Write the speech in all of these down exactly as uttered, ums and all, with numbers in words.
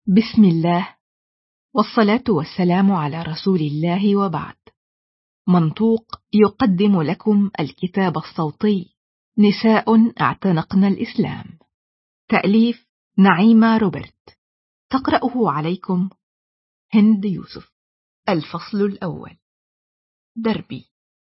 بسم الله، والصلاة والسلام على رسول الله، وبعد. منطوق يقدم لكم الكتاب الصوتي نساء اعتنقن الإسلام، تأليف نعيمة روبرت، تقرأه عليكم هند يوسف. الفصل الأول. دربي.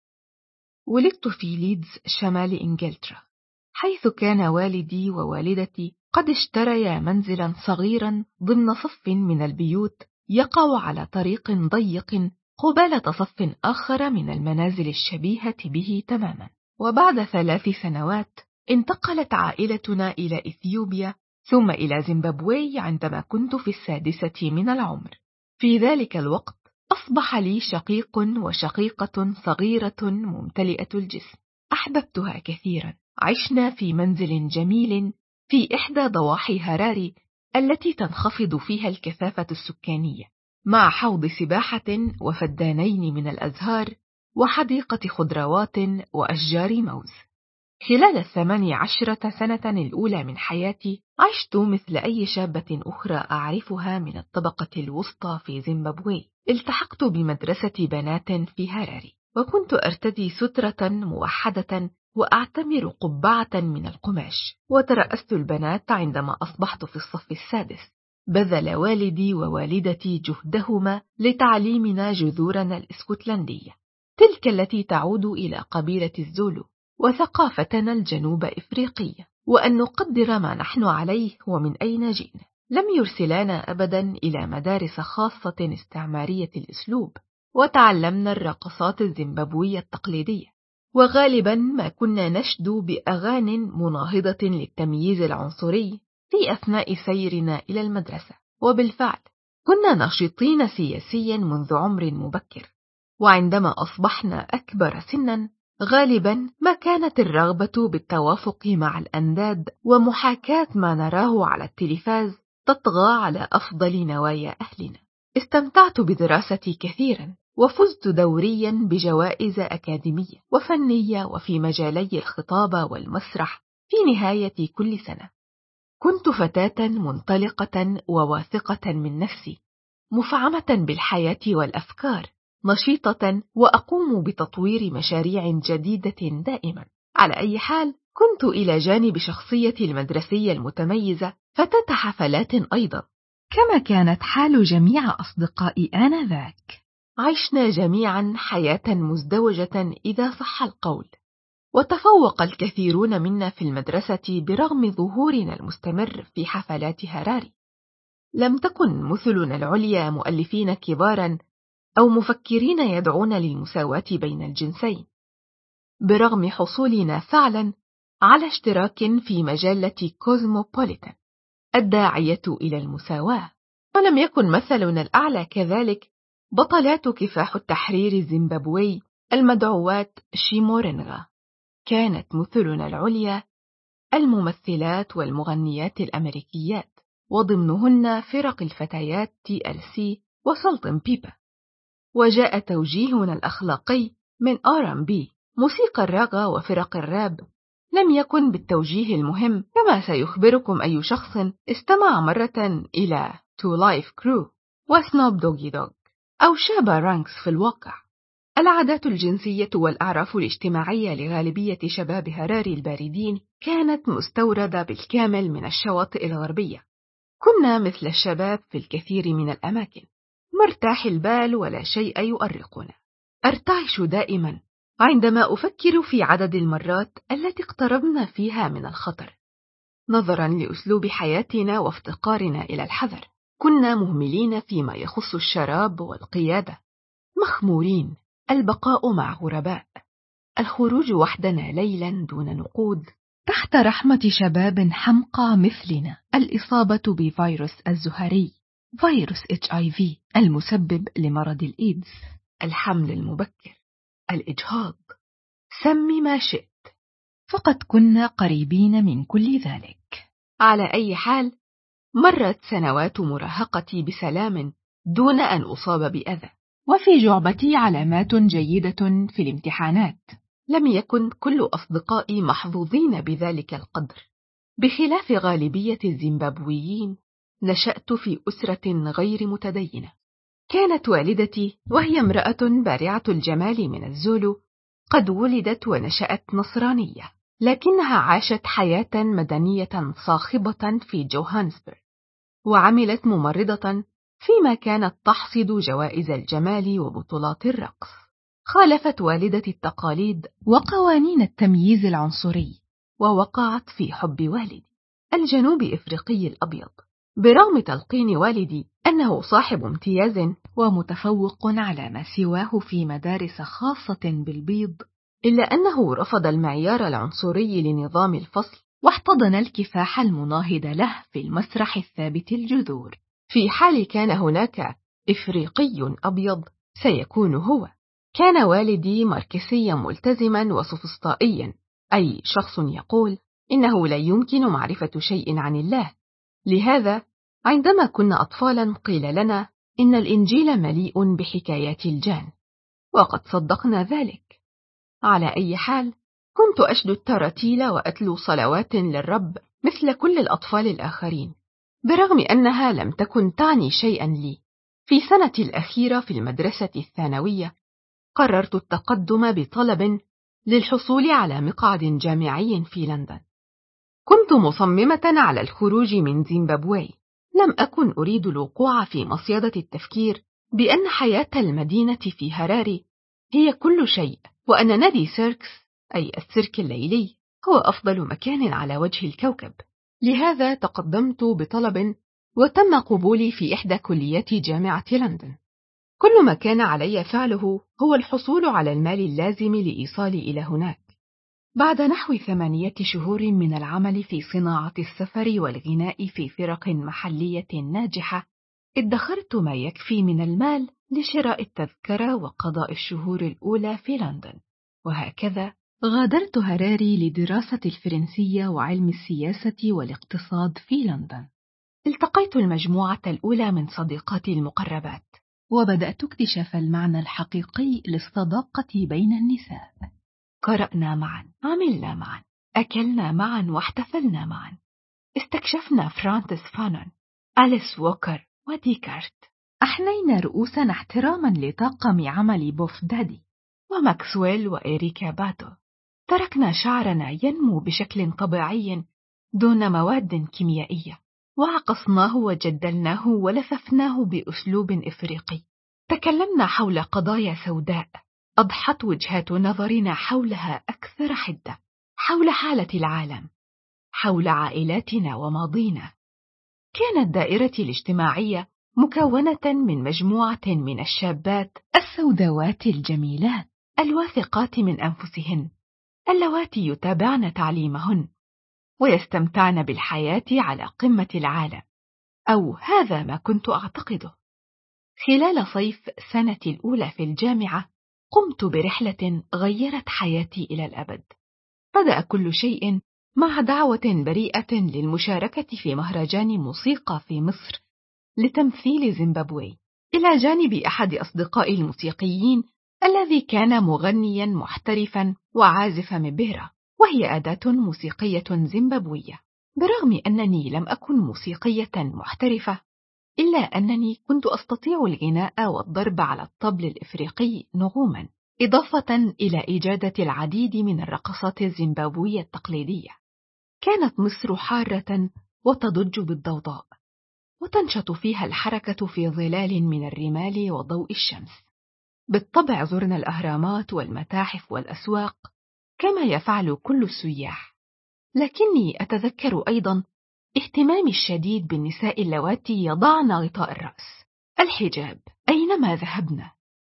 ولدت في ليدز شمال إنجلترا، حيث كان والدي ووالدتي قد اشتريا منزلا صغيرا ضمن صف من البيوت يقع على طريق ضيق قبالة صف آخر من المنازل الشبيهة به تماما. وبعد ثلاث سنوات انتقلت عائلتنا إلى إثيوبيا ثم إلى زيمبابوي عندما كنت في السادسة من العمر. في ذلك الوقت أصبح لي شقيق وشقيقة صغيرة ممتلئة الجسم، أحببتها كثيرا. عشنا في منزل جميل في إحدى ضواحي هراري التي تنخفض فيها الكثافة السكانية، مع حوض سباحة وفدانين من الأزهار وحديقة خضروات وأشجار موز. خلال الثماني عشرة سنة الأولى من حياتي عشت مثل أي شابة أخرى أعرفها من الطبقة الوسطى في زيمبابوي. التحقت بمدرسة بنات في هراري، وكنت أرتدي سترة موحدة وأعتمر قبعة من القماش، وترأست البنات عندما أصبحت في الصف السادس. بذل والدي ووالدتي جهدهما لتعليمنا جذورنا الإسكتلندية، تلك التي تعود إلى قبيلة الزولو، وثقافتنا الجنوب إفريقية، وأن نقدر ما نحن عليه ومن أين جئنا. لم يرسلانا أبدا إلى مدارس خاصة استعمارية الأسلوب، وتعلمنا الرقصات الزيمبابوية التقليدية، وغالبا ما كنا نشدو بأغان مناهضة للتمييز العنصري في أثناء سيرنا إلى المدرسة. وبالفعل كنا نشيطين سياسيا منذ عمر مبكر، وعندما أصبحنا أكبر سنا غالبا ما كانت الرغبة بالتوافق مع الأنداد ومحاكاة ما نراه على التلفاز تطغى على أفضل نوايا أهلنا. استمتعت بدراستي كثيرا، وفزت دوريا بجوائز أكاديمية وفنية وفي مجالي الخطابة والمسرح في نهاية كل سنة. كنت فتاة منطلقة وواثقة من نفسي، مفعمة بالحياة والأفكار، نشيطة وأقوم بتطوير مشاريع جديدة دائما. على أي حال، كنت إلى جانب شخصيتي المدرسية المتميزة فتاة حفلات أيضا، كما كانت حال جميع أصدقائي آنذاك. عشنا جميعا حياة مزدوجة إذا صح القول، وتفوق الكثيرون منا في المدرسة برغم ظهورنا المستمر في حفلات هراري. لم تكن مثلنا العليا مؤلفين كبارا أو مفكرين يدعون للمساواة بين الجنسين، برغم حصولنا فعلا على اشتراك في مجلة كوزموبوليتان الداعية إلى المساواة. ولم يكن مثلنا الأعلى كذلك بطلات كفاح التحرير الزيمبابوي المدعوات شيمورينغا. كانت مثلنا العليا الممثلات والمغنيات الأمريكيات، وضمنهن فرق الفتيات تي إل سي وسلطن بيبا. وجاء توجيهنا الأخلاقي من آر إم بي، موسيقى الراغا وفرق الراب. لم يكن بالتوجيه المهم، كما سيخبركم أي شخص استمع مرة إلى تو لايف كرو وسنوب دوغي دوغ أو شابا رانكس. في الواقع العادات الجنسية والأعراف الاجتماعية لغالبية شباب هراري الباردين كانت مستوردة بالكامل من الشواطئ الغربية. كنا مثل الشباب في الكثير من الأماكن، مرتاح البال ولا شيء يؤرقنا. أرتعش دائما عندما أفكر في عدد المرات التي اقتربنا فيها من الخطر. نظرا لأسلوب حياتنا وافتقارنا إلى الحذر، كنا مهملين فيما يخص الشراب والقيادة، مخمورين، البقاء مع غرباء، الخروج وحدنا ليلا دون نقود تحت رحمة شباب حمقى مثلنا، الإصابة بفيروس الزهري، فيروس إتش آي في المسبب لمرض الإيدز، الحمل المبكر، الإجهاض، سمي ما شئت، فقد كنا قريبين من كل ذلك. على أي حال، مرت سنوات مراهقتي بسلام دون أن أصاب بأذى، وفي جعبتي علامات جيدة في الامتحانات. لم يكن كل أصدقائي محظوظين بذلك القدر. بخلاف غالبية الزيمبابويين، نشأت في أسرة غير متدينة. كانت والدتي وهي امرأة بارعة الجمال من الزولو قد ولدت ونشأت نصرانية، لكنها عاشت حياة مدنية صاخبة في جوهانسبرغ، وعملت ممرضة فيما كانت تحصد جوائز الجمال وبطولات الرقص. خالفت والدتي التقاليد وقوانين التمييز العنصري، ووقعت في حب والدي الجنوب إفريقي الأبيض، برغم تلقين والدي أنه صاحب امتياز ومتفوق على ما سواه في مدارس خاصة بالبيض، إلا أنه رفض المعيار العنصري لنظام الفصل، واحتضن الكفاح المناهض له في المسرح الثابت الجذور. في حال كان هناك إفريقي أبيض سيكون هو. كان والدي ماركسيا ملتزما وسفسطائيا، أي شخص يقول إنه لا يمكن معرفة شيء عن الله. لهذا عندما كنا أطفالا قيل لنا إن الإنجيل مليء بحكايات الجان، وقد صدقنا ذلك. على أي حال، كنت أشدو التراتيل وأتلو صلوات للرب مثل كل الأطفال الآخرين، برغم أنها لم تكن تعني شيئا لي. في سنتي الأخيرة في المدرسة الثانوية قررت التقدم بطلب للحصول على مقعد جامعي في لندن. كنت مصممة على الخروج من زيمبابوي. لم أكن أريد الوقوع في مصيدة التفكير بأن حياة المدينة في هراري هي كل شيء، وأن نادي سيركس، أي السيرك الليلي، هو أفضل مكان على وجه الكوكب. لهذا تقدمت بطلب وتم قبولي في إحدى كليات جامعة لندن. كل ما كان علي فعله هو الحصول على المال اللازم لإيصالي إلى هناك. بعد نحو ثمانية شهور من العمل في صناعة السفر والغناء في فرق محلية ناجحة، ادخرت ما يكفي من المال لشراء التذكرة وقضاء الشهور الأولى في لندن، وهكذا غادرت هراري لدراسة الفرنسية وعلم السياسة والاقتصاد في لندن. التقيت المجموعة الأولى من صديقاتي المقربات، وبدأت اكتشاف المعنى الحقيقي للصداقة بين النساء. قرأنا معا، عملنا معا، أكلنا معا، واحتفلنا معا. استكشفنا فرانتس فانون، أليس ووكر وديكارت. أحنينا رؤوسنا احتراما لطاقم عمل بوف دادي وماكسويل وإريكا باتو. تركنا شعرنا ينمو بشكل طبيعي دون مواد كيميائية، وعقصناه وجدلناه ولففناه بأسلوب إفريقي. تكلمنا حول قضايا سوداء أضحت وجهات نظرنا حولها أكثر حدة، حول حالة العالم، حول عائلاتنا وماضينا. كانت دائرتي الاجتماعية مكونة من مجموعة من الشابات السوداوات الجميلات الواثقات من أنفسهن، اللواتي يتابعن تعليمهن ويستمتعن بالحياة على قمة العالم، أو هذا ما كنت أعتقده. خلال صيف سنتي الأولى في الجامعة قمت برحلة غيرت حياتي إلى الأبد. بدأ كل شيء مع دعوة بريئة للمشاركة في مهرجان موسيقى في مصر لتمثيل زيمبابوي، إلى جانب أحد أصدقائي الموسيقيين الذي كان مغنيا محترفا وعازف مبهرة، وهي أداة موسيقية زيمبابوية. برغم أنني لم أكن موسيقية محترفة، إلا أنني كنت أستطيع الغناء والضرب على الطبل الإفريقي نغوما، إضافة إلى إجادة العديد من الرقصات الزيمبابوية التقليدية. كانت مصر حارة وتضج بالضوضاء، وتنشط فيها الحركة في ظلال من الرمال وضوء الشمس. بالطبع زرنا الأهرامات والمتاحف والأسواق كما يفعل كل السياح، لكني أتذكر أيضا اهتمامي الشديد بالنساء اللواتي يضعن غطاء الرأس، الحجاب، أينما ذهبنا.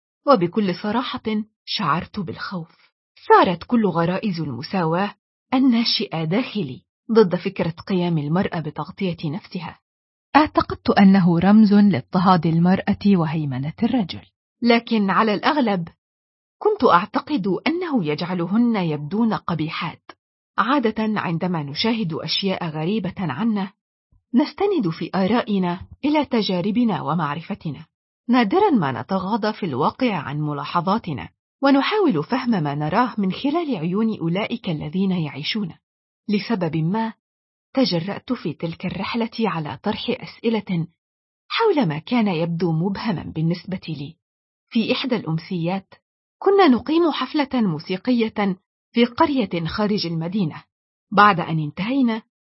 وبكل صراحة شعرت بالخوف. صارت كل غرائز المساواة الناشئة داخلي ضد فكرة قيام المرأة بتغطية نفسها. اعتقدت أنه رمز لاضطهاد المرأة وهيمنة الرجل، لكن على الأغلب كنت أعتقد أنه يجعلهن يبدون قبيحات. عادة عندما نشاهد أشياء غريبة عنا نستند في آرائنا إلى تجاربنا ومعرفتنا. نادرا ما نتغاضى في الواقع عن ملاحظاتنا، ونحاول فهم ما نراه من خلال عيون أولئك الذين يعيشون. لسبب ما تجرأت في تلك الرحلة على طرح أسئلة حول ما كان يبدو مبهما بالنسبة لي. في إحدى الأمسيات كنا نقيم حفلة موسيقية في قرية خارج المدينة. بعد أن انتهينا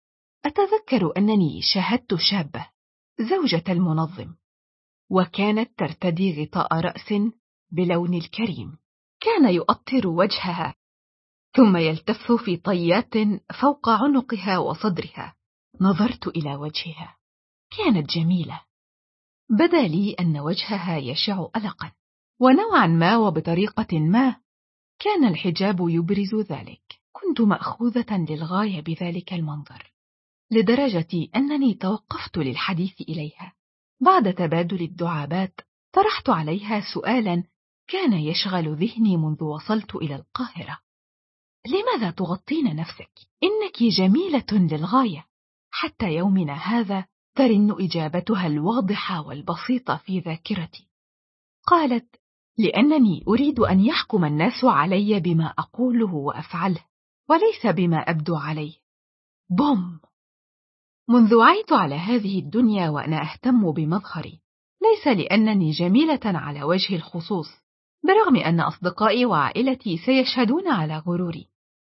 أتذكر أنني شاهدت شابة زوجة المنظم، وكانت ترتدي غطاء رأس بلون الكريم، كان يؤطر وجهها ثم يلتف في طيات فوق عنقها وصدرها. نظرت إلى وجهها، كانت جميلة. بدا لي أن وجهها يشع قلقا، ونوعا ما وبطريقة ما كان الحجاب يبرز ذلك. كنت مأخوذة للغاية بذلك المنظر، لدرجة أنني توقفت للحديث إليها. بعد تبادل الدعابات طرحت عليها سؤالا كان يشغل ذهني منذ وصلت إلى القاهرة: لماذا تغطين نفسك؟ إنك جميلة للغاية. حتى يومنا هذا ترن إجابتها الواضحة والبسيطة في ذاكرتي. قالت: لأنني أريد أن يحكم الناس علي بما أقوله وأفعله، وليس بما أبدو عليه. بوم! منذ وعيت على هذه الدنيا وأنا أهتم بمظهري، ليس لأنني جميلة على وجه الخصوص، برغم أن أصدقائي وعائلتي سيشهدون على غروري،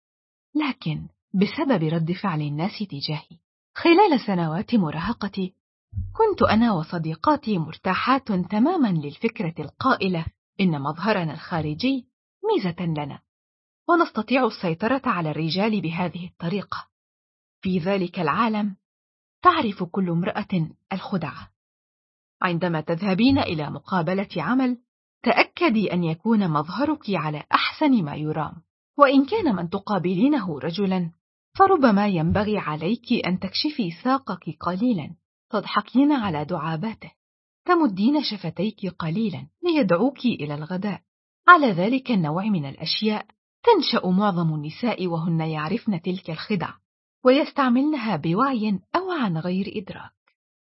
لكن بسبب رد فعل الناس تجاهي. خلال سنوات مراهقتي كنت أنا وصديقاتي مرتاحات تماما للفكرة القائلة إن مظهرنا الخارجي ميزة لنا، ونستطيع السيطرة على الرجال بهذه الطريقة. في ذلك العالم تعرف كل امرأة الخدعة. عندما تذهبين إلى مقابلة عمل تأكدي أن يكون مظهرك على أحسن ما يرام، وإن كان من تقابلينه رجلا فربما ينبغي عليك أن تكشفي ساقك قليلا، تضحكين على دعاباته، تمدين شفتيك قليلا ليدعوك إلى الغداء. على ذلك النوع من الأشياء تنشأ معظم النساء وهن يعرفن تلك الخدع ويستعملنها بوعي أو عن غير إدراك.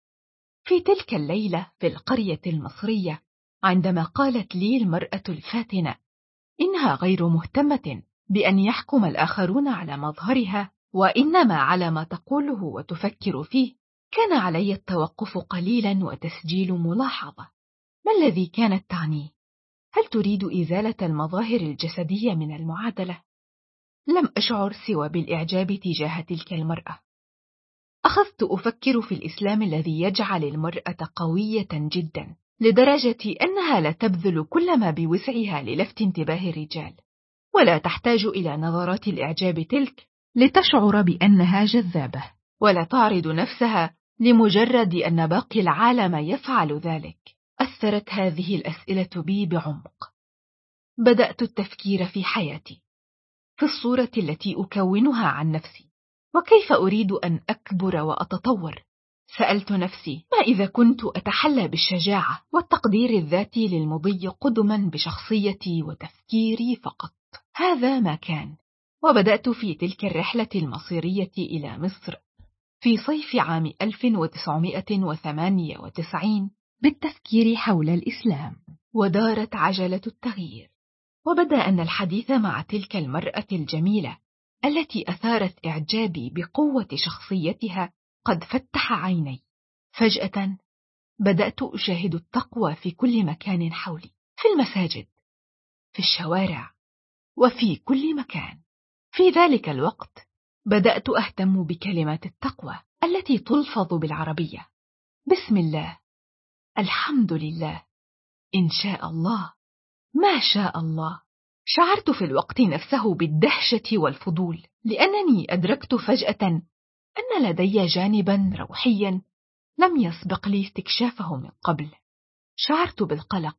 في تلك الليلة في القرية المصرية، عندما قالت لي المرأة الفاتنة إنها غير مهتمة بأن يحكم الآخرون على مظهرها وإنما على ما تقوله وتفكر فيه، كان علي التوقف قليلا وتسجيل ملاحظة. ما الذي كانت تعنيه؟ هل تريد إزالة المظاهر الجسدية من المعادلة؟ لم أشعر سوى بالإعجاب تجاه تلك المرأة. أخذت أفكر في الإسلام الذي يجعل المرأة قوية جدا لدرجة أنها لا تبذل كل ما بوسعها للفت انتباه الرجال، ولا تحتاج إلى نظرات الإعجاب تلك لتشعر بأنها جذابة، ولا تعرض نفسها لمجرد أن باقي العالم يفعل ذلك. أثرت هذه الأسئلة بي بعمق. بدأت التفكير في حياتي، في الصورة التي أكونها عن نفسي، وكيف أريد أن أكبر وأتطور. سألت نفسي: ما إذا كنت أتحلى بالشجاعة والتقدير الذاتي للمضي قدما بشخصيتي وتفكيري فقط؟ هذا ما كان. وبدأت في تلك الرحلة المصيرية إلى مصر في صيف عام ألف وتسعمائة وثمانية وتسعين بالتفكير حول الإسلام، ودارت عجلة التغيير. وبدأ أن الحديث مع تلك المرأة الجميلة التي أثارت إعجابي بقوة شخصيتها قد فتح عيني. فجأة بدأت أشاهد التقوى في كل مكان حولي، في المساجد، في الشوارع، وفي كل مكان. في ذلك الوقت بدأت أهتم بكلمات التقوى التي تلفظ بالعربية: بسم الله، الحمد لله، إن شاء الله، ما شاء الله. شعرت في الوقت نفسه بالدهشة والفضول، لأنني أدركت فجأة أن لدي جانبا روحيا لم يسبق لي استكشافه من قبل. شعرت بالقلق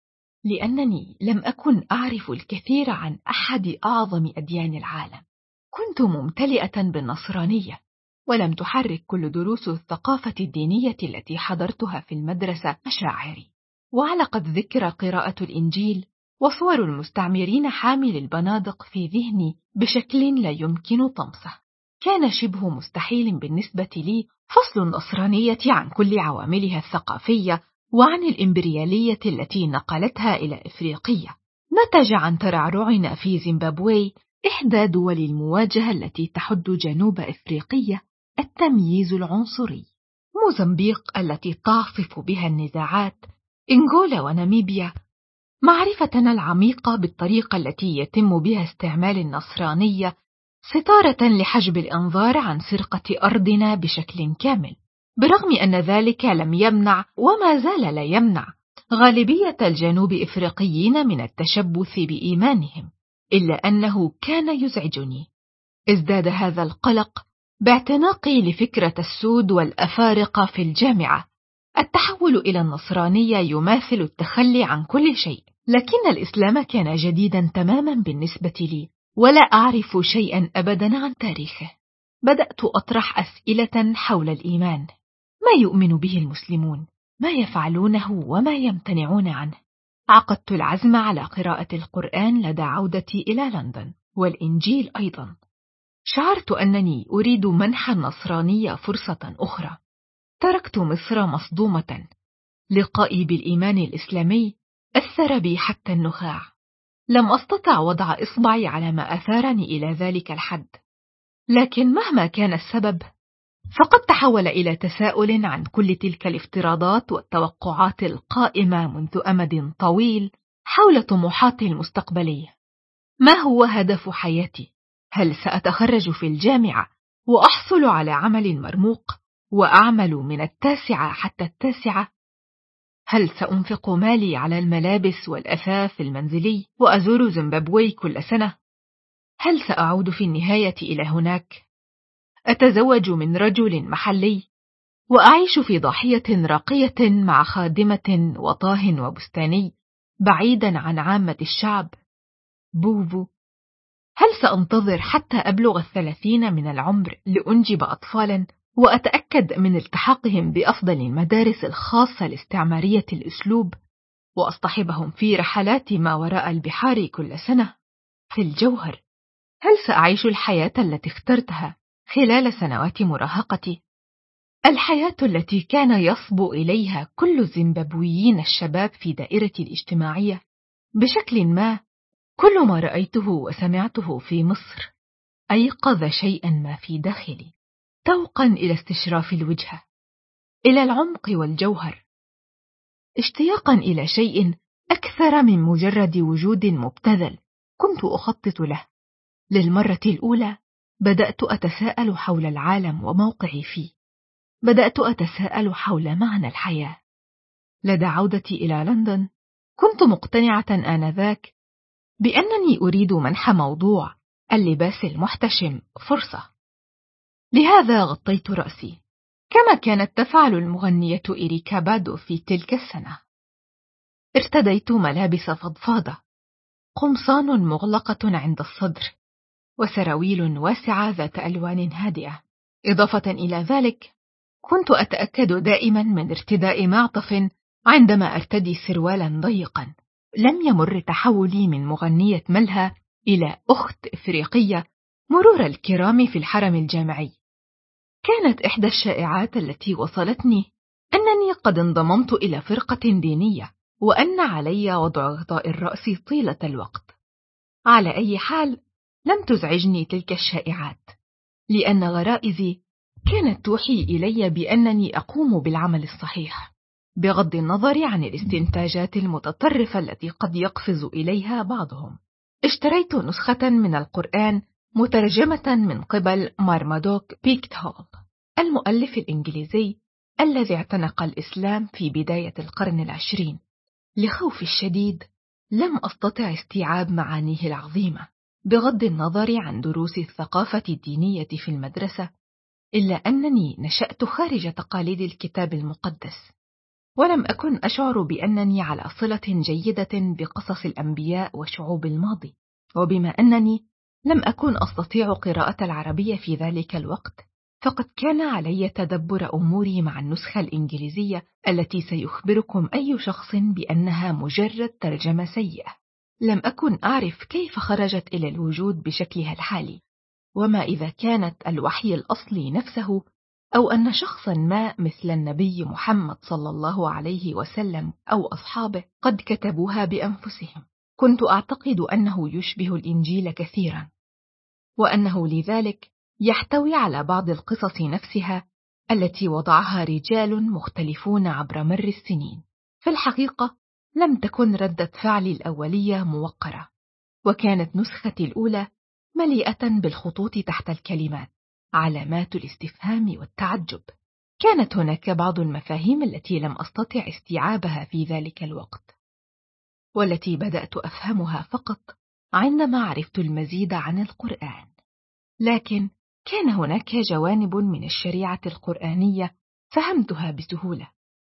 لأنني لم أكن أعرف الكثير عن أحد أعظم أديان العالم. كنت ممتلئة بالنصرانية، ولم تحرك كل دروس الثقافة الدينية التي حضرتها في المدرسة مشاعري. وعلقت ذكرى قراءة الإنجيل وصور المستعمرين حامل البنادق في ذهني بشكل لا يمكن طمسه. كان شبه مستحيل بالنسبة لي فصل النصرانية عن كل عواملها الثقافية وعن الإمبريالية التي نقلتها إلى إفريقيا. نتج عن ترعرعنا في زيمبابوي، إحدى دول المواجهة التي تحد جنوب إفريقيا، التمييز العنصري. موزمبيق التي تعصف بها النزاعات، إنغولا وناميبيا، معرفتنا العميقة بالطريقة التي يتم بها استعمال النصرانية ستارة لحجب الأنظار عن سرقة أرضنا بشكل كامل، برغم أن ذلك لم يمنع وما زال لا يمنع غالبية الجنوب إفريقيين من التشبث بإيمانهم، إلا أنه كان يزعجني. ازداد هذا القلق باعتناقي لفكرة السود والأفارقة في الجامعة. التحول إلى النصرانية يماثل التخلي عن كل شيء، لكن الإسلام كان جديدا تماما بالنسبة لي، ولا أعرف شيئا أبدا عن تاريخه. بدأت أطرح أسئلة حول الإيمان، ما يؤمن به المسلمون، ما يفعلونه وما يمتنعون عنه. عقدت العزم على قراءة القرآن لدى عودتي إلى لندن، والإنجيل أيضا. شعرت أنني أريد منح النصرانية فرصة أخرى. تركت مصر مصدومة. لقائي بالإيمان الإسلامي أثر بي حتى النخاع. لم أستطع وضع إصبعي على ما أثارني إلى ذلك الحد، لكن مهما كان السبب فقد تحول إلى تساؤل عن كل تلك الافتراضات والتوقعات القائمة منذ أمد طويل حول طموحاتي المستقبلية. ما هو هدف حياتي؟ هل سأتخرج في الجامعة وأحصل على عمل مرموق وأعمل من التاسعة حتى التاسعة؟ هل سأنفق مالي على الملابس والأثاث المنزلي وأزور زيمبابوي كل سنة؟ هل سأعود في النهاية إلى هناك؟ أتزوج من رجل محلي وأعيش في ضاحية راقية مع خادمة وطاه وبستاني بعيدا عن عامة الشعب؟ بوفو. هل سأنتظر حتى أبلغ الثلاثين من العمر لأنجب أطفالا وأتأكد من التحاقهم بأفضل المدارس الخاصة الاستعمارية الأسلوب وأصطحبهم في رحلات ما وراء البحار كل سنة؟ في الجوهر، هل سأعيش الحياة التي اخترتها خلال سنوات مراهقتي؟ الحياة التي كان يصبو إليها كل الزيمبابويين الشباب في دائرتي الاجتماعية؟ بشكل ما كل ما رأيته وسمعته في مصر أيقظ شيئا ما في داخلي، توقا إلى استشراف الوجهة، إلى العمق والجوهر، اشتياقا إلى شيء أكثر من مجرد وجود مبتذل كنت أخطط له. للمرة الأولى بدأت أتساءل حول العالم وموقعي فيه. بدأت أتساءل حول معنى الحياة. لدى عودتي إلى لندن كنت مقتنعة آنذاك بأنني أريد منح موضوع اللباس المحتشم فرصة. لهذا غطيت رأسي كما كانت تفعل المغنية إريكا بادو في تلك السنة. ارتديت ملابس فضفاضة، قمصان مغلقة عند الصدر، وسراويل واسعة ذات ألوان هادئة. إضافة إلى ذلك كنت أتأكد دائما من ارتداء معطف عندما أرتدي سروالا ضيقا. لم يمر تحولي من مغنية ملهى إلى أخت إفريقية مرور الكرام في الحرم الجامعي. كانت إحدى الشائعات التي وصلتني أنني قد انضممت إلى فرقة دينية وأن علي وضع غطاء الرأس طيلة الوقت. على أي حال لم تزعجني تلك الشائعات، لأن غرائزي كانت توحي إلي بأنني أقوم بالعمل الصحيح، بغض النظر عن الاستنتاجات المتطرفة التي قد يقفز إليها بعضهم. اشتريت نسخة من القرآن مترجمة من قبل مارمادوك بيكتهول، المؤلف الإنجليزي الذي اعتنق الإسلام في بداية القرن العشرين. لخوفي الشديد لم أستطع استيعاب معانيه العظيمة، بغض النظر عن دروس الثقافة الدينية في المدرسة، إلا أنني نشأت خارج تقاليد الكتاب المقدس، ولم أكن أشعر بأنني على صلة جيدة بقصص الأنبياء وشعوب الماضي. وبما أنني لم أكن أستطيع قراءة العربية في ذلك الوقت، فقد كان علي تدبر أموري مع النسخة الإنجليزية التي سيخبركم أي شخص بأنها مجرد ترجمة سيئة. لم أكن أعرف كيف خرجت إلى الوجود بشكلها الحالي، وما إذا كانت الوحي الأصلي نفسه، أو أن شخصا ما مثل النبي محمد صلى الله عليه وسلم أو أصحابه قد كتبوها بأنفسهم. كنت أعتقد أنه يشبه الإنجيل كثيرا، وأنه لذلك يحتوي على بعض القصص نفسها التي وضعها رجال مختلفون عبر مر السنين. في الحقيقة لم تكن ردة فعلي الأولية موقرة، وكانت نسختي الأولى مليئة بالخطوط تحت الكلمات، علامات الاستفهام والتعجب. كانت هناك بعض المفاهيم التي لم أستطع استيعابها في ذلك الوقت، والتي بدأت أفهمها فقط عندما عرفت المزيد عن القرآن. لكن كان هناك جوانب من الشريعة القرآنية فهمتها بسهولة.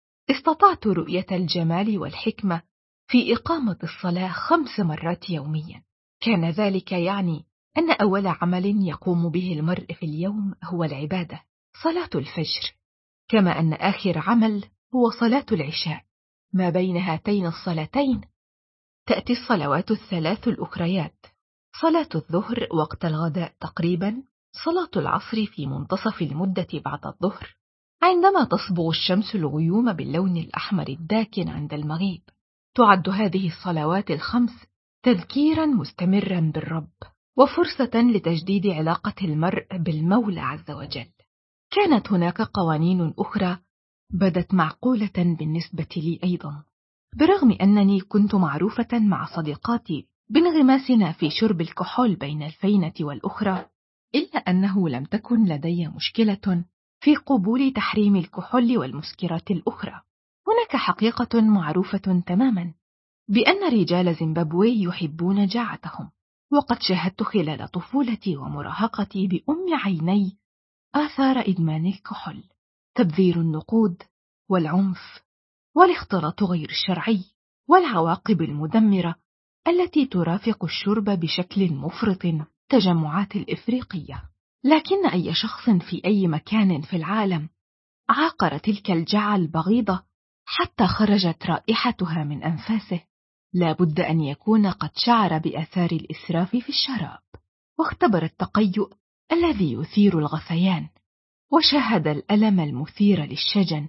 استطعت رؤية الجمال والحكمة في إقامة الصلاة خمس مرات يوميا. كان ذلك يعني أن أول عمل يقوم به المرء في اليوم هو العبادة، صلاة الفجر، كما أن آخر عمل هو صلاة العشاء. ما بين هاتين الصلاتين تأتي الصلوات الثلاث الأخريات: صلاة الظهر وقت الغداء تقريبا، صلاة العصر في منتصف المدة بعد الظهر عندما تصبغ الشمس الغيوم باللون الأحمر الداكن عند المغيب. تعد هذه الصلوات الخمس تذكيرا مستمرا بالرب، وفرصة لتجديد علاقة المرء بالمولى عز وجل. كانت هناك قوانين أخرى بدت معقولة بالنسبة لي أيضا، برغم أنني كنت معروفة مع صديقاتي بانغماسنا في شرب الكحول بين الفينة والأخرى، إلا أنه لم تكن لدي مشكلة في قبول تحريم الكحول والمسكرات الأخرى. هناك حقيقة معروفة تماما بأن رجال زيمبابوي يحبون جاعتهم، وقد شاهدت خلال طفولتي ومراهقتي بأم عيني آثار إدمان الكحول، تبذير النقود والعنف والاختلاط غير الشرعي والعواقب المدمرة التي ترافق الشرب بشكل مفرط تجمعات الإفريقية. لكن أي شخص في أي مكان في العالم عاقر تلك الجعة البغيضة حتى خرجت رائحتها من أنفاسه لا بد أن يكون قد شعر بآثار الإسراف في الشراب، واختبر التقيؤ الذي يثير الغثيان، وشاهد الألم المثير للشجن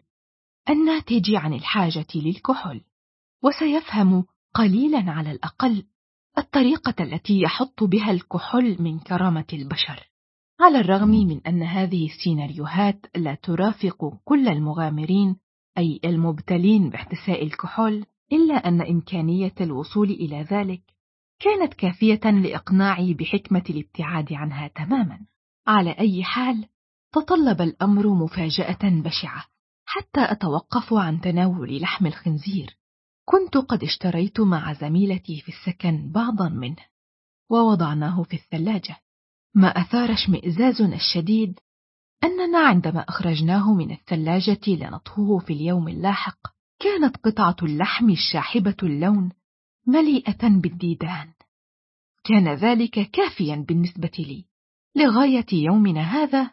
الناتج عن الحاجة للكحول، وسيفهم قليلا على الأقل الطريقة التي يحط بها الكحول من كرامة البشر. على الرغم من أن هذه السيناريوهات لا ترافق كل المغامرين أي المبتلين باحتساء الكحول، إلا أن إمكانية الوصول إلى ذلك كانت كافية لإقناعي بحكمة الابتعاد عنها تماما. على أي حال تطلب الأمر مفاجأة بشعة حتى أتوقف عن تناول لحم الخنزير. كنت قد اشتريت مع زميلتي في السكن بعضا منه ووضعناه في الثلاجة. ما أثار اشمئزازنا الشديد أننا عندما أخرجناه من الثلاجة لنطهوه في اليوم اللاحق كانت قطعة اللحم الشاحبة اللون مليئة بالديدان. كان ذلك كافيا بالنسبة لي لغاية يومنا هذا.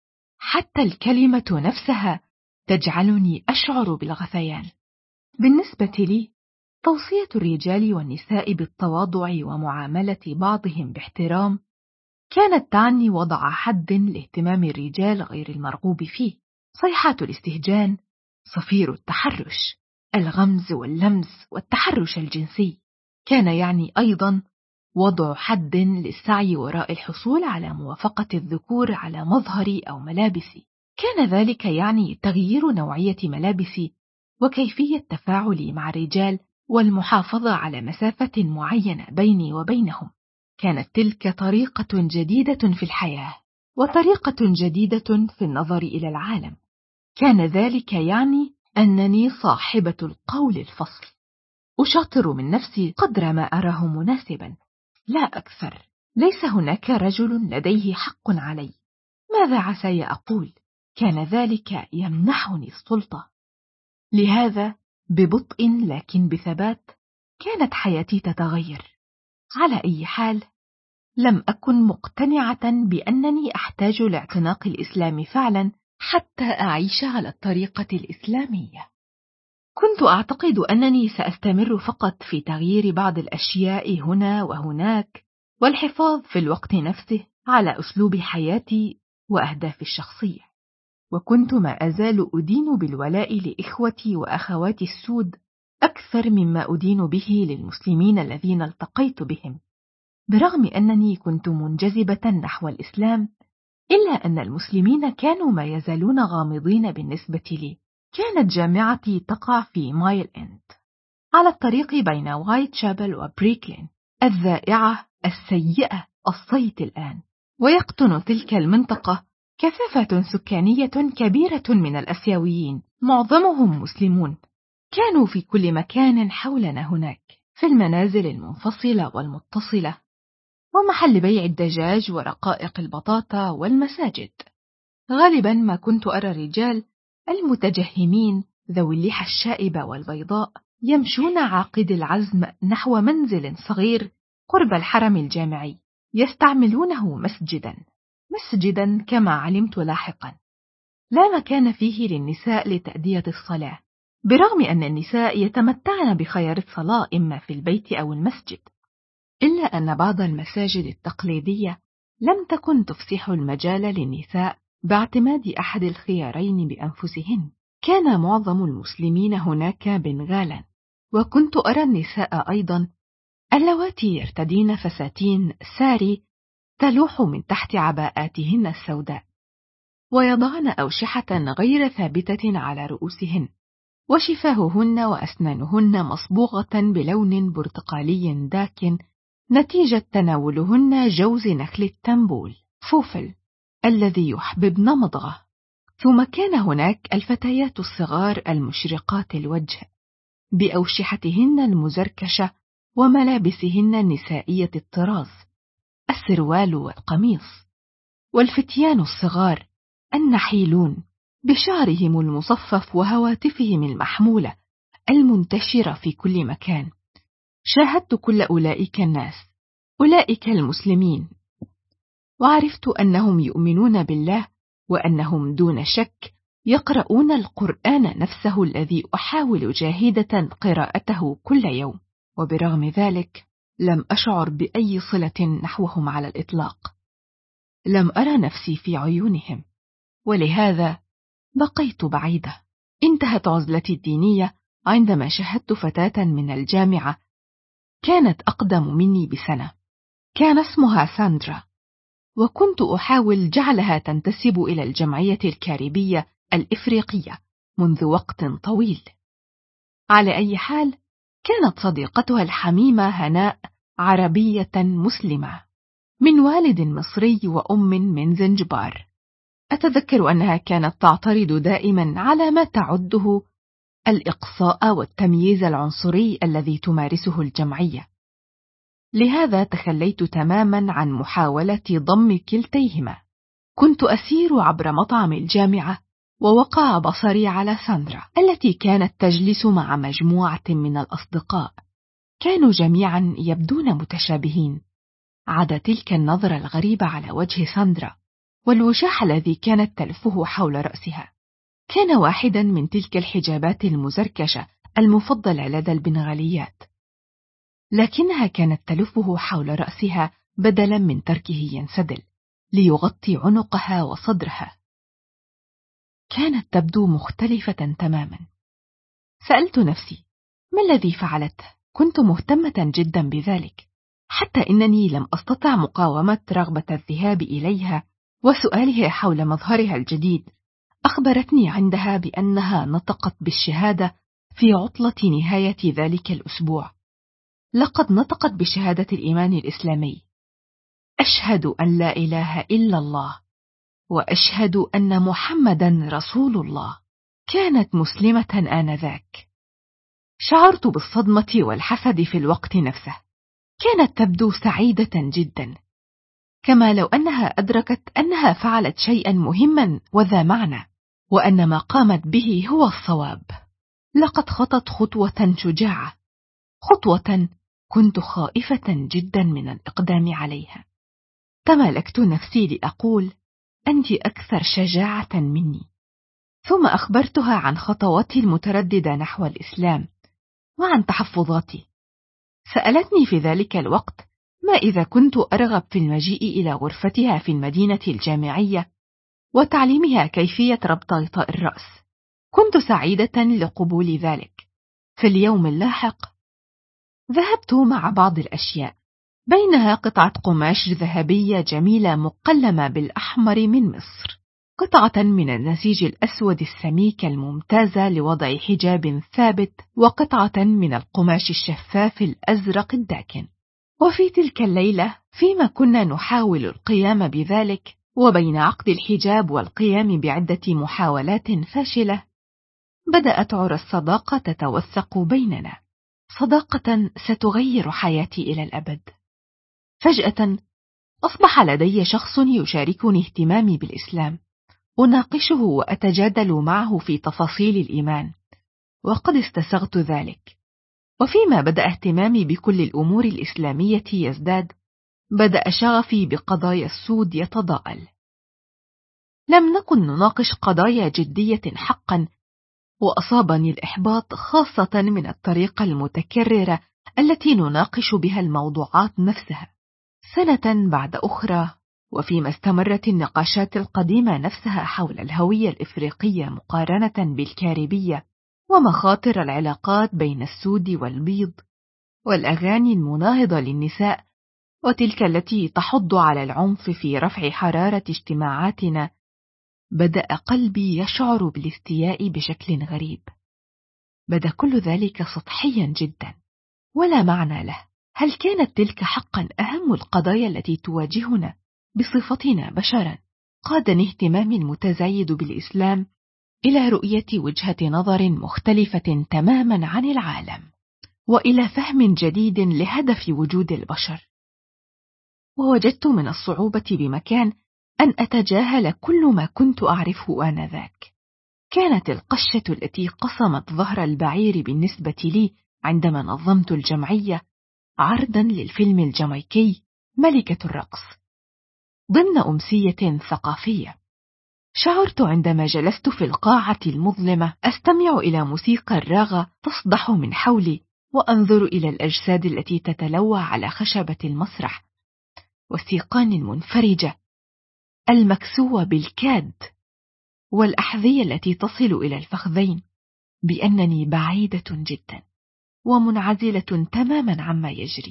حتى الكلمة نفسها تجعلني أشعر بالغثيان. بالنسبة لي توصية الرجال والنساء بالتواضع ومعاملة بعضهم باحترام كانت تعني وضع حد لاهتمام الرجال غير المرغوب فيه. صيحات الاستهجان، صفير التحرش، الغمز واللمس والتحرش الجنسي كان يعني أيضا وضع حد للسعي وراء الحصول على موافقة الذكور على مظهري أو ملابسي. كان ذلك يعني تغيير نوعية ملابسي وكيفية تفاعلي مع الرجال والمحافظة على مسافة معينة بيني وبينهم. كانت تلك طريقة جديدة في الحياة وطريقة جديدة في النظر إلى العالم. كان ذلك يعني أنني صاحبة القول الفصل، أشاطر من نفسي قدر ما أراه مناسبا، لا أكثر. ليس هناك رجل لديه حق علي. ماذا عسى أقول؟ كان ذلك يمنحني السلطة. لهذا ببطء لكن بثبات كانت حياتي تتغير. على أي حال لم أكن مقتنعة بأنني أحتاج لاعتناق الإسلام فعلا حتى أعيش على الطريقة الإسلامية. كنت أعتقد أنني سأستمر فقط في تغيير بعض الأشياء هنا وهناك والحفاظ في الوقت نفسه على أسلوب حياتي وأهدافي الشخصية، وكنت ما أزال أدين بالولاء لإخوتي وأخواتي السود أكثر مما أدين به للمسلمين الذين التقيت بهم. برغم أنني كنت منجذبة نحو الإسلام إلا أن المسلمين كانوا ما يزالون غامضين بالنسبة لي. كانت جامعتي تقع في مايل إند، على الطريق بين وايت شابل وبريكلين الذائعة السيئة الصيت الآن. ويقطن تلك المنطقة كثافة سكانية كبيرة من الأسيويين، معظمهم مسلمون. كانوا في كل مكان حولنا هناك، في المنازل المنفصلة والمتصلة، ومحل بيع الدجاج ورقائق البطاطا والمساجد. غالبا ما كنت أرى الرجال المتجهمين ذوي اللحى الشائبة والبيضاء يمشون عاقد العزم نحو منزل صغير قرب الحرم الجامعي، يستعملونه مسجدا مسجدا كما علمت لاحقا لا مكان فيه للنساء لتأدية الصلاة، برغم أن النساء يتمتعن بخيار الصلاة إما في البيت أو المسجد. إلا أن بعض المساجد التقليدية لم تكن تفسح المجال للنساء باعتماد أحد الخيارين بأنفسهن. كان معظم المسلمين هناك بنغالا، وكنت أرى النساء أيضا اللواتي يرتدين فساتين ساري تلوح من تحت عباءاتهن السوداء، ويضعن أوشحة غير ثابتة على رؤوسهن، وشفاههن وأسنانهن مصبوغة بلون برتقالي داكن نتيجة تناولهن جوز نخل التنبول فوفل الذي يحببن مضغه. ثم كان هناك الفتيات الصغار المشرقات الوجه بأوشحتهن المزركشة وملابسهن النسائية الطراز، السروال والقميص، والفتيان الصغار النحيلون بشعرهم المصفف وهواتفهم المحمولة المنتشرة في كل مكان. شاهدت كل أولئك الناس، أولئك المسلمين، وعرفت أنهم يؤمنون بالله، وأنهم دون شك يقرؤون القرآن نفسه الذي أحاول جاهدة قراءته كل يوم. وبرغم ذلك لم أشعر بأي صلة نحوهم على الإطلاق. لم أرى نفسي في عيونهم، ولهذا بقيت بعيدة. انتهت عزلتي الدينية عندما شاهدت فتاة من الجامعة كانت أقدم مني بسنة. كان اسمها ساندرا، وكنت أحاول جعلها تنتسب إلى الجمعية الكاريبية الإفريقية منذ وقت طويل. على أي حال، كانت صديقتها الحميمة هناء عربية مسلمة من والد مصري وأم من زنجبار. أتذكر أنها كانت تعترض دائما على ما تعده الإقصاء والتمييز العنصري الذي تمارسه الجمعية، لهذا تخليت تماما عن محاولة ضم كلتيهما. كنت أسير عبر مطعم الجامعة، ووقع بصري على ساندرا التي كانت تجلس مع مجموعة من الأصدقاء. كانوا جميعا يبدون متشابهين، عدا تلك النظرة الغريبة على وجه ساندرا والوشاح الذي كانت تلفه حول رأسها. كان واحدا من تلك الحجابات المزركشة المفضلة لدى البنغاليات، لكنها كانت تلفه حول رأسها بدلا من تركه ينسدل ليغطي عنقها وصدرها. كانت تبدو مختلفة تماما. سألت نفسي ما الذي فعلته؟ كنت مهتمة جدا بذلك، حتى إنني لم أستطع مقاومة رغبة الذهاب إليها وسؤالها حول مظهرها الجديد. أخبرتني عندها بأنها نطقت بالشهادة في عطلة نهاية ذلك الأسبوع. لقد نطقت بشهادة الإيمان الإسلامي: أشهد أن لا إله إلا الله، وأشهد أن محمدا رسول الله. كانت مسلمة آنذاك. شعرت بالصدمة والحسد في الوقت نفسه. كانت تبدو سعيدة جدا، كما لو أنها أدركت أنها فعلت شيئا مهما وذا معنى، وأن ما قامت به هو الصواب. لقد خطت خطوة شجاعة، خطوة كنت خائفة جدا من الإقدام عليها. تمالكت نفسي لأقول: أنت أكثر شجاعة مني. ثم أخبرتها عن خطواتي المترددة نحو الإسلام وعن تحفظاتي. سألتني في ذلك الوقت ما إذا كنت أرغب في المجيء إلى غرفتها في المدينة الجامعية وتعليمها كيفية ربط غطاء الرأس. كنت سعيدة لقبول ذلك. في اليوم اللاحق ذهبت مع بعض الأشياء بينها قطعة قماش ذهبية جميلة مقلمة بالأحمر من مصر، قطعة من النسيج الأسود السميك الممتازة لوضع حجاب ثابت، وقطعة من القماش الشفاف الأزرق الداكن. وفي تلك الليلة، فيما كنا نحاول القيام بذلك، وبين عقد الحجاب والقيام بعدة محاولات فاشلة، بدأت عرى الصداقة تتوثق بيننا، صداقة ستغير حياتي إلى الأبد. فجأة أصبح لدي شخص يشاركني اهتمامي بالإسلام، أناقشه وأتجادل معه في تفاصيل الإيمان، وقد استسغت ذلك. وفيما بدأ اهتمامي بكل الأمور الإسلامية يزداد، بدأ شغفي بقضايا السود يتضاءل. لم نكن نناقش قضايا جدية حقا، وأصابني الإحباط خاصة من الطريقة المتكررة التي نناقش بها الموضوعات نفسها، سنة بعد أخرى. وفيما استمرت النقاشات القديمة نفسها حول الهوية الإفريقية مقارنة بالكاريبية، ومخاطر العلاقات بين السود والبيض، والأغاني المناهضة للنساء، وتلك التي تحض على العنف في رفع حرارة اجتماعاتنا، بدأ قلبي يشعر بالاستياء بشكل غريب. بدا كل ذلك سطحيا جدا ولا معنى له. هل كانت تلك حقا أهم القضايا التي تواجهنا بصفتنا بشرا؟ قادني اهتمامي المتزايد بالإسلام إلى رؤية وجهة نظر مختلفة تماما عن العالم، وإلى فهم جديد لهدف وجود البشر. ووجدت من الصعوبة بمكان أن أتجاهل كل ما كنت أعرفه آنذاك. كانت القشة التي قصمت ظهر البعير بالنسبة لي عندما نظمت الجمعية عرضا للفيلم الجامايكي ملكة الرقص ضمن أمسية ثقافية. شعرت عندما جلست في القاعة المظلمة أستمع إلى موسيقى الراغة تصدح من حولي، وأنظر إلى الأجساد التي تتلوى على خشبة المسرح، والسيقان المنفرجة المكسوة بالكاد، والأحذية التي تصل إلى الفخذين، بأنني بعيدة جدا ومنعزلة تماما عما يجري.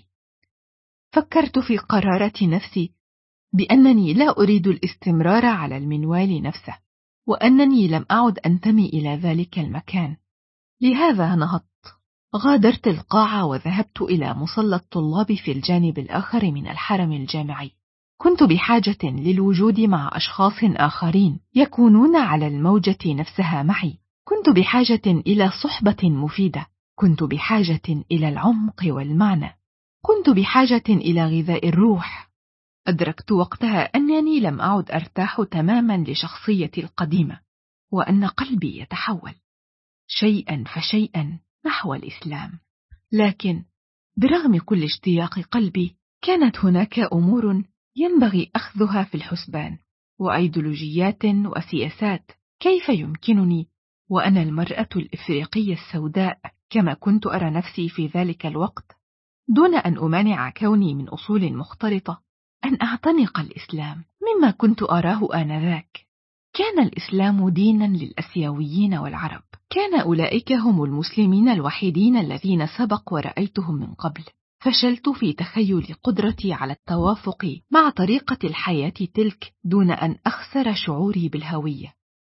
فكرت في قرارة نفسي بأنني لا أريد الاستمرار على المنوال نفسه، وأنني لم أعد أنتمي إلى ذلك المكان. لهذا نهضت، غادرت القاعة وذهبت إلى مصلى الطلاب في الجانب الآخر من الحرم الجامعي. كنت بحاجة للوجود مع أشخاص آخرين يكونون على الموجة نفسها معي. كنت بحاجة إلى صحبة مفيدة. كنت بحاجة إلى العمق والمعنى. كنت بحاجة إلى غذاء الروح. أدركت وقتها أنني لم أعد أرتاح تماما لشخصيتي القديمة، وأن قلبي يتحول شيئا فشيئا نحو الإسلام. لكن برغم كل اشتياق قلبي، كانت هناك أمور ينبغي أخذها في الحسبان، وأيديولوجيات وسياسات. كيف يمكنني وأنا المرأة الإفريقية السوداء كما كنت أرى نفسي في ذلك الوقت، دون أن أمانع كوني من أصول مختلطة، أن أعتنق الإسلام مما كنت أراه آنذاك؟ كان الإسلام دينا للأسيويين والعرب. كان أولئك هم المسلمين الوحيدين الذين سبق ورأيتهم من قبل. فشلت في تخيل قدرتي على التوافق مع طريقة الحياة تلك دون أن أخسر شعوري بالهوية.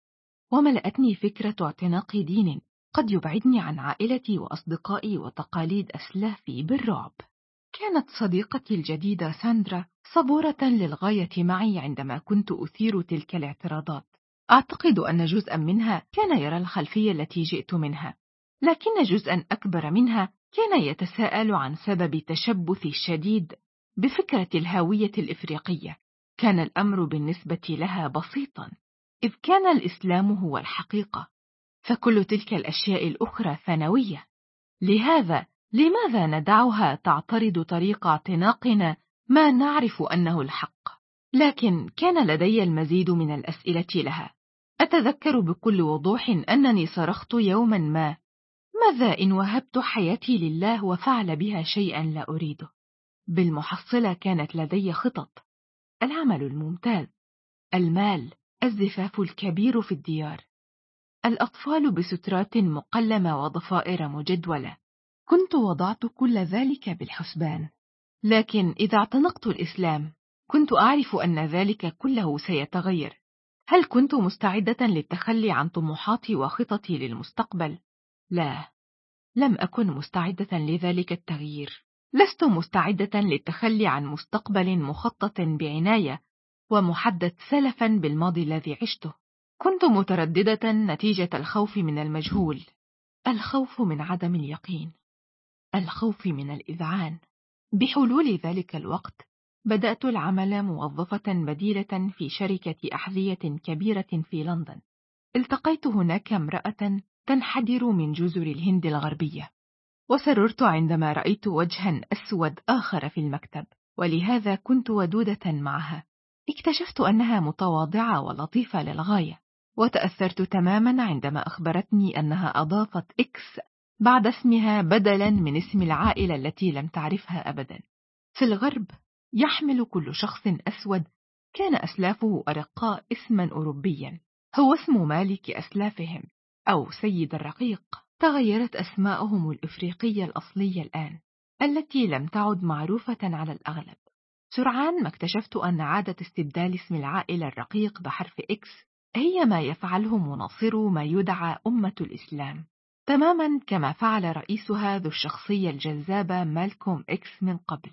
وملأتني فكرة اعتناق دين قد يبعدني عن عائلتي وأصدقائي وتقاليد أسلافي بالرعب. كانت صديقتي الجديدة ساندرا صبورة للغاية معي عندما كنت أثير تلك الاعتراضات. أعتقد أن جزءا منها كان يرى الخلفية التي جئت منها، لكن جزءا أكبر منها كان يتساءل عن سبب تشبثي الشديد بفكرة الهوية الإفريقية. كان الأمر بالنسبة لها بسيطا، إذ كان الإسلام هو الحقيقة، فكل تلك الأشياء الأخرى ثانوية. لهذا لماذا ندعها تعترض طريق اعتناقنا ما نعرف أنه الحق؟ لكن كان لدي المزيد من الأسئلة لها. أتذكر بكل وضوح أنني صرخت يوما ما: ماذا إن وهبت حياتي لله وفعل بها شيئا لا أريده؟ بالمحصلة كانت لدي خطط: العمل الممتاز، المال، الزفاف الكبير في الديار، الأطفال بسترات مقلمة وضفائر مجدولة. كنت وضعت كل ذلك بالحسبان، لكن إذا اعتنقت الإسلام كنت أعرف أن ذلك كله سيتغير. هل كنت مستعدة للتخلي عن طموحاتي وخططي للمستقبل؟ لا، لم أكن مستعدة لذلك التغيير. لست مستعدة للتخلي عن مستقبل مخطط بعناية ومحدد سلفا بالماضي الذي عشته. كنت مترددة نتيجة الخوف من المجهول، الخوف من عدم اليقين، الخوف من الإذعان. بحلول ذلك الوقت بدأت العمل موظفة بديلة في شركة أحذية كبيرة في لندن. التقيت هناك امرأة تنحدر من جزر الهند الغربية، وسررت عندما رأيت وجها أسود آخر في المكتب، ولهذا كنت ودودة معها. اكتشفت أنها متواضعة ولطيفة للغاية، وتأثرت تماما عندما أخبرتني أنها أضافت إكس بعد اسمها بدلا من اسم العائلة التي لم تعرفها أبدا. في الغرب يحمل كل شخص أسود كان أسلافه أرقاء اسما أوروبيا، هو اسم مالك أسلافهم أو سيد الرقيق. تغيرت أسماءهم الإفريقية الأصلية الآن، التي لم تعد معروفة على الأغلب. سرعان ما اكتشفت أن عادة استبدال اسم العائلة الرقيق بحرف إكس هي ما يفعله مناصرو ما يدعى أمة الإسلام، تماما كما فعل رئيسها ذو الشخصية الجذابة مالكوم إكس من قبل.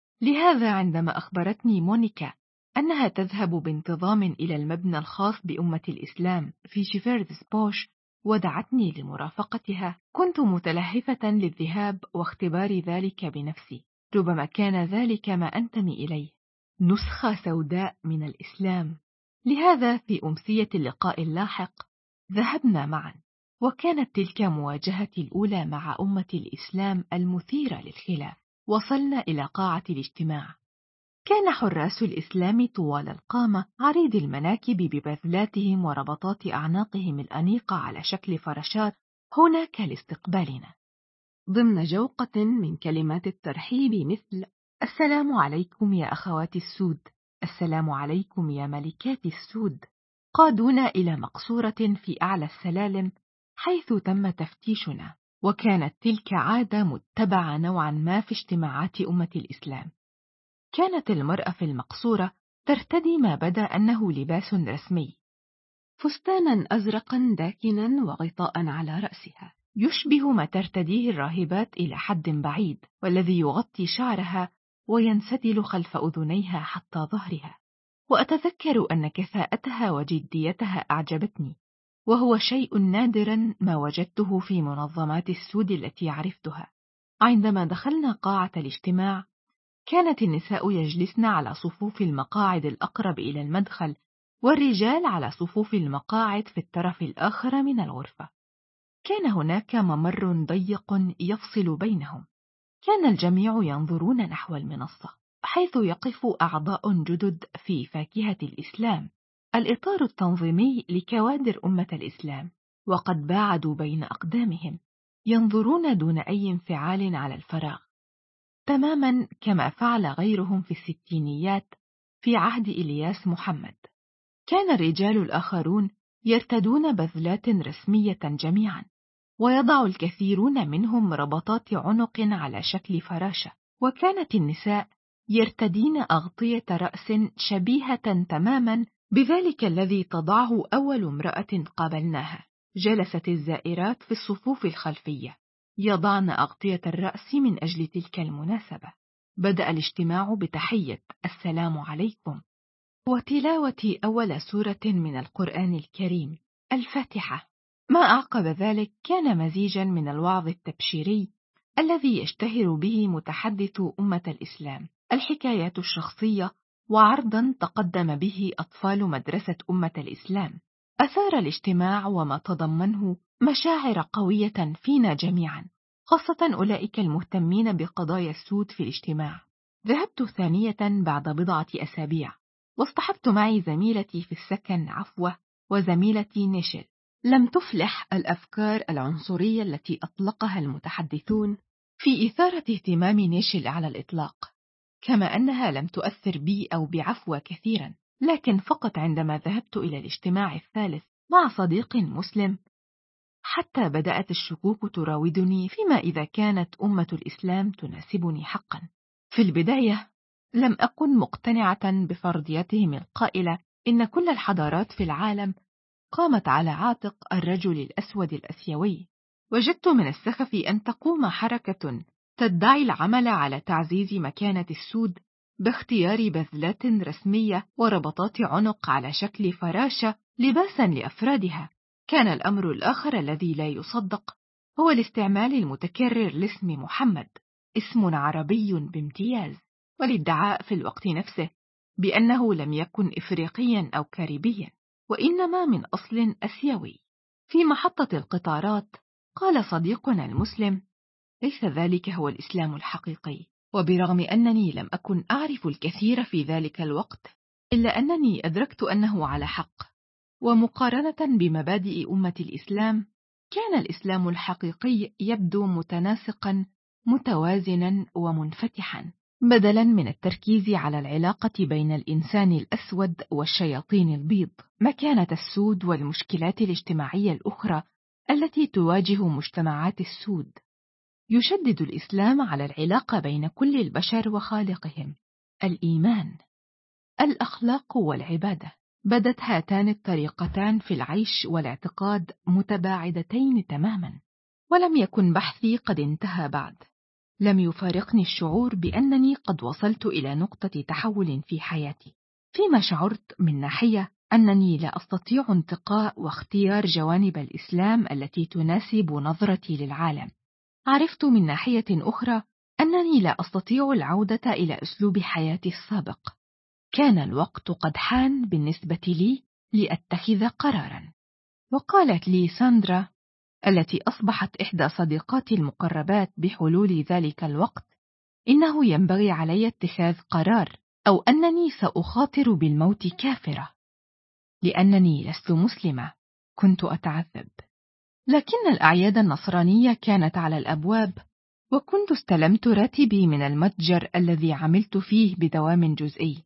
لهذا عندما أخبرتني مونيكا أنها تذهب بانتظام إلى المبنى الخاص بأمة الإسلام في شيفيردز بوش ودعتني لمرافقتها، كنت متلهفة للذهاب واختبار ذلك بنفسي. ربما كان ذلك ما أنتمي إليه، نسخة سوداء من الإسلام. لهذا في أمسية اللقاء اللاحق ذهبنا معا، وكانت تلك مواجهتي الأولى مع أمة الإسلام المثيرة للخلاف. وصلنا إلى قاعة الاجتماع. كان حراس الإسلام طوال القامة عريض المناكب ببذلاتهم وربطات أعناقهم الأنيقة على شكل فراشات هناك لاستقبالنا، ضمن جوقة من كلمات الترحيب مثل السلام عليكم يا أخوات السود، السلام عليكم يا ملكات السود. قادونا إلى مقصورة في أعلى السلالم حيث تم تفتيشنا، وكانت تلك عادة متبعة نوعا ما في اجتماعات أمة الإسلام. كانت المرأة في المقصورة ترتدي ما بدا أنه لباس رسمي، فستانا أزرقا داكنا وغطاء على رأسها يشبه ما ترتديه الراهبات إلى حد بعيد، والذي يغطي شعرها وينسدل خلف أذنيها حتى ظهرها. وأتذكر أن كفاءتها وجديتها أعجبتني، وهو شيء نادرا ما وجدته في منظمات السود التي عرفتها. عندما دخلنا قاعة الاجتماع كانت النساء يجلسن على صفوف المقاعد الأقرب إلى المدخل، والرجال على صفوف المقاعد في الطرف الآخر من الغرفة. كان هناك ممر ضيق يفصل بينهم. كان الجميع ينظرون نحو المنصة حيث يقف أعضاء جدد في فاكهة الإسلام، الإطار التنظيمي لكوادر أمة الإسلام، وقد باعدوا بين أقدامهم ينظرون دون أي انفعال على الفراغ، تماما كما فعل غيرهم في الستينيات في عهد إلياس محمد. كان الرجال الآخرون يرتدون بذلات رسمية جميعا، ويضع الكثيرون منهم ربطات عنق على شكل فراشة، وكانت النساء يرتدين أغطية رأس شبيهة تماما بذلك الذي تضعه أول امرأة قابلناها. جلست الزائرات في الصفوف الخلفية يضعن أغطية الرأس من أجل تلك المناسبة. بدأ الاجتماع بتحية السلام عليكم وتلاوة أول سورة من القرآن الكريم، الفاتحة. ما أعقب ذلك كان مزيجا من الوعظ التبشيري الذي يشتهر به متحدث أمة الإسلام، الحكايات الشخصية، وعرضا تقدم به أطفال مدرسة أمة الإسلام. أثار الاجتماع وما تضمنه مشاعر قوية فينا جميعا، خاصة أولئك المهتمين بقضايا السود في الاجتماع. ذهبت ثانية بعد بضعة أسابيع، واصطحبت معي زميلتي في السكن عفوة وزميلتي نيشل. لم تفلح الأفكار العنصرية التي أطلقها المتحدثون في إثارة اهتمام نيشل على الإطلاق، كما أنها لم تؤثر بي أو بعفوة كثيرا، لكن فقط عندما ذهبت إلى الاجتماع الثالث مع صديق مسلم حتى بدأت الشكوك تراودني فيما إذا كانت أمة الإسلام تناسبني حقا. في البداية لم أكن مقتنعة بفرضيتهم القائلة إن كل الحضارات في العالم قامت على عاتق الرجل الأسود الأسيوي. وجدت من السخف أن تقوم حركة تدعي العمل على تعزيز مكانة السود باختيار بذلات رسمية وربطات عنق على شكل فراشة لباسا لأفرادها. كان الأمر الآخر الذي لا يصدق هو الاستعمال المتكرر لاسم محمد، اسم عربي بامتياز، والادعاء في الوقت نفسه بأنه لم يكن إفريقيا أو كاريبيا، وإنما من أصل أسيوي. في محطة القطارات قال صديقنا المسلم: ليس ذلك هو الإسلام الحقيقي. وبرغم أنني لم أكن أعرف الكثير في ذلك الوقت، إلا أنني أدركت أنه على حق. ومقارنة بمبادئ أمة الإسلام، كان الإسلام الحقيقي يبدو متناسقا، متوازنا ومنفتحا، بدلا من التركيز على العلاقة بين الإنسان الأسود والشياطين البيض، مكانة السود والمشكلات الاجتماعية الأخرى التي تواجه مجتمعات السود. يشدد الإسلام على العلاقة بين كل البشر وخالقهم، الإيمان، الأخلاق والعبادة. بدت هاتان الطريقتان في العيش والاعتقاد متباعدتين تماما، ولم يكن بحثي قد انتهى بعد. لم يفارقني الشعور بأنني قد وصلت إلى نقطة تحول في حياتي، فيما شعرت من ناحية أنني لا أستطيع انتقاء واختيار جوانب الإسلام التي تناسب نظرتي للعالم. عرفت من ناحية أخرى أنني لا أستطيع العودة إلى أسلوب حياتي السابق. كان الوقت قد حان بالنسبة لي لأتخذ قرارا. وقالت لي ساندرا التي أصبحت إحدى صديقاتي المقربات بحلول ذلك الوقت: إنه ينبغي علي اتخاذ قرار، أو أنني سأخاطر بالموت كافرة، لأنني لست مسلمة. كنت أتعذب، لكن الأعياد النصرانية كانت على الأبواب، وكنت استلمت راتبي من المتجر الذي عملت فيه بدوام جزئي.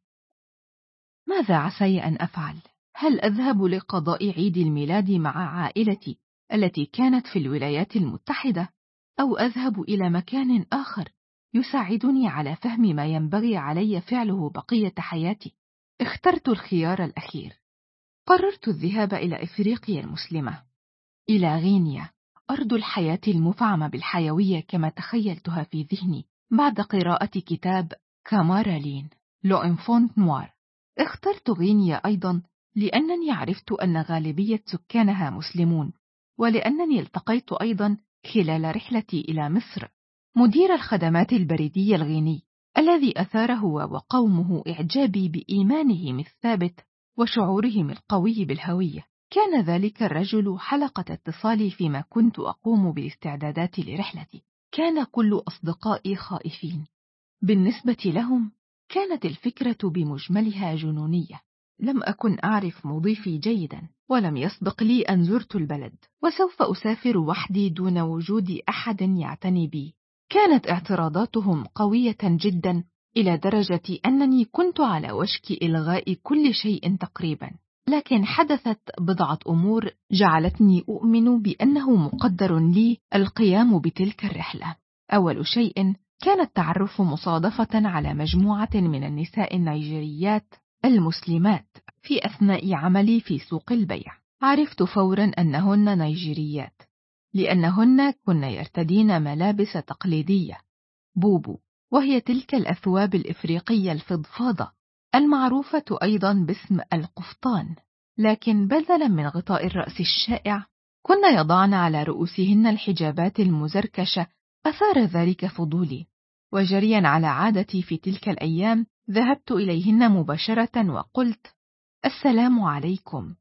ماذا عسي أن أفعل؟ هل أذهب لقضاء عيد الميلاد مع عائلتي التي كانت في الولايات المتحدة، أو أذهب إلى مكان آخر يساعدني على فهم ما ينبغي علي فعله بقية حياتي؟ اخترت الخيار الأخير. قررت الذهاب إلى إفريقيا المسلمة، إلى غينيا، أرض الحياة المفعمة بالحيوية كما تخيلتها في ذهني بعد قراءة كتاب كامارالين لو إنفونت نوار. اخترت غينيا أيضا لأنني عرفت أن غالبية سكانها مسلمون، ولأنني التقيت أيضا خلال رحلتي إلى مصر مدير الخدمات البريدية الغيني، الذي أثار هو وقومه إعجابي بإيمانهم الثابت وشعورهم القوي بالهوية. كان ذلك الرجل حلقة اتصالي فيما كنت أقوم بالاستعدادات لرحلتي. كان كل أصدقائي خائفين. بالنسبة لهم كانت الفكرة بمجملها جنونية. لم أكن أعرف مضيفي جيدا، ولم يسبق لي أن زرت البلد، وسوف أسافر وحدي دون وجود أحد يعتني بي. كانت اعتراضاتهم قوية جدا، إلى درجة أنني كنت على وشك إلغاء كل شيء تقريبا. لكن حدثت بضعة أمور جعلتني أؤمن بأنه مقدر لي القيام بتلك الرحلة. أول شيء كان التعرف مصادفة على مجموعة من النساء النيجيريات المسلمات في أثناء عملي في سوق البيع. عرفت فورا أنهن نيجيريات، لأنهن كن يرتدين ملابس تقليدية بوبو، وهي تلك الأثواب الإفريقية الفضفاضة المعروفة أيضا باسم القفطان، لكن بدلا من غطاء الرأس الشائع كن يضعن على رؤوسهن الحجابات المزركشة. أثار ذلك فضولي، وجريا على عادتي في تلك الأيام ذهبت إليهن مباشرة وقلت: السلام عليكم.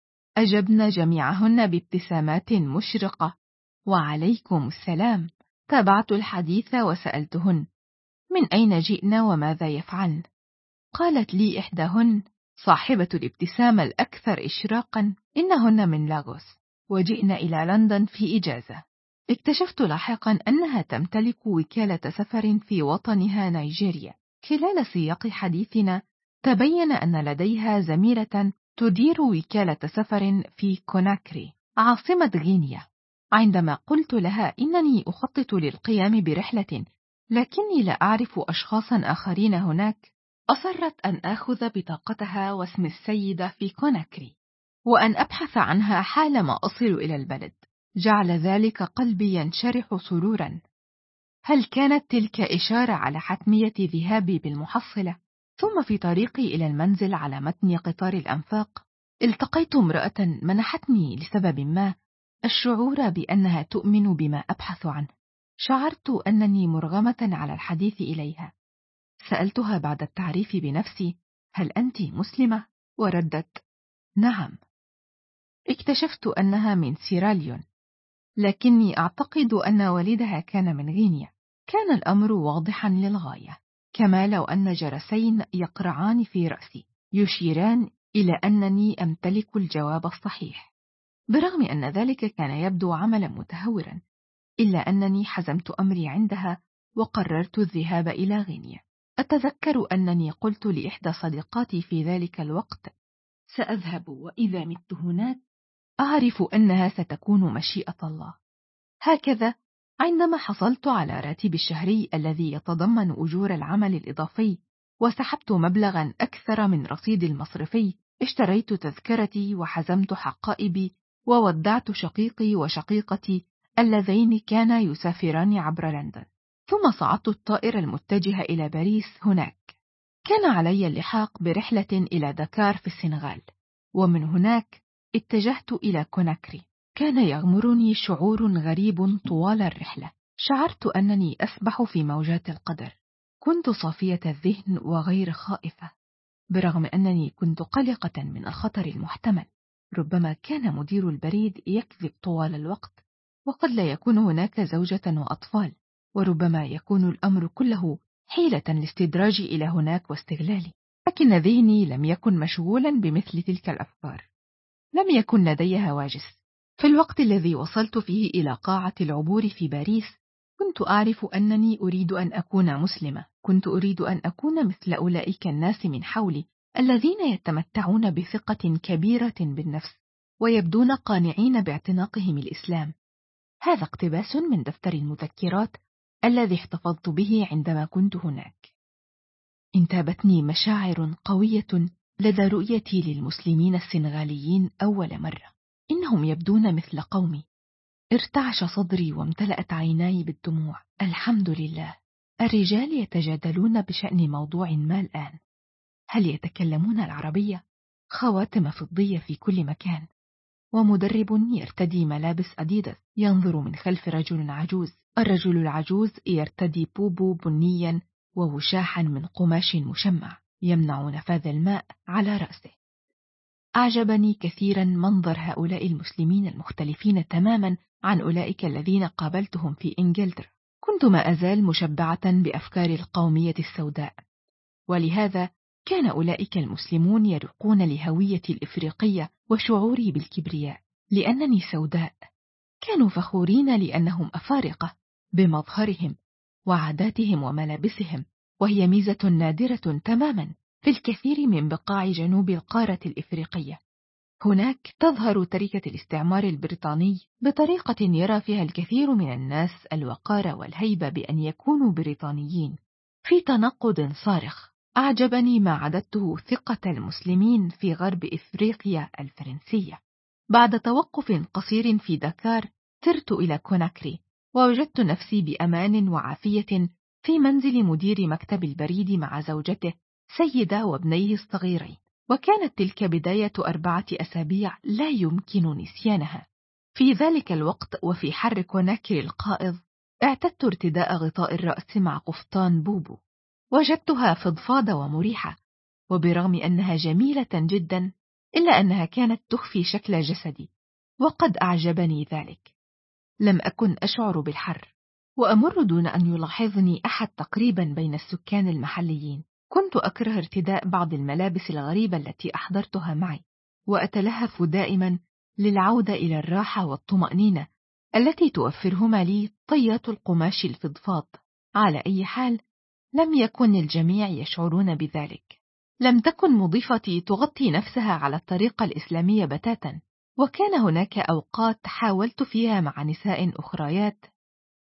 أجبن جميعهن بابتسامات مشرقة: وعليكم السلام. تابعت الحديث وسألتهن من أين جئن وماذا يفعلن. قالت لي إحداهن صاحبة الابتسامة الأكثر إشراقا إنهن من لاغوس، وجئن إلى لندن في إجازة. اكتشفت لاحقا أنها تمتلك وكالة سفر في وطنها نيجيريا. خلال سياق حديثنا تبين أن لديها زميلة تدير وكالة سفر في كوناكري عاصمة غينيا. عندما قلت لها إنني أخطط للقيام برحلة لكني لا أعرف أشخاصا آخرين هناك. أصرت أن آخذ بطاقتها واسم السيدة في كوناكري، وأن أبحث عنها حالما أصل إلى البلد. جعل ذلك قلبي ينشرح سرورا. هل كانت تلك إشارة على حتمية ذهابي بالمحصلة؟ ثم في طريقي إلى المنزل على متن قطار الأنفاق، التقيت امرأة منحتني لسبب ما الشعور بأنها تؤمن بما أبحث عنه. شعرت أنني مرغمة على الحديث إليها. سألتها بعد التعريف بنفسي: هل أنت مسلمة؟ وردت: نعم. اكتشفت أنها من سيراليون، لكني أعتقد أن والدها كان من غينيا. كان الأمر واضحا للغاية، كما لو أن جرسين يقرعان في رأسي يشيران إلى أنني أمتلك الجواب الصحيح. برغم أن ذلك كان يبدو عملا متهورا، إلا أنني حزمت أمري عندها وقررت الذهاب إلى غينيا. أتذكر أنني قلت لإحدى صديقاتي في ذلك الوقت: سأذهب، وإذا مت هناك أعرف أنها ستكون مشيئة الله. هكذا عندما حصلت على راتبي الشهري الذي يتضمن أجور العمل الإضافي، وسحبت مبلغا أكثر من رصيدي المصرفي، اشتريت تذكرتي وحزمت حقائبي، وودعت شقيقي وشقيقتي اللذين كانا يسافران عبر لندن. ثم صعدت الطائرة المتجهة إلى باريس. هناك كان علي اللحاق برحلة إلى دكار في السنغال، ومن هناك اتجهت إلى كوناكري. كان يغمرني شعور غريب طوال الرحلة. شعرت أنني أسبح في موجات القدر. كنت صافية الذهن وغير خائفة، برغم أنني كنت قلقة من الخطر المحتمل. ربما كان مدير البريد يكذب طوال الوقت، وقد لا يكون هناك زوجة وأطفال، وربما يكون الأمر كله حيلة لاستدراجي إلى هناك واستغلالي. لكن ذهني لم يكن مشغولا بمثل تلك الأفكار. لم يكن لدي هواجس. في الوقت الذي وصلت فيه إلى قاعة العبور في باريس، كنت أعرف أنني أريد أن أكون مسلمة. كنت أريد أن أكون مثل أولئك الناس من حولي الذين يتمتعون بثقة كبيرة بالنفس ويبدون قانعين باعتناقهم الإسلام. هذا اقتباس من دفتر المذكرات الذي احتفظت به عندما كنت هناك. انتابتني مشاعر قوية لدى رؤيتي للمسلمين السنغاليين أول مرة. إنهم يبدون مثل قومي. ارتعش صدري وامتلأت عيناي بالدموع. الحمد لله. الرجال يتجادلون بشأن موضوع ما الآن. هل يتكلمون العربية؟ خواتم فضية في كل مكان، ومدرب يرتدي ملابس أديداس ينظر من خلف رجل عجوز. الرجل العجوز يرتدي بوبو بنيا ووشاحا من قماش مشمع يمنع نفاذ الماء على رأسه. أعجبني كثيرا منظر هؤلاء المسلمين المختلفين تماما عن أولئك الذين قابلتهم في إنجلترا. كنت ما أزال مشبعة بأفكار القومية السوداء، ولهذا كان أولئك المسلمون يرقون لهويتي الإفريقية وشعوري بالكبرياء لأنني سوداء. كانوا فخورين لأنهم أفارقة بمظهرهم وعاداتهم وملابسهم، وهي ميزة نادرة تماما في الكثير من بقاع جنوب القارة الإفريقية. هناك تظهر تركة الاستعمار البريطاني بطريقة يرى فيها الكثير من الناس الوقار والهيبة بأن يكونوا بريطانيين، في تناقض صارخ. أعجبني ما عددته ثقة المسلمين في غرب إفريقيا الفرنسية. بعد توقف قصير في دكار سرت إلى كوناكري، ووجدت نفسي بأمان وعافية في منزل مدير مكتب البريد مع زوجته سيدة وابنيه الصغيرين. وكانت تلك بداية أربعة أسابيع لا يمكن نسيانها. في ذلك الوقت وفي حر كوناكري القائض اعتدت ارتداء غطاء الرأس مع قفطان بوبو. وجدتها فضفاضة ومريحة، وبرغم أنها جميلة جدا إلا أنها كانت تخفي شكل جسدي، وقد أعجبني ذلك. لم أكن أشعر بالحر، وأمر دون أن يلاحظني أحد تقريبا بين السكان المحليين. كنت أكره ارتداء بعض الملابس الغريبة التي أحضرتها معي، وأتلهف دائما للعودة إلى الراحة والطمأنينة التي توفرهما لي طيات القماش الفضفاض. على أي حال، لم يكن الجميع يشعرون بذلك. لم تكن مضيفتي تغطي نفسها على الطريقة الإسلامية بتاتا، وكان هناك أوقات حاولت فيها مع نساء أخريات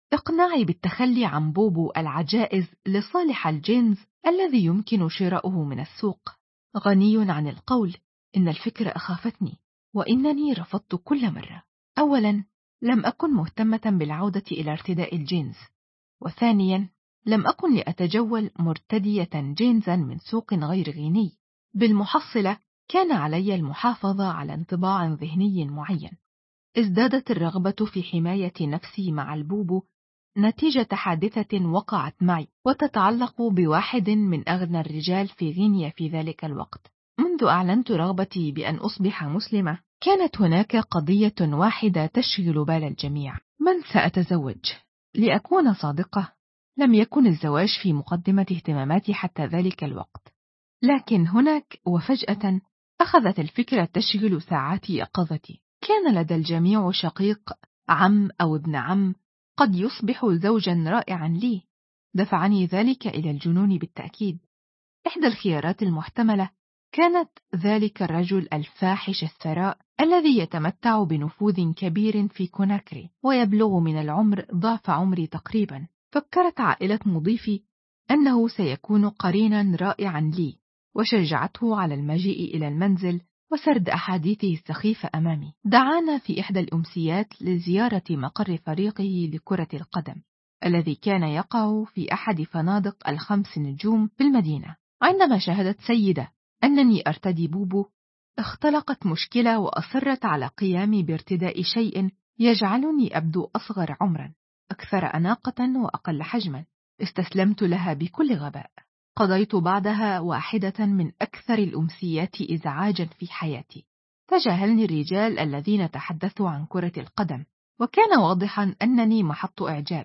اقناعي بالتخلي عن بوبو العجائز لصالح الجينز الذي يمكن شراؤه من السوق. غني عن القول إن الفكرة أخافتني، وإنني رفضت كل مرة. أولا، لم أكن مهتمة بالعودة إلى ارتداء الجينز، وثانيا، لم أكن لأتجول مرتدية جينزا من سوق غير غني. بالمحصلة، كان علي المحافظة على انطباع ذهني معين. ازدادت الرغبة في حماية نفسي مع البوبو نتيجة حادثة وقعت معي وتتعلق بواحد من أغنى الرجال في غينيا في ذلك الوقت. منذ أعلنت رغبتي بأن أصبح مسلمة، كانت هناك قضية واحدة تشغل بال الجميع: من سأتزوج؟ لأكون صادقة، لم يكن الزواج في مقدمة اهتماماتي حتى ذلك الوقت، لكن هناك وفجأة أخذت الفكرة تشغل ساعات يقظتي. كان لدى الجميع شقيق، عم أو ابن عم قد يصبح زوجا رائعا لي. دفعني ذلك إلى الجنون بالتأكيد. إحدى الخيارات المحتملة كانت ذلك الرجل الفاحش الثراء الذي يتمتع بنفوذ كبير في كوناكري ويبلغ من العمر ضعف عمري تقريبا. فكرت عائلة مضيفي أنه سيكون قرينا رائعا لي، وشجعته على المجيء إلى المنزل وسرد أحاديثه السخيفة أمامي. دعانا في إحدى الأمسيات لزيارة مقر فريقه لكرة القدم الذي كان يقع في أحد فنادق الخمس نجوم في المدينة. عندما شاهدت سيدة أنني أرتدي بوبو، اختلقت مشكلة وأصرت على قيامي بارتداء شيء يجعلني أبدو أصغر عمرا، أكثر أناقة وأقل حجما. استسلمت لها بكل غباء. قضيت بعدها واحدة من أكثر الأمسيات إزعاجا في حياتي. تجاهلني الرجال الذين تحدثوا عن كرة القدم، وكان واضحا أنني محط إعجاب،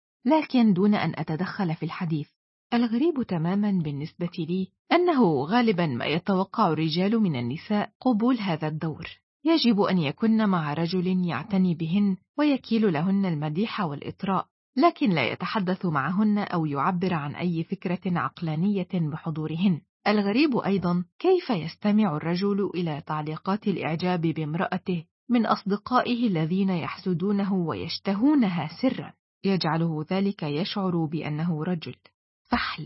لكن دون أن أتدخل في الحديث. الغريب تماما بالنسبة لي أنه غالبا ما يتوقع الرجال من النساء قبول هذا الدور. يجب أن يكن مع رجل يعتني بهن ويكيل لهن المديح والإطراء، لكن لا يتحدث معهن أو يعبر عن أي فكرة عقلانية بحضورهن. الغريب أيضا كيف يستمع الرجل إلى تعليقات الإعجاب بامرأته من أصدقائه الذين يحسدونه ويشتهونها سرا، يجعله ذلك يشعر بأنه رجل فحل،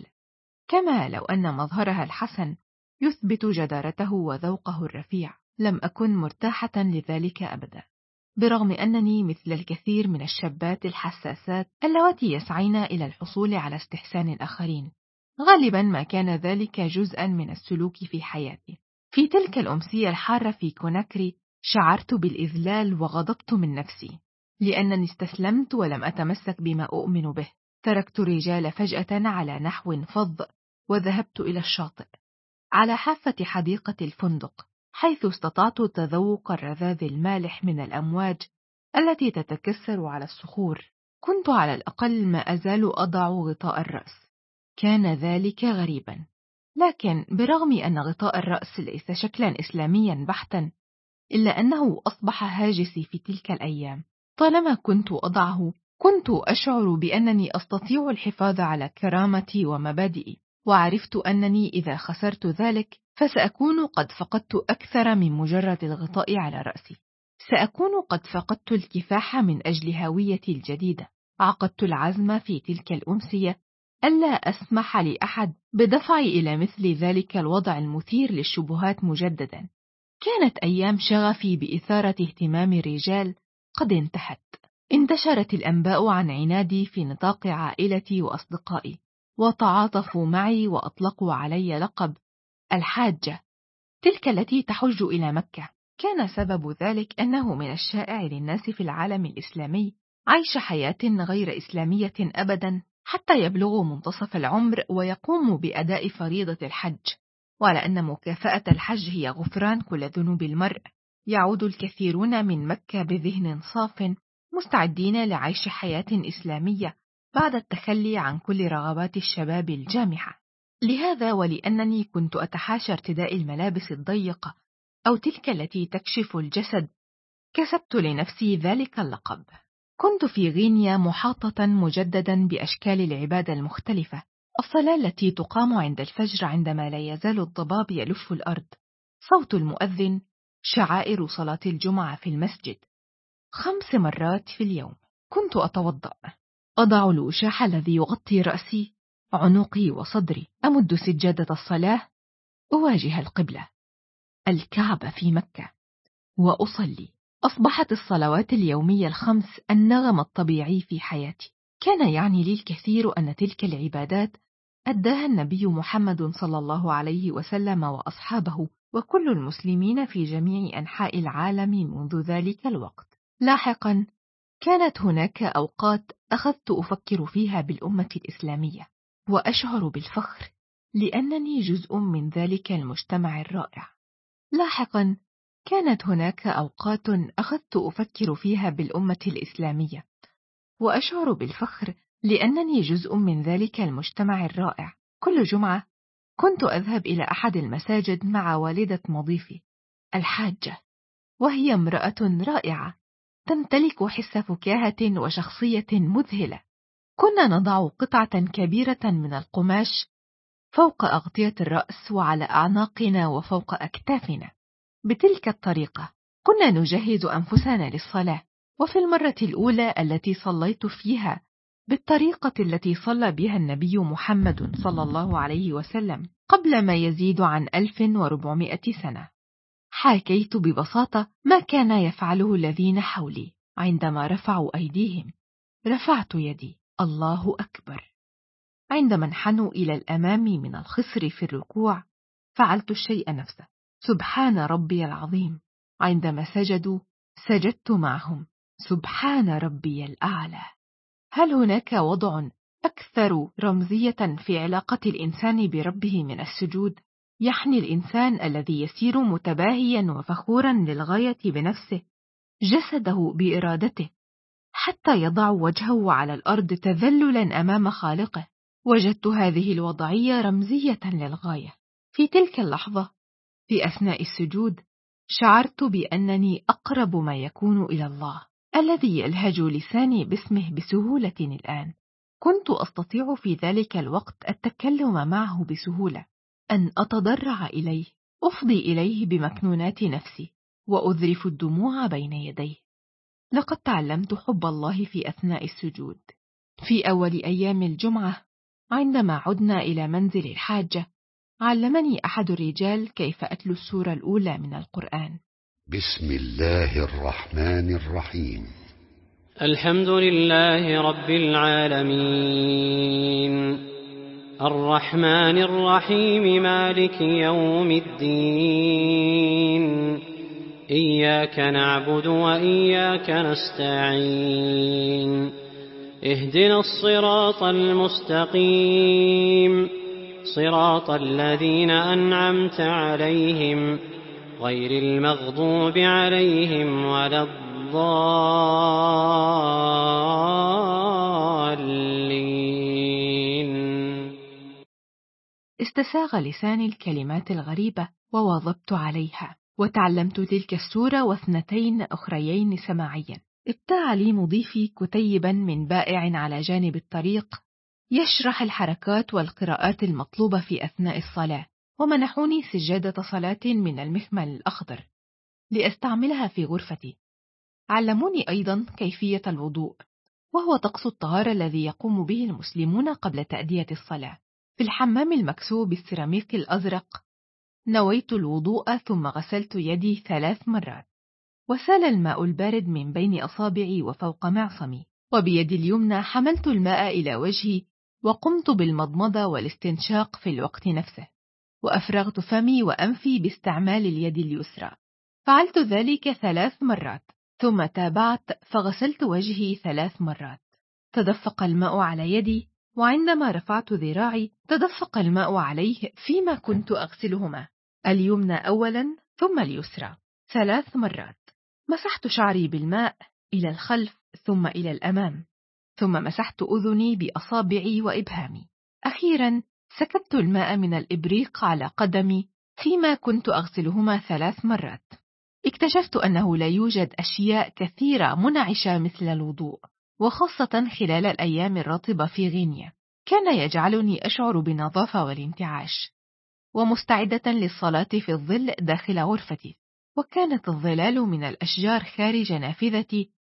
كما لو أن مظهرها الحسن يثبت جدارته وذوقه الرفيع. لم أكن مرتاحة لذلك أبدا، برغم أنني مثل الكثير من الشابات الحساسات اللواتي يسعين إلى الحصول على استحسان الآخرين. غالبا ما كان ذلك جزءا من السلوك في حياتي. في تلك الأمسية الحارة في كوناكري شعرت بالإذلال وغضبت من نفسي، لأنني استسلمت ولم أتمسك بما أؤمن به. تركت الرجال فجأة على نحو فظ وذهبت إلى الشاطئ على حافة حديقة الفندق، حيث استطعت تذوق الرذاذ المالح من الأمواج التي تتكسر على الصخور. كنت على الأقل ما أزال أضع غطاء الرأس. كان ذلك غريبا، لكن برغم أن غطاء الرأس ليس شكلا إسلاميا بحتا، إلا أنه أصبح هاجسي في تلك الأيام. طالما كنت أضعه كنت أشعر بأنني أستطيع الحفاظ على كرامتي ومبادئي، وعرفت أنني إذا خسرت ذلك فسأكون قد فقدت أكثر من مجرد الغطاء على رأسي. سأكون قد فقدت الكفاح من أجل هويتي الجديدة. عقدت العزم في تلك الأمسية ألا أسمح لأحد بدفعي إلى مثل ذلك الوضع المثير للشبهات مجددا. كانت أيام شغفي بإثارة اهتمام الرجال قد انتهت. انتشرت الأنباء عن عنادي في نطاق عائلتي وأصدقائي، وتعاطفوا معي وأطلقوا علي لقب الحاجة، تلك التي تحج إلى مكة. كان سبب ذلك أنه من الشائع للناس في العالم الإسلامي عيش حياة غير إسلامية أبدا حتى يبلغوا منتصف العمر ويقوموا بأداء فريضة الحج، وعلى أن مكافأة الحج هي غفران كل ذنوب المرء. يعود الكثيرون من مكة بذهن صاف، مستعدين لعيش حياة إسلامية بعد التخلي عن كل رغبات الشباب الجامحة. لهذا ولأنني كنت أتحاشى ارتداء الملابس الضيقة أو تلك التي تكشف الجسد، كسبت لنفسي ذلك اللقب. كنت في غينيا محاطة مجددا بأشكال العبادة المختلفة: الصلاة التي تقام عند الفجر عندما لا يزال الضباب يلف الأرض، صوت المؤذن، شعائر صلاة الجمعة في المسجد خمس مرات في اليوم. كنت أتوضأ، أضع الوشاح الذي يغطي رأسي، عنقي وصدري، أمد سجادة الصلاة، أواجه القبلة، الكعبة في مكة، وأصلي. أصبحت الصلوات اليومية الخمس النغم الطبيعي في حياتي. كان يعني لي الكثير أن تلك العبادات أداها النبي محمد صلى الله عليه وسلم وأصحابه وكل المسلمين في جميع أنحاء العالم منذ ذلك الوقت. لاحقا كانت هناك أوقات أخذت أفكر فيها بالأمة الإسلامية، وأشعر بالفخر لأنني جزء من ذلك المجتمع الرائع. لاحقا كانت هناك أوقات أخذت أفكر فيها بالأمة الإسلامية، وأشعر بالفخر لأنني جزء من ذلك المجتمع الرائع. كل جمعة كنت أذهب إلى أحد المساجد مع والدة مضيفي الحاجة، وهي امرأة رائعة تمتلك حس فكاهة وشخصية مذهلة. كنا نضع قطعة كبيرة من القماش فوق أغطية الرأس وعلى أعناقنا وفوق أكتافنا. بتلك الطريقة كنا نجهز أنفسنا للصلاة. وفي المرة الأولى التي صليت فيها بالطريقة التي صلى بها النبي محمد صلى الله عليه وسلم قبل ما يزيد عن ألف وأربعمائة سنة، حكيت ببساطة ما كان يفعله الذين حولي. عندما رفعوا أيديهم رفعت يدي، الله أكبر. عندما انحنوا إلى الأمام من الخصر في الركوع فعلت الشيء نفسه، سبحان ربي العظيم. عندما سجدوا سجدت معهم، سبحان ربي الأعلى. هل هناك وضع أكثر رمزية في علاقة الإنسان بربه من السجود؟ يحني الإنسان الذي يسير متباهيا وفخورا للغاية بنفسه جسده بإرادته حتى يضع وجهه على الأرض تذللا أمام خالقه. وجدت هذه الوضعية رمزية للغاية. في تلك اللحظة في أثناء السجود شعرت بأنني أقرب ما يكون إلى الله الذي يلهج لساني باسمه بسهولة الآن. كنت أستطيع في ذلك الوقت التكلم معه بسهولة، أن أتضرع إليه، أفضي إليه بمكنونات نفسي، وأذرف الدموع بين يديه. لقد تعلمت حب الله في أثناء السجود. في أول أيام الجمعة عندما عدنا إلى منزل الحاجة علمني أحد الرجال كيف أتلو السورة الأولى من القرآن. بسم الله الرحمن الرحيم. الحمد لله رب العالمين، الرحمن الرحيم، مالك يوم الدين، إياك نعبد وإياك نستعين، اهدنا الصراط المستقيم، صراط الذين أنعمت عليهم غير المغضوب عليهم ولا الضالين. استساغ لساني الكلمات الغريبة وواظبت عليها، وتعلمت تلك السورة واثنتين أخريين سماعيا. ابتاع لي مضيفي كتيبا من بائع على جانب الطريق يشرح الحركات والقراءات المطلوبة في أثناء الصلاة، ومنحوني سجادة صلاة من المخمل الأخضر لأستعملها في غرفتي. علموني أيضا كيفية الوضوء، وهو طقس الطهارة الذي يقوم به المسلمون قبل تأدية الصلاة. في الحمام المكسو بالسيراميك الأزرق نويت الوضوء ثم غسلت يدي ثلاث مرات، وسال الماء البارد من بين أصابعي وفوق معصمي، وبيدي اليمنى حملت الماء إلى وجهي وقمت بالمضمضة والاستنشاق في الوقت نفسه، وأفرغت فمي وأنفي باستعمال اليد اليسرى. فعلت ذلك ثلاث مرات، ثم تابعت فغسلت وجهي ثلاث مرات. تدفق الماء على يدي، وعندما رفعت ذراعي تدفق الماء عليه فيما كنت أغسلهما، اليمنى أولا ثم اليسرى، ثلاث مرات. مسحت شعري بالماء إلى الخلف ثم إلى الأمام، ثم مسحت أذني بأصابعي وإبهامي. أخيرا سكبت الماء من الإبريق على قدمي فيما كنت أغسلهما ثلاث مرات. اكتشفت أنه لا يوجد أشياء كثيرة منعشة مثل الوضوء، وخاصة خلال الأيام الرطبة في غينيا. كان يجعلني أشعر بالنظافة والانتعاش، ومستعدة للصلاة في الظل داخل غرفتي، وكانت الظلال من الأشجار خارج نافذتي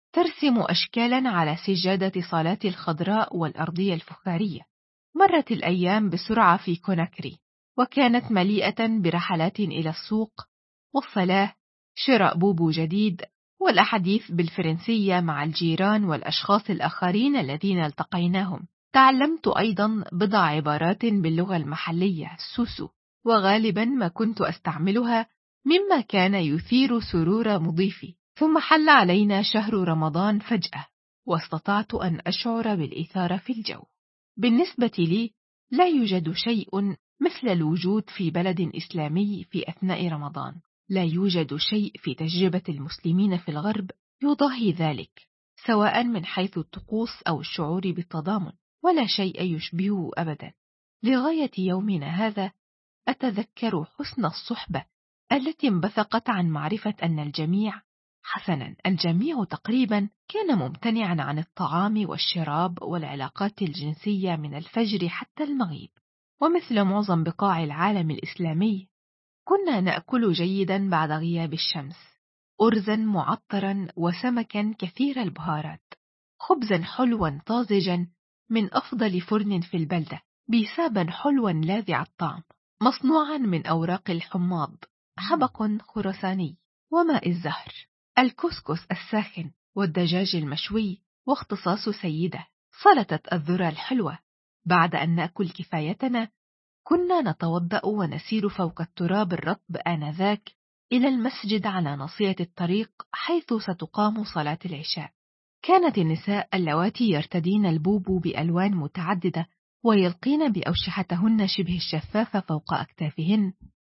ترسم أشكالا على سجادة صلاة الخضراء والأرضية الفخارية. مرت الأيام بسرعة في كوناكري، وكانت مليئة برحلات إلى السوق والصلاة، شراء بوبو جديد، والأحاديث بالفرنسية مع الجيران والأشخاص الآخرين الذين التقيناهم. تعلمت أيضا بضع عبارات باللغة المحلية سوسو، وغالبا ما كنت أستعملها، مما كان يثير سرور مضيفي. ثم حل علينا شهر رمضان فجأة، واستطعت أن أشعر بالإثارة في الجو. بالنسبة لي لا يوجد شيء مثل الوجود في بلد إسلامي في أثناء رمضان. لا يوجد شيء في تجربة المسلمين في الغرب يضاهي ذلك، سواء من حيث الطقوس أو الشعور بالتضامن، ولا شيء يشبهه أبدا. لغاية يومنا هذا أتذكر حسن الصحبة التي انبثقت عن معرفة أن الجميع، حسنا الجميع تقريبا، كان ممتنعا عن الطعام والشراب والعلاقات الجنسية من الفجر حتى المغيب. ومثل معظم بقاع العالم الإسلامي، كنا نأكل جيدا بعد غياب الشمس، أرزا معطرا وسمكا كثير البهارات، خبزا حلوا طازجا من أفضل فرن في البلدة، بيسابا حلوا لاذع الطعم مصنوعا من أوراق الحماض، حبق خرساني وماء الزهر، الكسكس الساخن والدجاج المشوي، واختصاص سيدة سلطة الذرة الحلوة. بعد أن نأكل كفايتنا، كنا نتوضأ ونسير فوق التراب الرطب آنذاك إلى المسجد على ناصية الطريق حيث ستقام صلاة العشاء. كانت النساء اللواتي يرتدين البوبو بألوان متعددة ويلقين بأوشحتهن شبه الشفافة فوق أكتافهن،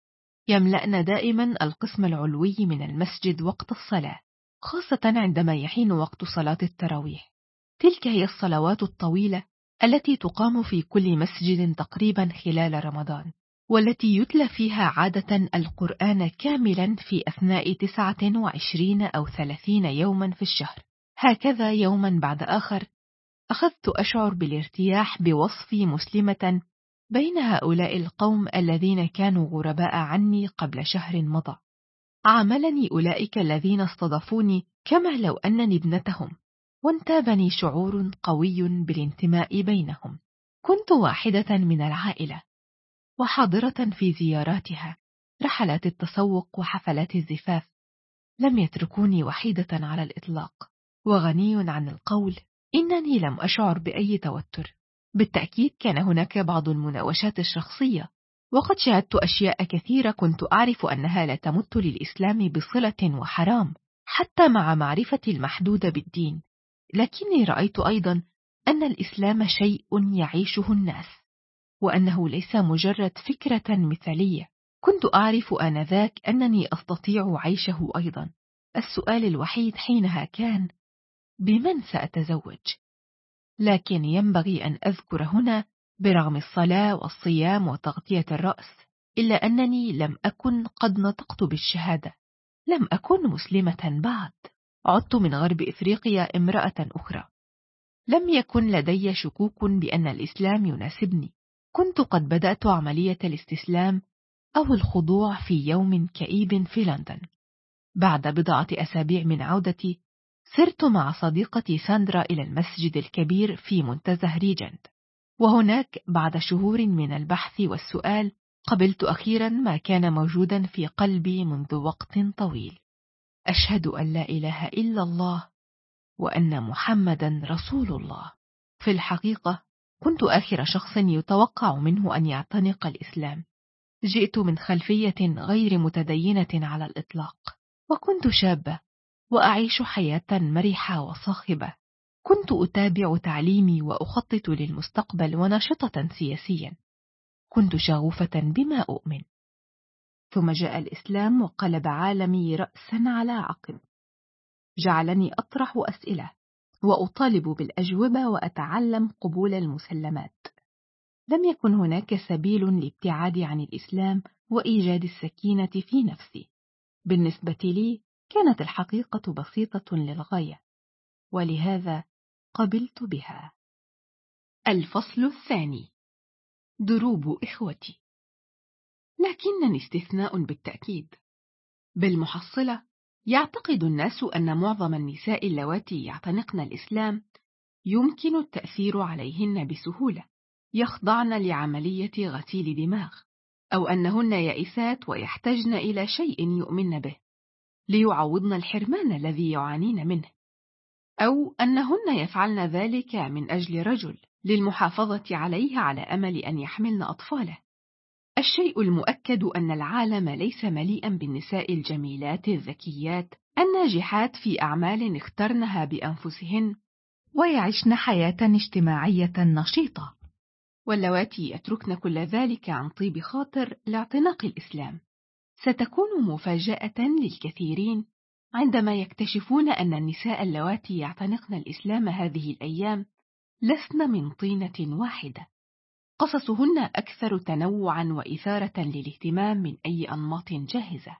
يملأن دائما القسم العلوي من المسجد وقت الصلاة، خاصة عندما يحين وقت صلاة التراويح. تلك هي الصلوات الطويلة التي تقام في كل مسجد تقريبا خلال رمضان، والتي يتلى فيها عادة القرآن كاملا في أثناء تسعة وعشرين أو ثلاثين يوما في الشهر. هكذا يوما بعد آخر أخذت أشعر بالارتياح بوصفي مسلمة بين هؤلاء القوم الذين كانوا غرباء عني قبل شهر مضى. عاملني أولئك الذين استضافوني كما لو أنني ابنتهم، وانتابني شعور قوي بالانتماء بينهم. كنت واحدة من العائلة، وحاضرة في زياراتها، رحلات التسوق وحفلات الزفاف. لم يتركوني وحيدة على الإطلاق، وغني عن القول إنني لم أشعر بأي توتر. بالتأكيد كان هناك بعض المناوشات الشخصية، وقد شاهدت أشياء كثيرة كنت أعرف أنها لا تمت للإسلام بصلة وحرام، حتى مع معرفتي المحدودة بالدين. لكني رأيت أيضا أن الإسلام شيء يعيشه الناس، وأنه ليس مجرد فكرة مثالية. كنت أعرف آنذاك أنني أستطيع عيشه أيضا. السؤال الوحيد حينها كان: بمن سأتزوج؟ لكن ينبغي أن أذكر هنا، برغم الصلاة والصيام وتغطية الرأس، إلا أنني لم أكن قد نطقت بالشهادة. لم أكن مسلمة بعد. عدت من غرب إفريقيا امرأة أخرى. لم يكن لدي شكوك بأن الإسلام يناسبني. كنت قد بدأت عملية الاستسلام أو الخضوع في يوم كئيب في لندن. بعد بضعة أسابيع من عودتي، سرت مع صديقتي ساندرا إلى المسجد الكبير في منتزه ريجنت، وهناك بعد شهور من البحث والسؤال قبلت أخيرا ما كان موجودا في قلبي منذ وقت طويل: أشهد أن لا إله إلا الله وأن محمدا رسول الله. في الحقيقة كنت آخر شخص يتوقع منه أن يعتنق الإسلام. جئت من خلفية غير متدينة على الإطلاق، وكنت شابة وأعيش حياة مرحة وصاخبة. كنت أتابع تعليمي وأخطط للمستقبل وناشطة سياسيا. كنت شغوفة بما أؤمن. ثم جاء الإسلام وقلب عالمي رأسا على عقب. جعلني أطرح أسئلة وأطالب بالأجوبة وأتعلم قبول المسلمات. لم يكن هناك سبيل للابتعاد عن الإسلام وإيجاد السكينة في نفسي. بالنسبة لي كانت الحقيقة بسيطة للغاية، ولهذا قبلت بها. الفصل الثاني: دروب إخوتي. لكنني استثناء بالتأكيد. بالمحصلة يعتقد الناس أن معظم النساء اللواتي يعتنقن الإسلام يمكن التأثير عليهن بسهولة، يخضعن لعملية غسيل دماغ، أو أنهن يائسات ويحتجن إلى شيء يؤمن به ليعوضن الحرمان الذي يعانين منه، أو أنهن يفعلن ذلك من أجل رجل للمحافظة عليه على أمل أن يحملن أطفاله. الشيء المؤكد أن العالم ليس مليئا بالنساء الجميلات الذكيات الناجحات في أعمال اخترنها بأنفسهن ويعشن حياة اجتماعية نشيطة، واللواتي يتركن كل ذلك عن طيب خاطر لاعتناق الإسلام. ستكون مفاجأة للكثيرين عندما يكتشفون أن النساء اللواتي يعتنقن الإسلام هذه الأيام لسن من طينة واحدة، قصصهن أكثر تنوعا وإثارة للاهتمام من أي أنماط جاهزة.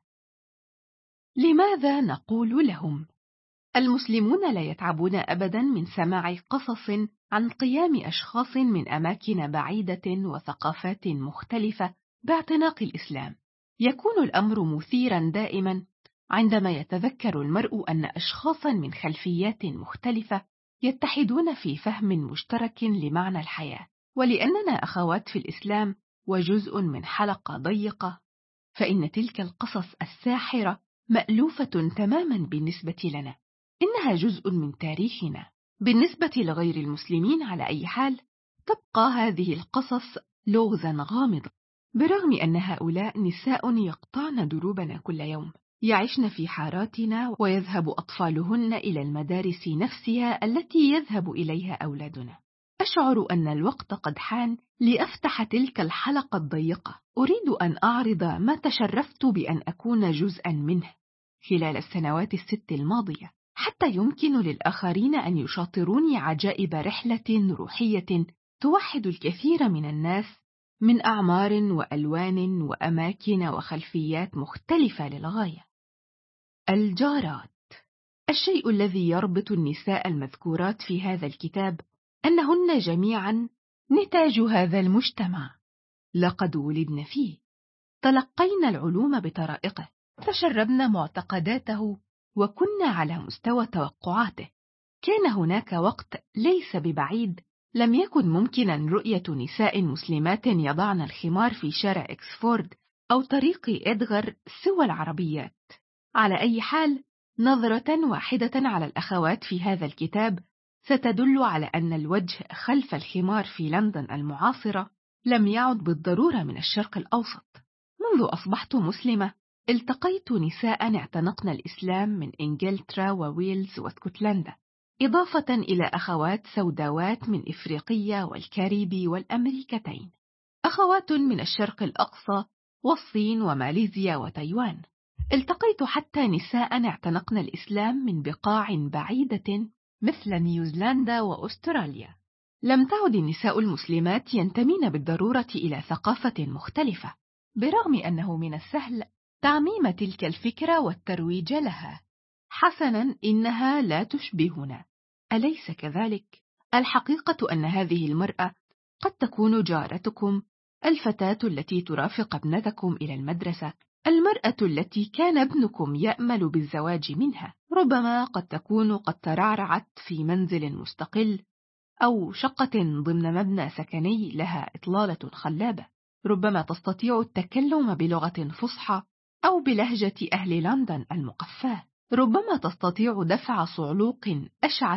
لماذا نقول لهم؟ المسلمون لا يتعبون أبدا من سماع قصص عن قيام أشخاص من أماكن بعيدة وثقافات مختلفة باعتناق الإسلام. يكون الأمر مثيرا دائما عندما يتذكر المرء أن أشخاصا من خلفيات مختلفة يتحدون في فهم مشترك لمعنى الحياة. ولأننا أخوات في الإسلام وجزء من حلقة ضيقة، فإن تلك القصص الساحرة مألوفة تماما بالنسبة لنا، إنها جزء من تاريخنا. بالنسبة لغير المسلمين على أي حال، تبقى هذه القصص لغزا غامضا، برغم أن هؤلاء نساء يقطعن دروبنا كل يوم، يعشن في حاراتنا ويذهب أطفالهن إلى المدارس نفسها التي يذهب إليها أولادنا. أشعر أن الوقت قد حان لأفتح تلك الحلقة الضيقة. أريد أن أعرض ما تشرفت بأن أكون جزءا منه خلال السنوات الست الماضية، حتى يمكن للآخرين أن يشاطروني عجائب رحلة روحية توحد الكثير من الناس من أعمار وألوان وأماكن وخلفيات مختلفة للغاية. الجارات. الشيء الذي يربط النساء المذكورات في هذا الكتاب أنهن جميعا نتاج هذا المجتمع، لقد ولدن فيه، تلقينا العلوم بطرائقه، تشربنا معتقداته، وكنا على مستوى توقعاته. كان هناك وقت ليس ببعيد لم يكن ممكنا رؤية نساء مسلمات يضعن الخمار في شارع إكسفورد أو طريق إدغر سوى العربيات. على أي حال، نظرة واحدة على الأخوات في هذا الكتاب ستدل على أن الوجه خلف الخمار في لندن المعاصرة لم يعد بالضرورة من الشرق الأوسط. منذ أصبحت مسلمة التقيت نساء اعتنقن الإسلام من إنجلترا وويلز واسكتلندا، إضافة إلى أخوات سوداوات من إفريقيا والكاريبي والأمريكتين، أخوات من الشرق الأقصى والصين وماليزيا وتايوان. التقيت حتى نساء اعتنقن الإسلام من بقاع بعيدة مثل نيوزيلندا وأستراليا. لم تعد النساء المسلمات ينتمين بالضرورة إلى ثقافة مختلفة، برغم أنه من السهل تعميم تلك الفكرة والترويج لها. حسنا، إنها لا تشبهنا، أليس كذلك؟ الحقيقة أن هذه المرأة قد تكون جارتكم، الفتاة التي ترافق ابنتكم إلى المدرسة، المرأة التي كان ابنكم يأمل بالزواج منها. ربما قد تكون قد ترعرعت في منزل مستقل أو شقة ضمن مبنى سكني لها إطلالة خلابة. ربما تستطيع التكلم بلغة فصحى أو بلهجة أهل لندن المقفاة. ربما تستطيع دفع صعلوق أشعث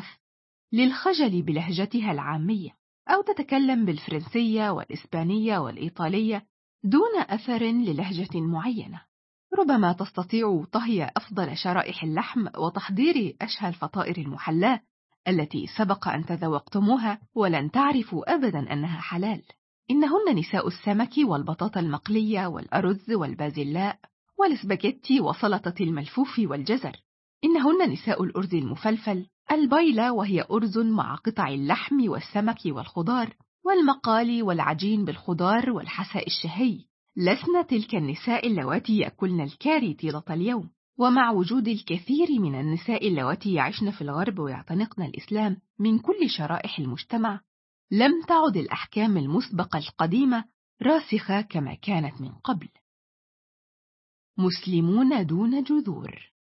للخجل بلهجتها العامية، أو تتكلم بالفرنسية والإسبانية والإيطالية دون أثر للهجة معينة. ربما تستطيع طهي أفضل شرائح اللحم وتحضير أشهى الفطائر المحلاة التي سبق أن تذوقتموها ولن تعرفوا أبدا أنها حلال. إنهن نساء السمك والبطاطا المقلية والأرز والبازلاء والسباجيتي وسلطة الملفوف والجزر. إنهن نساء الأرز المفلفل، البايلة وهي أرز مع قطع اللحم والسمك والخضار، والمقالي والعجين بالخضار والحساء الشهي. لسنا تلك النساء اللواتي يأكلن الكاري طيلة اليوم. ومع وجود الكثير من النساء اللواتي يعيشن في الغرب ويعتنقن الإسلام من كل شرائح المجتمع، لم تعد الأحكام المسبقة القديمة راسخة كما كانت من قبل. مسلمون دون جذور.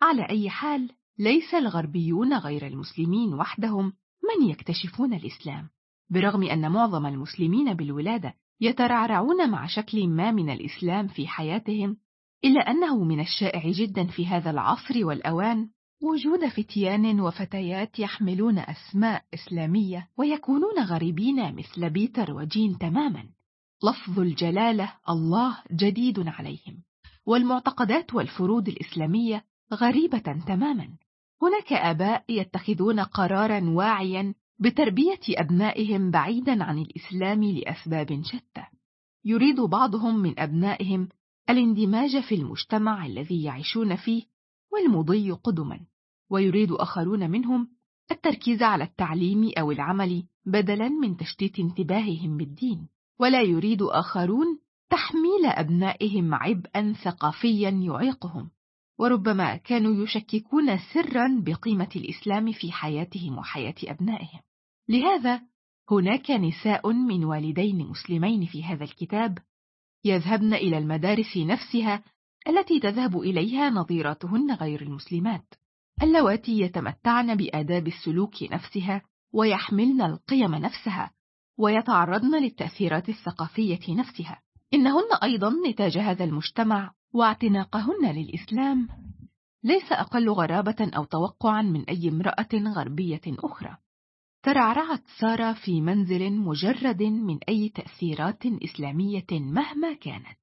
على أي حال، ليس الغربيون غير المسلمين وحدهم من يكتشفون الإسلام، برغم أن معظم المسلمين بالولادة يترعرعون مع شكل ما من الإسلام في حياتهم، إلا أنه من الشائع جدا في هذا العصر والأوان وجود فتيان وفتيات يحملون أسماء إسلامية ويكونون غريبين مثل بيتر وجين تماما. لفظ الجلالة الله جديد عليهم، والمعتقدات والفروض الإسلامية غريبة تماما. هناك آباء يتخذون قرارا واعيا بتربية أبنائهم بعيدا عن الإسلام لأسباب شتى. يريد بعضهم من أبنائهم الاندماج في المجتمع الذي يعيشون فيه والمضي قدما، ويريد آخرون منهم التركيز على التعليم أو العمل بدلا من تشتيت انتباههم بالدين، ولا يريد آخرون تحميل أبنائهم عبئا ثقافيا يعيقهم، وربما كانوا يشككون سرا بقيمة الإسلام في حياتهم وحياة أبنائهم. لهذا هناك نساء من والدين مسلمين في هذا الكتاب يذهبن إلى المدارس نفسها التي تذهب إليها نظيراتهن غير المسلمات، اللواتي يتمتعن بآداب السلوك نفسها ويحملن القيم نفسها ويتعرضن للتأثيرات الثقافية نفسها. إنهن أيضا نتاج هذا المجتمع، واعتناقهن للإسلام ليس أقل غرابة أو توقعا من أي امرأة غربية أخرى. ترعرعت سارة في منزل مجرد من أي تأثيرات إسلامية مهما كانت.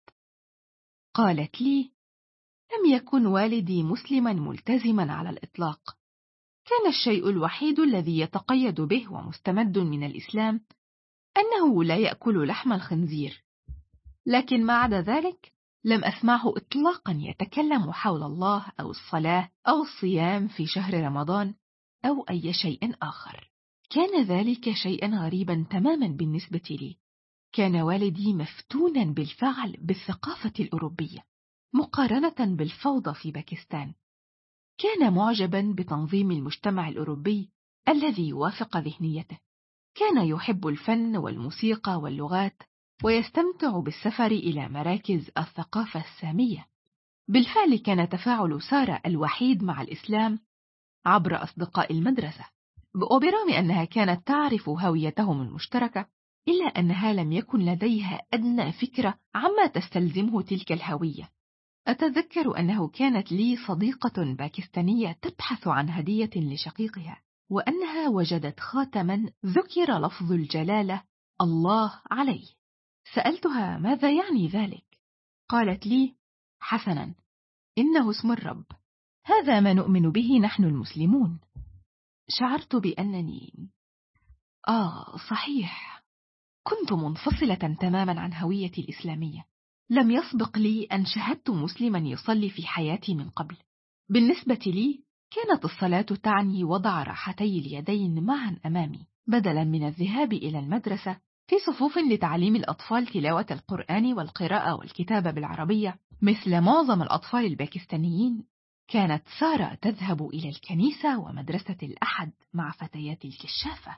قالت لي: لم يكن والدي مسلما ملتزما على الإطلاق، كان الشيء الوحيد الذي يتقيد به ومستمد من الإسلام أنه لا يأكل لحم الخنزير، لكن ما عدا ذلك لم أسمعه إطلاقا يتكلم حول الله أو الصلاة أو الصيام في شهر رمضان أو أي شيء آخر. كان ذلك شيئا غريبا تماما بالنسبة لي. كان والدي مفتونا بالفعل بالثقافة الأوروبية مقارنة بالفوضى في باكستان. كان معجبا بتنظيم المجتمع الأوروبي الذي يوافق ذهنيته. كان يحب الفن والموسيقى واللغات، ويستمتع بالسفر إلى مراكز الثقافة السامية. بالفعل كان تفاعل سارة الوحيد مع الإسلام عبر أصدقاء المدرسة، وبرغم أنها كانت تعرف هويتهم المشتركة، إلا أنها لم يكن لديها أدنى فكرة عما تستلزمه تلك الهوية. أتذكر أنه كانت لي صديقة باكستانية تبحث عن هدية لشقيقها، وأنها وجدت خاتما ذكر لفظ الجلالة الله عليه. سألتها ماذا يعني ذلك؟ قالت لي: حسنا، إنه اسم الرب، هذا ما نؤمن به نحن المسلمون. شعرت بأنني آه صحيح، كنت منفصلة تماما عن هويتي الإسلامية. لم يسبق لي أن شاهدت مسلما يصلي في حياتي من قبل. بالنسبة لي كانت الصلاة تعني وضع راحتي اليدين معا أمامي، بدلا من الذهاب إلى المدرسة في صفوف لتعليم الأطفال تلاوة القرآن والقراءة والكتابة بالعربية مثل معظم الأطفال الباكستانيين. كانت سارة تذهب إلى الكنيسة ومدرسة الأحد مع فتيات الكشافة.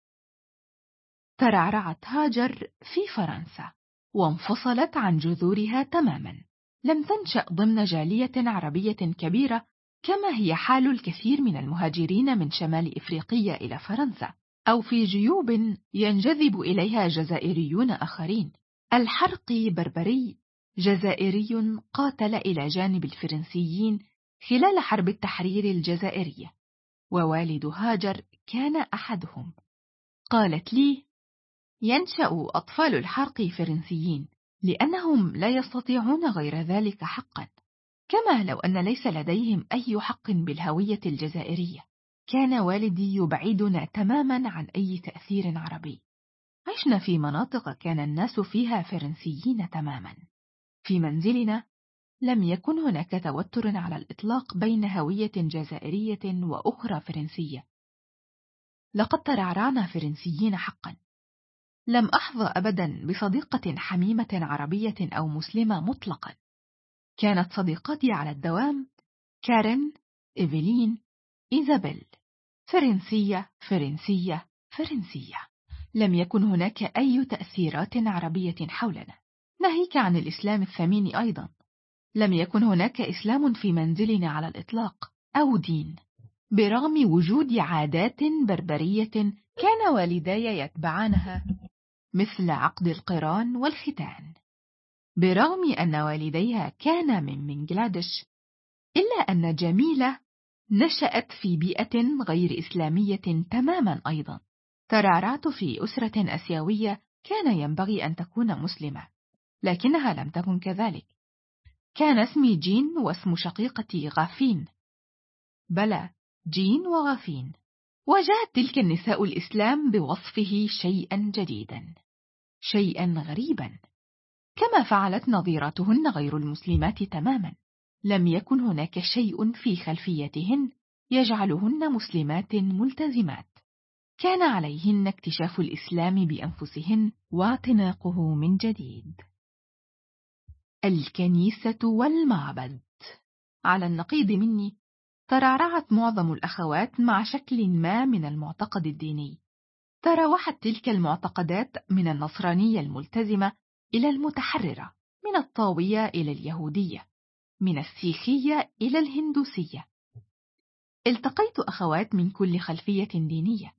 ترعرعت هاجر في فرنسا وانفصلت عن جذورها تماما. لم تنشأ ضمن جالية عربية كبيرة كما هي حال الكثير من المهاجرين من شمال إفريقيا إلى فرنسا، أو في جيوب ينجذب إليها جزائريون آخرين. الحرقي بربري جزائري قاتل إلى جانب الفرنسيين خلال حرب التحرير الجزائرية، ووالد هاجر كان أحدهم. قالت لي: ينشأ أطفال الحرقي فرنسيين لأنهم لا يستطيعون غير ذلك حقا، كما لو أن ليس لديهم أي حق بالهوية الجزائرية. كان والدي يبعدنا تماما عن أي تأثير عربي. عشنا في مناطق كان الناس فيها فرنسيين تماما. في منزلنا لم يكن هناك توتر على الإطلاق بين هوية جزائرية وأخرى فرنسية. لقد ترعرعنا فرنسيين حقا. لم أحظى أبدا بصديقة حميمة عربية أو مسلمة مطلقا. كانت صديقاتي على الدوام كارين، إيفلين، إيزابيل، فرنسية فرنسية فرنسية. لم يكن هناك أي تأثيرات عربية حولنا، ناهيك عن الإسلام الثمين أيضا. لم يكن هناك إسلام في منزلنا على الإطلاق. أو دين. برغم وجود عادات بربرية كان والداي يتبعانها، مثل عقد القران والختان. برغم أن والديها كانا من بنغلاديش، إلا أن جميلة نشأت في بيئة غير إسلامية تماما أيضا. ترعرعت في أسرة آسيوية كان ينبغي أن تكون مسلمة، لكنها لم تكن كذلك. كان اسمي جين واسم شقيقتي غافين. بلى، جين وغافين. وجاءت تلك النساء الإسلام بوصفه شيئا جديدا، شيئا غريبا، كما فعلت نظيراتهن غير المسلمات تماما. لم يكن هناك شيء في خلفيتهن يجعلهن مسلمات ملتزمات. كان عليهن اكتشاف الإسلام بأنفسهن واعتناقه من جديد. الكنيسة والمعبد. على النقيض مني، ترعرعت معظم الأخوات مع شكل ما من المعتقد الديني. تراوحت تلك المعتقدات من النصرانية الملتزمة إلى المتحررة، من الطاوية إلى اليهودية، من السيخية إلى الهندوسية. التقيت أخوات من كل خلفية دينية.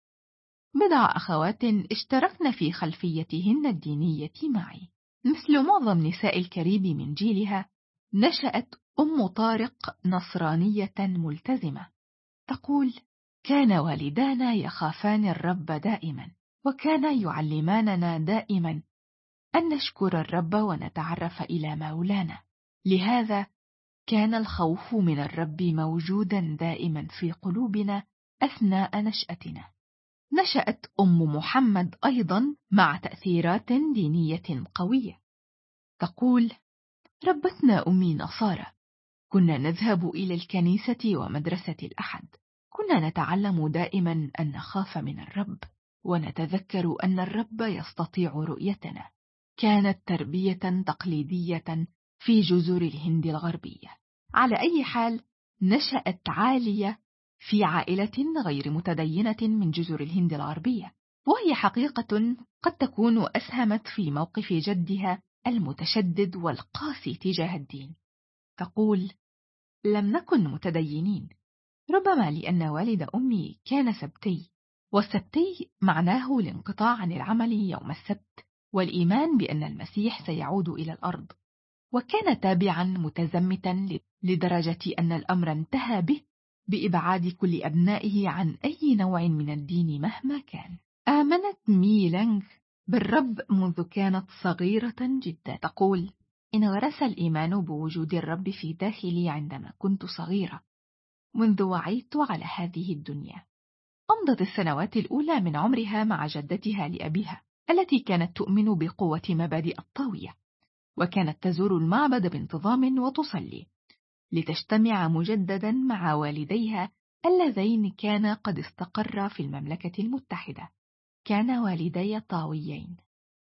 بضع أخوات اشتركن في خلفيتهن الدينية معي. مثل معظم نساء الكاريبي من جيلها، نشأت أم طارق نصرانية ملتزمة. تقول: كان والدانا يخافان الرب دائما، وكان يعلماننا دائما أن نشكر الرب ونتعرف إلى مولانا. لهذا كان الخوف من الرب موجودا دائما في قلوبنا أثناء نشأتنا. نشأت أم محمد أيضا مع تأثيرات دينية قوية. تقول: ربتنا أمي نصارى، كنا نذهب إلى الكنيسة ومدرسة الأحد، كنا نتعلم دائما أن نخاف من الرب، ونتذكر أن الرب يستطيع رؤيتنا. كانت تربية تقليدية في جزر الهند الغربية. على أي حال، نشأت عالية في عائلة غير متدينة من جزر الهند الغربية، وهي حقيقة قد تكون أسهمت في موقف جدها المتشدد والقاسي تجاه الدين. تقول: لم نكن متدينين، ربما لأن والد أمي كان سبتي، والسبتي معناه الانقطاع عن العمل يوم السبت، والإيمان بأن المسيح سيعود إلى الأرض. وكان تابعا متزمتا لدرجة أن الأمر انتهى به بإبعاد كل أبنائه عن أي نوع من الدين مهما كان. آمنت مي لانغ بالرب منذ كانت صغيرة جدا. تقول: إن غرس الإيمان بوجود الرب في داخلي عندما كنت صغيرة، منذ وعيت على هذه الدنيا. أمضت السنوات الأولى من عمرها مع جدتها لأبيها التي كانت تؤمن بقوة مبادئ الطاوية، وكانت تزور المعبد بانتظام وتصلي، لتجتمع مجددا مع والديها اللذين كانا قد استقرا في المملكة المتحدة. كان والدي طاويين،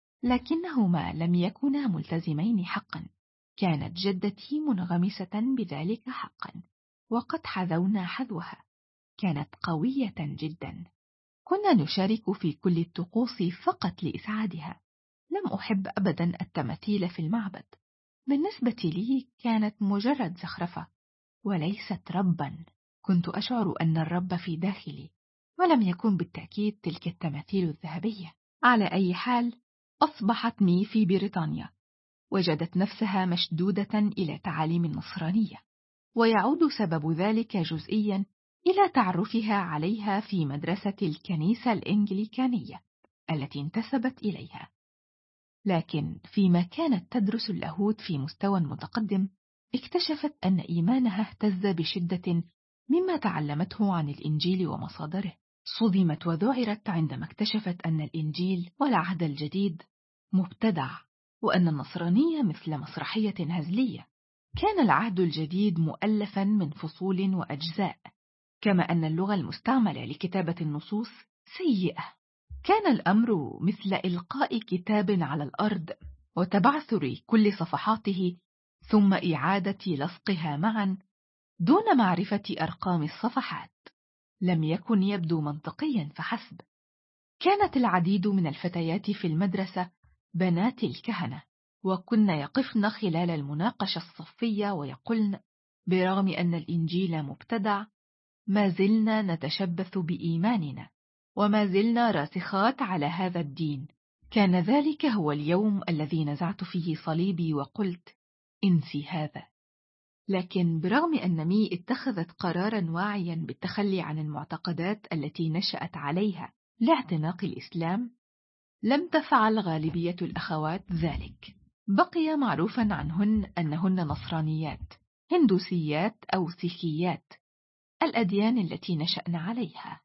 لكنهما لم يكونا ملتزمين حقا. كانت جدتي منغمسة بذلك حقا، وقد حذونا حذوها. كانت قوية جدا. كنا نشارك في كل الطقوس فقط لإسعادها. لم أحب أبدا التماثيل في المعبد. بالنسبة لي كانت مجرد زخرفة وليست ربا. كنت أشعر أن الرب في داخلي، ولم يكن بالتأكيد تلك التماثيل الذهبية. على أي حال، أصبحت مي في بريطانيا، وجدت نفسها مشدودة إلى تعاليم النصرانية، ويعود سبب ذلك جزئيا إلى تعرفها عليها في مدرسة الكنيسة الإنجليكانية التي انتسبت إليها. لكن فيما كانت تدرس اللاهوت في مستوى متقدم، اكتشفت أن إيمانها اهتز بشدة مما تعلمته عن الإنجيل ومصادره. صدمت وذعرت عندما اكتشفت أن الإنجيل والعهد الجديد مبتدع، وأن النصرانية مثل مسرحية هزلية. كان العهد الجديد مؤلفا من فصول وأجزاء، كما أن اللغة المستعملة لكتابة النصوص سيئة. كان الأمر مثل إلقاء كتاب على الأرض وتبعثر كل صفحاته ثم إعادة لصقها معا دون معرفة أرقام الصفحات. لم يكن يبدو منطقيا فحسب. كانت العديد من الفتيات في المدرسة بنات الكهنة، وكن يقفن خلال المناقشة الصفية ويقولن: برغم أن الإنجيل مبتدع، ما زلنا نتشبث بإيماننا، وما زلنا راسخات على هذا الدين. كان ذلك هو اليوم الذي نزعت فيه صليبي وقلت: انسي هذا. لكن برغم أن مي اتخذت قرارا واعيا بالتخلي عن المعتقدات التي نشأت عليها لاعتناق الإسلام، لم تفعل غالبية الأخوات ذلك. بقي معروفا عنهن أنهن نصرانيات، هندوسيات أو سيخيات، الأديان التي نشأن عليها.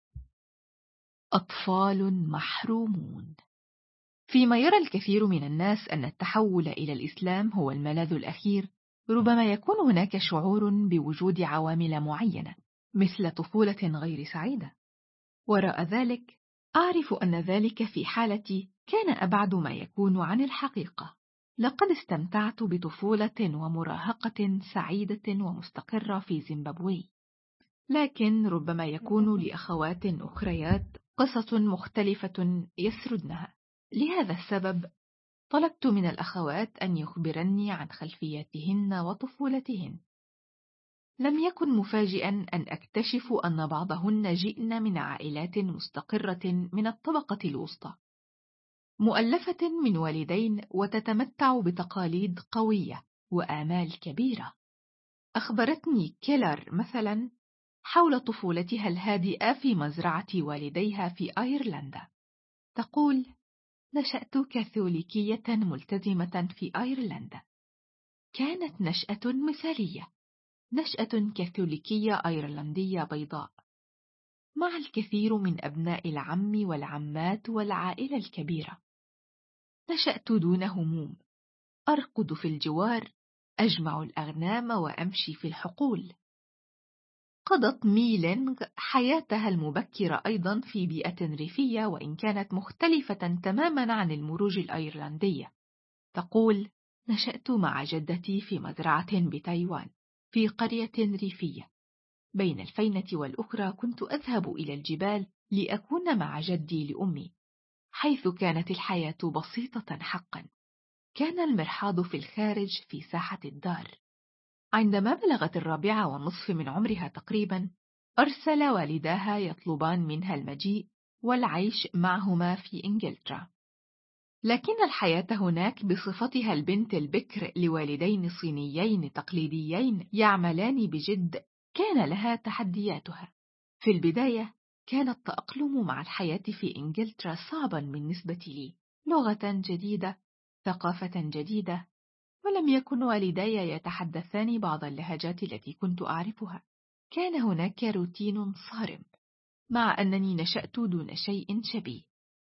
أطفال محرومون. فيما يرى الكثير من الناس أن التحول إلى الإسلام هو الملاذ الأخير، ربما يكون هناك شعور بوجود عوامل معينة مثل طفولة غير سعيدة. وراء ذلك أعرف أن ذلك في حالتي كان أبعد ما يكون عن الحقيقة. لقد استمتعت بطفولة ومراهقة سعيدة ومستقرة في زيمبابوي، لكن ربما يكون لأخوات أخريات قصص مختلفة يسردنها. لهذا السبب طلبت من الأخوات أن يخبرني عن خلفياتهن وطفولتهن. لم يكن مفاجئا أن أكتشف أن بعضهن جئن من عائلات مستقرة من الطبقة الوسطى، مؤلفة من والدين، وتتمتع بتقاليد قوية وآمال كبيرة. أخبرتني كيلر مثلا حول طفولتها الهادئة في مزرعة والديها في أيرلندا. تقول: نشأت كاثوليكية ملتزمة في أيرلندا. كانت نشأة مثالية، نشأة كاثوليكية أيرلندية بيضاء، مع الكثير من أبناء العم والعمات والعائلة الكبيرة. نشأت دون هموم، أرقد في الجوار، أجمع الأغنام وأمشي في الحقول. قضت مي لينغ حياتها المبكرة أيضا في بيئة ريفية، وإن كانت مختلفة تماما عن المروج الأيرلندية. تقول: نشأت مع جدتي في مزرعة بتايوان في قرية ريفية. بين الفينة والأخرى كنت أذهب إلى الجبال لأكون مع جدي لأمي، حيث كانت الحياة بسيطة حقا. كان المرحاض في الخارج في ساحة الدار. عندما بلغت الرابعة والنصف من عمرها تقريبا، أرسل والداها يطلبان منها المجيء والعيش معهما في إنجلترا. لكن الحياة هناك بصفتها البنت البكر لوالدين صينيين تقليديين يعملان بجد كان لها تحدياتها. في البداية كان التأقلم مع الحياة في إنجلترا صعبا بالنسبة لي، لغة جديدة، ثقافة جديدة، ولم يكن والداي يتحدثان بعض اللهجات التي كنت أعرفها. كان هناك روتين صارم، مع أنني نشأت دون شيء شبيه.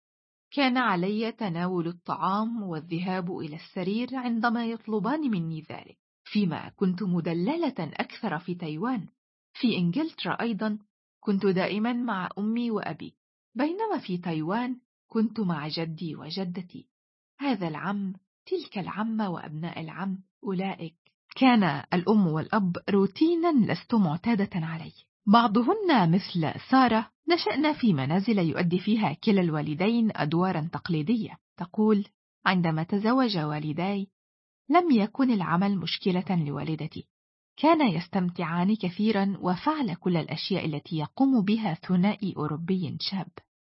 كان علي تناول الطعام والذهاب إلى السرير عندما يطلبان مني ذلك، فيما كنت مدللة أكثر في تايوان. في إنجلترا أيضا كنت دائما مع أمي وأبي، بينما في تايوان كنت مع جدي وجدتي، هذا العم، تلك العمة، وأبناء العم أولئك. كان الأم والأب روتينا لست معتادة عليه. بعضهن مثل سارة نشأنا في منازل يؤدي فيها كلا الوالدين أدوارا تقليدية. تقول: عندما تزوج والداي لم يكن العمل مشكلة لوالدتي، كان يستمتعان كثيرا وفعل كل الأشياء التي يقوم بها ثنائي أوروبي شاب.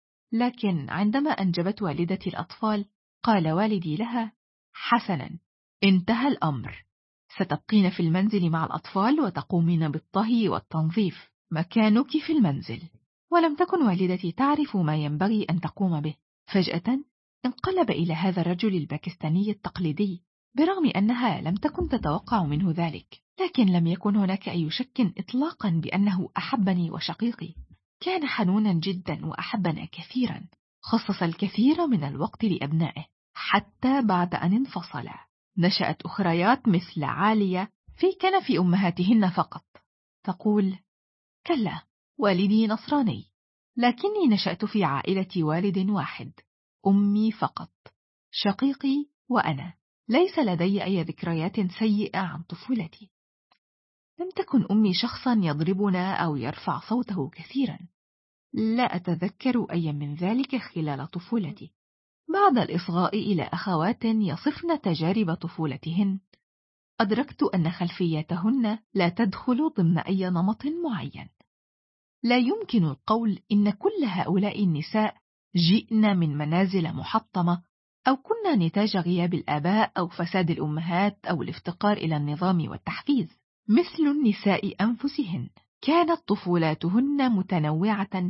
لكن عندما أنجبت والدتي الأطفال قال والدي لها: حسنا، انتهى الأمر، ستبقين في المنزل مع الأطفال وتقومين بالطهي والتنظيف، مكانك في المنزل. ولم تكن والدتي تعرف ما ينبغي أن تقوم به. فجأة انقلب إلى هذا الرجل الباكستاني التقليدي، برغم أنها لم تكن تتوقع منه ذلك. لكن لم يكن هناك أي شك إطلاقا بأنه أحبني وشقيقي. كان حنونا جدا وأحبنا كثيرا، خصص الكثير من الوقت لأبنائه حتى بعد أن انفصلا. نشأت أخريات مثل عالية في كنف أمهاتهن فقط. تقول: كلا، والدي نصراني، لكني نشأت في عائلة والد واحد، أمي فقط، شقيقي وأنا. ليس لدي أي ذكريات سيئة عن طفولتي. لم تكن أمي شخصا يضربنا أو يرفع صوته كثيرا، لا أتذكر أي من ذلك خلال طفولتي. بعد الإصغاء إلى أخوات يصفن تجارب طفولتهن، أدركت أن خلفياتهن لا تدخل ضمن أي نمط معين. لا يمكن القول إن كل هؤلاء النساء جئن من منازل محطمة أو كن نتاج غياب الآباء أو فساد الأمهات أو الافتقار إلى النظام والتحفيز. مثل النساء أنفسهن، كانت طفولاتهن متنوعة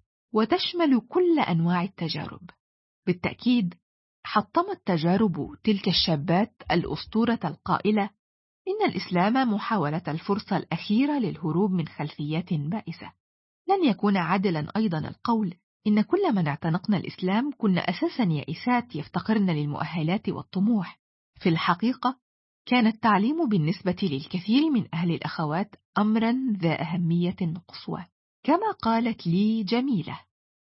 وتشمل كل أنواع التجارب. بالتأكيد حطمت تجارب تلك الشابات الأسطورة القائلة إن الإسلام محاولة الفرصة الأخيرة للهروب من خلفيات بائسة. لن يكون عادلا أيضا القول إن كل من اعتنقن الإسلام كن أساسا يائسات يفتقرن للمؤهلات والطموح. في الحقيقة كان التعليم بالنسبة للكثير من أهل الأخوات أمرا ذا أهمية قصوى. كما قالت لي جميلة: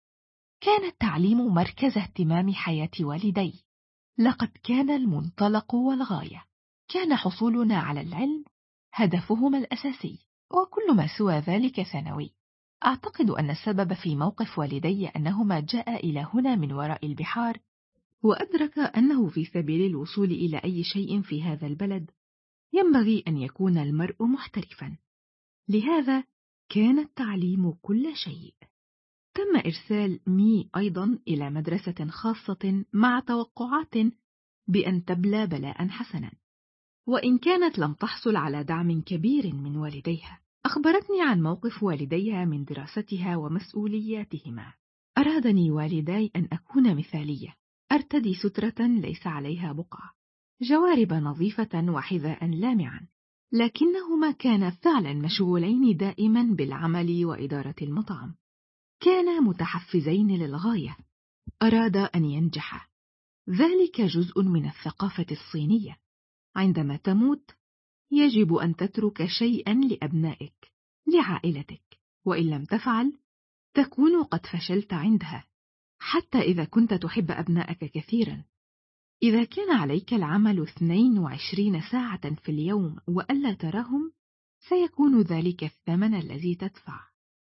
كان التعليم مركز اهتمام حياة والدي، لقد كان المنطلق والغاية، كان حصولنا على العلم هدفهما الأساسي، وكل ما سوى ذلك ثانوي. أعتقد أن السبب في موقف والدي أنهما جاء إلى هنا من وراء البحار، وأدرك أنه في سبيل الوصول إلى أي شيء في هذا البلد ينبغي أن يكون المرء محترفا، لهذا كان التعليم كل شيء. تم إرسال مي أيضا إلى مدرسة خاصة مع توقعات بأن تبلى بلاء حسنا، وإن كانت لم تحصل على دعم كبير من والديها. أخبرتني عن موقف والديها من دراستها ومسؤولياتهما. أرادني والداي أن أكون مثالية، أرتدي سترة ليس عليها بقعة، جوارب نظيفة وحذاء لامعا، لكنهما كانا فعلا مشغولين دائما بالعمل وإدارة المطعم. كانا متحفزين للغاية، أراد أن ينجح. ذلك جزء من الثقافة الصينية، عندما تموت يجب أن تترك شيئا لأبنائك، لعائلتك، وإن لم تفعل تكون قد فشلت عندها، حتى إذا كنت تحب أبنائك كثيرا. إذا كان عليك العمل اثنين وعشرين ساعة في اليوم وألا تراهم، سيكون ذلك الثمن الذي تدفع.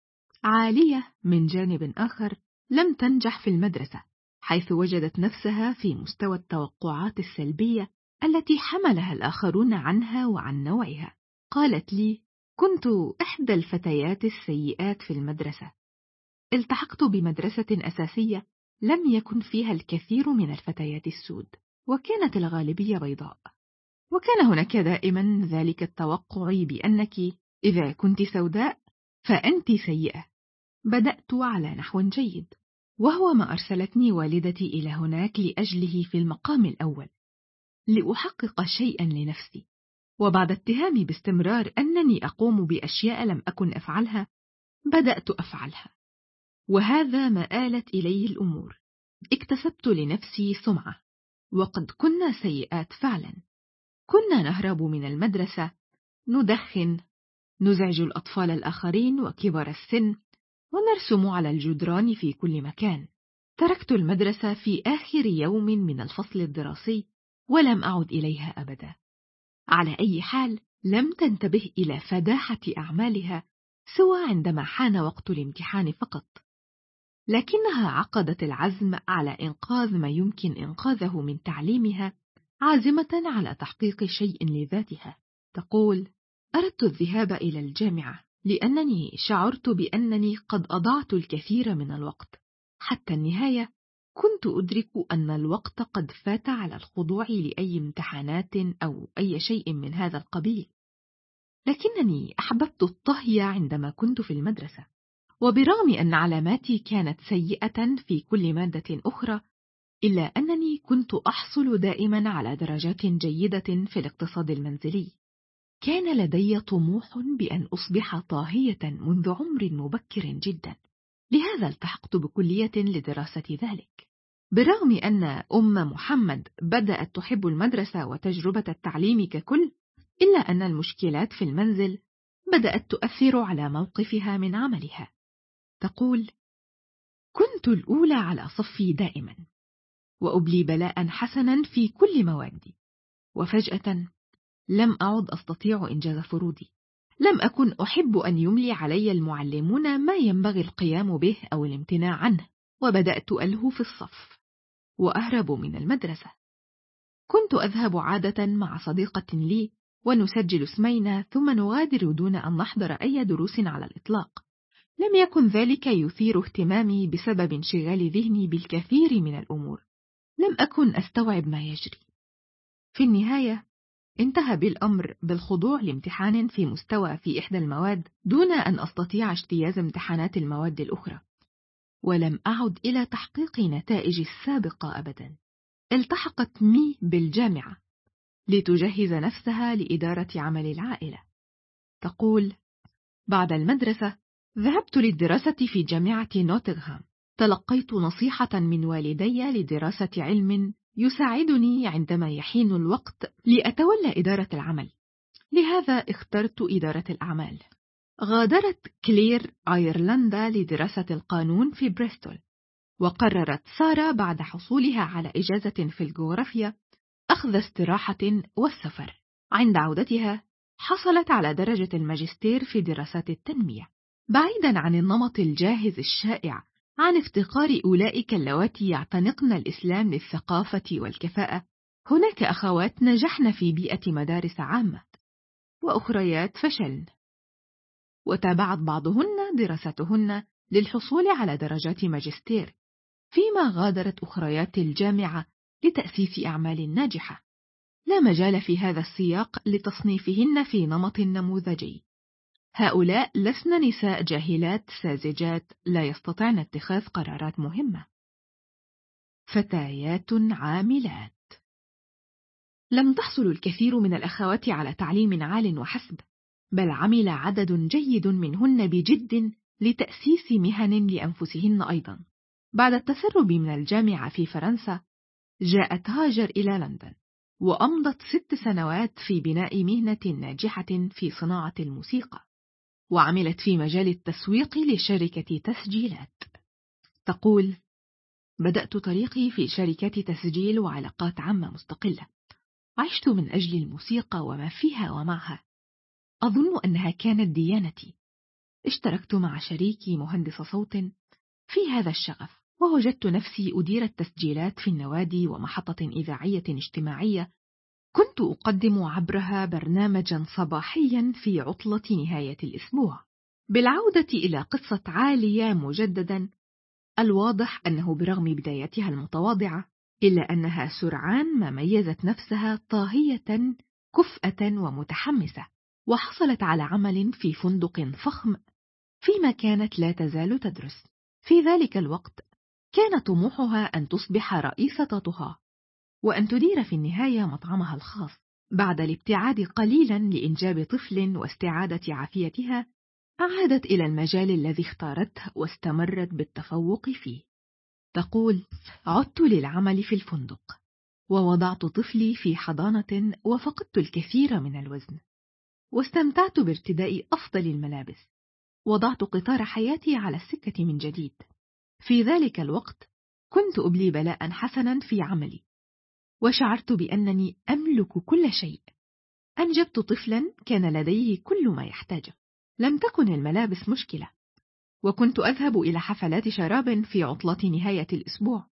عالية من جانب آخر لم تنجح في المدرسة، حيث وجدت نفسها في مستوى التوقعات السلبية التي حملها الآخرون عنها وعن نوعها. قالت لي: كنت إحدى الفتيات السيئات في المدرسة. التحقت بمدرسة أساسية لم يكن فيها الكثير من الفتيات السود، وكانت الغالبية بيضاء، وكان هناك دائما ذلك التوقع بأنك إذا كنت سوداء فأنت سيئة. بدأت على نحو جيد، وهو ما أرسلتني والدتي إلى هناك لأجله في المقام الأول، لأحقق شيئا لنفسي. وبعد اتهامي باستمرار أنني أقوم بأشياء لم أكن أفعلها، بدأت أفعلها، وهذا ما آلت إليه الأمور. اكتسبت لنفسي سمعة، وقد كنا سيئات فعلا. كنا نهرب من المدرسة، ندخن، نزعج الأطفال الآخرين وكبار السن، ونرسم على الجدران في كل مكان. تركت المدرسة في آخر يوم من الفصل الدراسي ولم أعد إليها أبدا. على أي حال لم تنتبه إلى فداحة أعمالها سوى عندما حان وقت الامتحان فقط، لكنها عقدت العزم على إنقاذ ما يمكن إنقاذه من تعليمها، عازمة على تحقيق شيء لذاتها. تقول: أردت الذهاب إلى الجامعة لأنني شعرت بأنني قد أضعت الكثير من الوقت. حتى النهاية كنت أدرك أن الوقت قد فات على الخضوع لأي امتحانات أو أي شيء من هذا القبيل، لكنني أحببت الطهي عندما كنت في المدرسة. وبرغم أن علاماتي كانت سيئة في كل مادة أخرى، إلا أنني كنت أحصل دائما على درجات جيدة في الاقتصاد المنزلي. كان لدي طموح بأن أصبح طاهية منذ عمر مبكر جدا، لهذا التحقت بكلية لدراسة ذلك. برغم أن أم محمد بدأت تحب المدرسة وتجربة التعليم ككل، إلا أن المشكلات في المنزل بدأت تؤثر على موقفها من عملها. تقول: كنت الأولى على صفي دائما، وأبلي بلاء حسنا في كل موادي، وفجأة لم أعد أستطيع إنجاز فروضي. لم أكن أحب أن يملي علي المعلمون ما ينبغي القيام به أو الامتناع عنه، وبدأت ألهو في الصف وأهرب من المدرسة. كنت أذهب عادة مع صديقة لي ونسجل اسمينا ثم نغادر دون أن نحضر أي دروس على الإطلاق. لم يكن ذلك يثير اهتمامي بسبب انشغال ذهني بالكثير من الأمور. لم أكن أستوعب ما يجري. في النهاية انتهى بالأمر بالخضوع لامتحان في مستوى في إحدى المواد دون أن أستطيع اجتياز امتحانات المواد الأخرى، ولم أعد إلى تحقيق نتائجي السابقة أبدا. التحقت مي بالجامعة لتجهز نفسها لإدارة عمل العائلة. تقول: بعد المدرسة ذهبت للدراسة في جامعة نوتنغهام. تلقيت نصيحة من والدي لدراسة علم يساعدني عندما يحين الوقت لأتولى إدارة العمل، لهذا اخترت إدارة الأعمال. غادرت كلير أيرلندا لدراسة القانون في بريستول، وقررت سارة بعد حصولها على إجازة في الجغرافيا أخذ استراحة والسفر. عند عودتها حصلت على درجة الماجستير في دراسات التنمية. بعيدا عن النمط الجاهز الشائع عن افتقار أولئك اللواتي يعتنقن الإسلام للثقافة والكفاءة، هناك أخوات نجحن في بيئة مدارس عامة، وأخريات فشلن، وتابعت بعضهن دراستهن للحصول على درجات ماجستير، فيما غادرت أخريات الجامعة لتأسيس أعمال ناجحة. لا مجال في هذا السياق لتصنيفهن في نمط نموذجي. هؤلاء لسن نساء جاهلات ساذجات لا يستطعن اتخاذ قرارات مهمة. فتيات عاملات. لم تحصل الكثير من الأخوات على تعليم عال وحسب، بل عمل عدد جيد منهن بجد لتأسيس مهن لأنفسهن أيضا. بعد التسرب من الجامعة في فرنسا، جاءت هاجر إلى لندن، وأمضت ست سنوات في بناء مهنة ناجحة في صناعة الموسيقى، وعملت في مجال التسويق لشركة تسجيلات. تقول: بدأت طريقي في شركات تسجيل وعلاقات عامة مستقلة. عشت من أجل الموسيقى وما فيها ومعها. أظن أنها كانت ديانتي. اشتركت مع شريكي مهندس صوت في هذا الشغف، ووجدت نفسي أدير التسجيلات في النوادي ومحطة إذاعية اجتماعية كنت أقدم عبرها برنامجا صباحيا في عطلة نهاية الأسبوع. بالعودة إلى قصة عالية مجددا، الواضح أنه برغم بدايتها المتواضعة إلا أنها سرعان ما ميزت نفسها طاهية كفءة ومتحمسة، وحصلت على عمل في فندق فخم فيما كانت لا تزال تدرس. في ذلك الوقت كان طموحها أن تصبح رئيسة طهى، وأن تدير في النهاية مطعمها الخاص. بعد الابتعاد قليلا لإنجاب طفل واستعادة عافيتها، عادت إلى المجال الذي اختارته واستمرت بالتفوق فيه. تقول: عدت للعمل في الفندق، ووضعت طفلي في حضانة، وفقدت الكثير من الوزن، واستمتعت بارتداء أفضل الملابس. وضعت قطار حياتي على السكة من جديد. في ذلك الوقت كنت أبلي بلاء حسنا في عملي، وشعرت بأنني أملك كل شيء. أنجبت طفلا كان لديه كل ما يحتاجه. لم تكن الملابس مشكلة، وكنت أذهب إلى حفلات شراب في عطلة نهاية الأسبوع،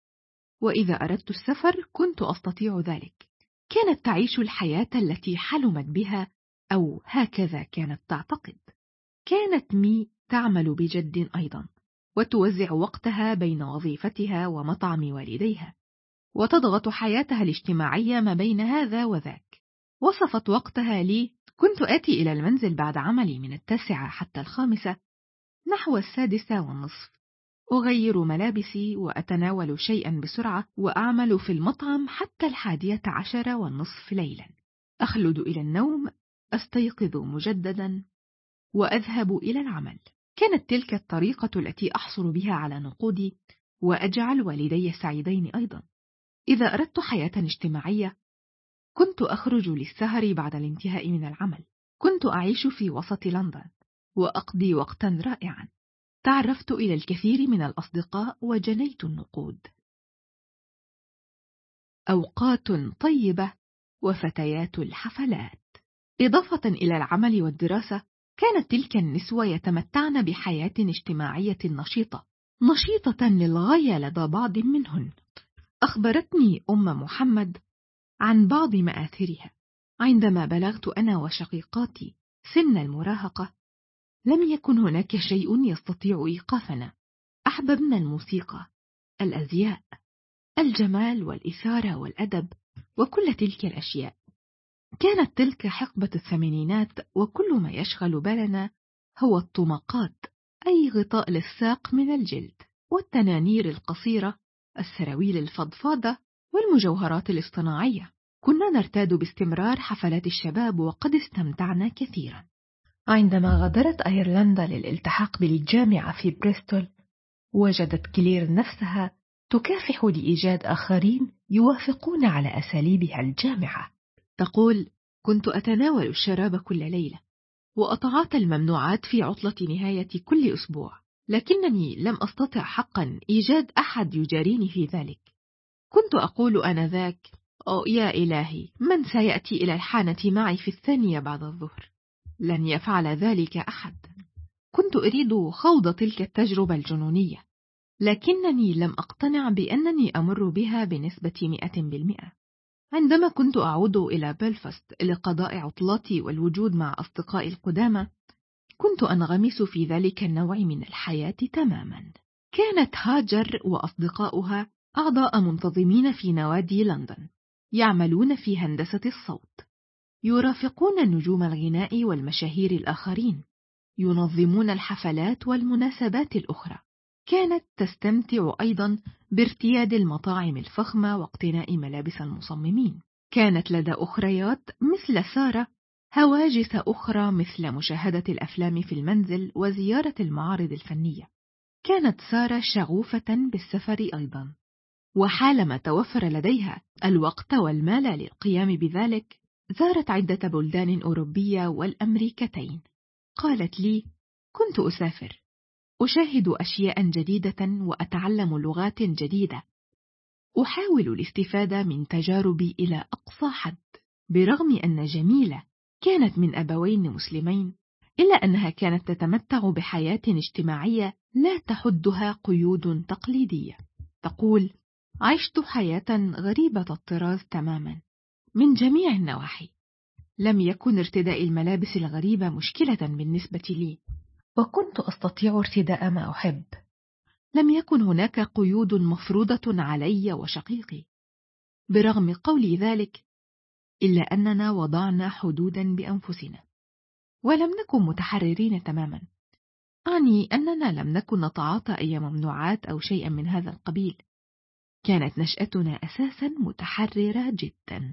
وإذا أردت السفر كنت أستطيع ذلك. كانت تعيش الحياة التي حلمت بها، أو هكذا كانت تعتقد. كانت مي تعمل بجد أيضا، وتوزع وقتها بين وظيفتها ومطعم والديها، وتضغط حياتها الاجتماعية ما بين هذا وذاك. وصفت وقتها لي: كنت آتي إلى المنزل بعد عملي من التاسعة حتى الخامسة، نحو السادسة والنصف، أغير ملابسي وأتناول شيئا بسرعة، وأعمل في المطعم حتى الحادية عشر والنصف ليلا. أخلد إلى النوم، أستيقظ مجددا، وأذهب إلى العمل. كانت تلك الطريقة التي أحصل بها على نقودي، وأجعل والدي سعيدين أيضا. إذا أردت حياة اجتماعية كنت أخرج للسهر بعد الانتهاء من العمل. كنت أعيش في وسط لندن وأقضي وقتا رائعا. تعرفت إلى الكثير من الأصدقاء وجنيت النقود. أوقات طيبة وفتيات الحفلات. إضافة إلى العمل والدراسة، كانت تلك النسوة يتمتعن بحياة اجتماعية نشيطة نشيطة للغاية لدى بعض منهن. أخبرتني أم محمد عن بعض مآثرها. عندما بلغت أنا وشقيقاتي سن المراهقة لم يكن هناك شيء يستطيع إيقافنا. أحببنا الموسيقى، الأزياء، الجمال والإثارة والأدب وكل تلك الأشياء. كانت تلك حقبة الثمانينات، وكل ما يشغل بالنا هو الطمقات، أي غطاء للساق من الجلد، والتنانير القصيرة، السراويل الفضفاضة، والمجوهرات الاصطناعية. كنا نرتاد باستمرار حفلات الشباب، وقد استمتعنا كثيرا. عندما غادرت أيرلندا للالتحاق بالجامعة في بريستول، وجدت كلير نفسها تكافح لإيجاد آخرين يوافقون على أساليبها الجامعة. تقول: كنت أتناول الشراب كل ليلة، وأتعاطى الممنوعات في عطلة نهاية كل أسبوع، لكنني لم أستطع حقا إيجاد أحد يجاريني في ذلك. كنت أقول آنذاك: أو يا إلهي، من سيأتي إلى الحانة معي في الثانية بعد الظهر؟ لن يفعل ذلك أحد. كنت أريد خوض تلك التجربة الجنونية، لكنني لم أقتنع بأنني أمر بها بنسبة مئة بالمئة. عندما كنت أعود إلى بلفاست لقضاء عطلاتي والوجود مع أصدقائي القدامى، كنت أنغمس في ذلك النوع من الحياة تماما. كانت هاجر وأصدقاؤها أعضاء منتظمين في نوادي لندن، يعملون في هندسة الصوت، يرافقون نجوم الغناء والمشاهير الآخرين، ينظمون الحفلات والمناسبات الأخرى. كانت تستمتع أيضا بارتياد المطاعم الفخمة واقتناء ملابس المصممين. كانت لدى أخريات مثل سارة هواجس أخرى، مثل مشاهدة الأفلام في المنزل وزيارة المعارض الفنية. كانت سارة شغوفة بالسفر أيضا، وحالما توفر لديها الوقت والمال للقيام بذلك زارت عدة بلدان أوروبية والأمريكتين. قالت لي: كنت أسافر، أشاهد أشياء جديدة وأتعلم لغات جديدة، أحاول الاستفادة من تجاربي إلى أقصى حد. برغم أن جميلة كانت من أبوين مسلمين، إلا أنها كانت تتمتع بحياة اجتماعية لا تحدها قيود تقليدية. تقول: عشت حياة غريبة الطراز تماما من جميع النواحي. لم يكن ارتداء الملابس الغريبة مشكلة بالنسبة لي، وكنت أستطيع ارتداء ما أحب. لم يكن هناك قيود مفروضة علي وشقيقي. برغم قولي ذلك، إلا أننا وضعنا حدودا بأنفسنا، ولم نكن متحررين تماما. أعني أننا لم نكن نتعاطى أي ممنوعات أو شيئا من هذا القبيل. كانت نشأتنا أساسا متحررة جدا،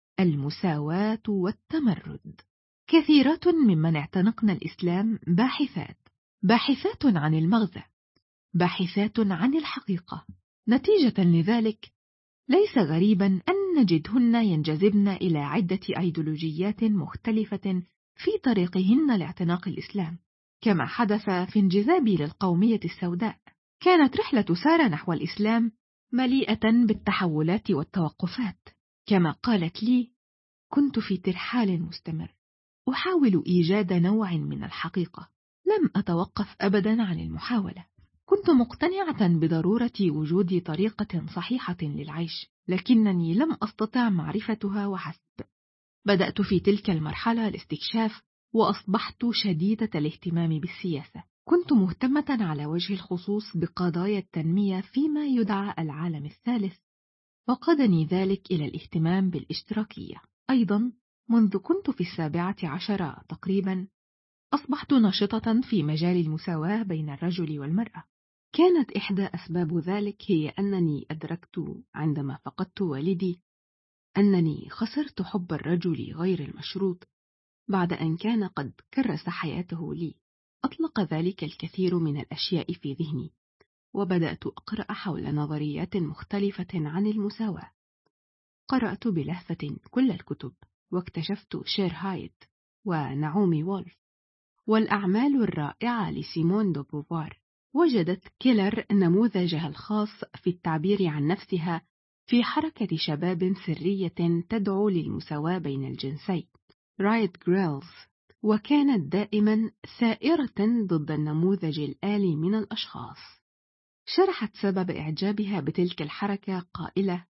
المساواة والتمرد. كثيرات ممن اعتنقن الإسلام باحثات، باحثات عن المغزى، باحثات عن الحقيقة. نتيجة لذلك، ليس غريبا أن نجدهن ينجذبن إلى عدة أيديولوجيات مختلفة في طريقهن لاعتناق الإسلام، كما حدث في انجذابي للقومية السوداء. كانت رحلة سارة نحو الإسلام مليئة بالتحولات والتوقفات. كما قالت لي: كنت في ترحال مستمر، أحاول إيجاد نوع من الحقيقة، لم أتوقف أبدا عن المحاولة. كنت مقتنعة بضرورة وجود طريقة صحيحة للعيش، لكنني لم أستطع معرفتها وحسب. بدأت في تلك المرحلة الاستكشاف، وأصبحت شديدة الاهتمام بالسياسة. كنت مهتمة على وجه الخصوص بقضايا التنمية فيما يدعى العالم الثالث، وقادني ذلك إلى الاهتمام بالاشتراكية. أيضا منذ كنت في السابعة عشرة تقريبا، أصبحت ناشطة في مجال المساواة بين الرجل والمرأة. كانت إحدى أسباب ذلك هي أنني أدركت عندما فقدت والدي أنني خسرت حب الرجل غير المشروط بعد أن كان قد كرس حياته لي. أطلق ذلك الكثير من الأشياء في ذهني، وبدأت أقرأ حول نظريات مختلفة عن المساواة. قرأت بلهفة كل الكتب، واكتشفت شير هايت ونعومي وولف والأعمال الرائعة لسيمون دو بوفوار. وجدت كيلر نموذجها الخاص في التعبير عن نفسها في حركة شباب سرية تدعو للمساواة بين الجنسين، رايت جريلز، وكانت دائما ثائرة ضد النموذج الآلي من الأشخاص. شرحت سبب إعجابها بتلك الحركة قائلة: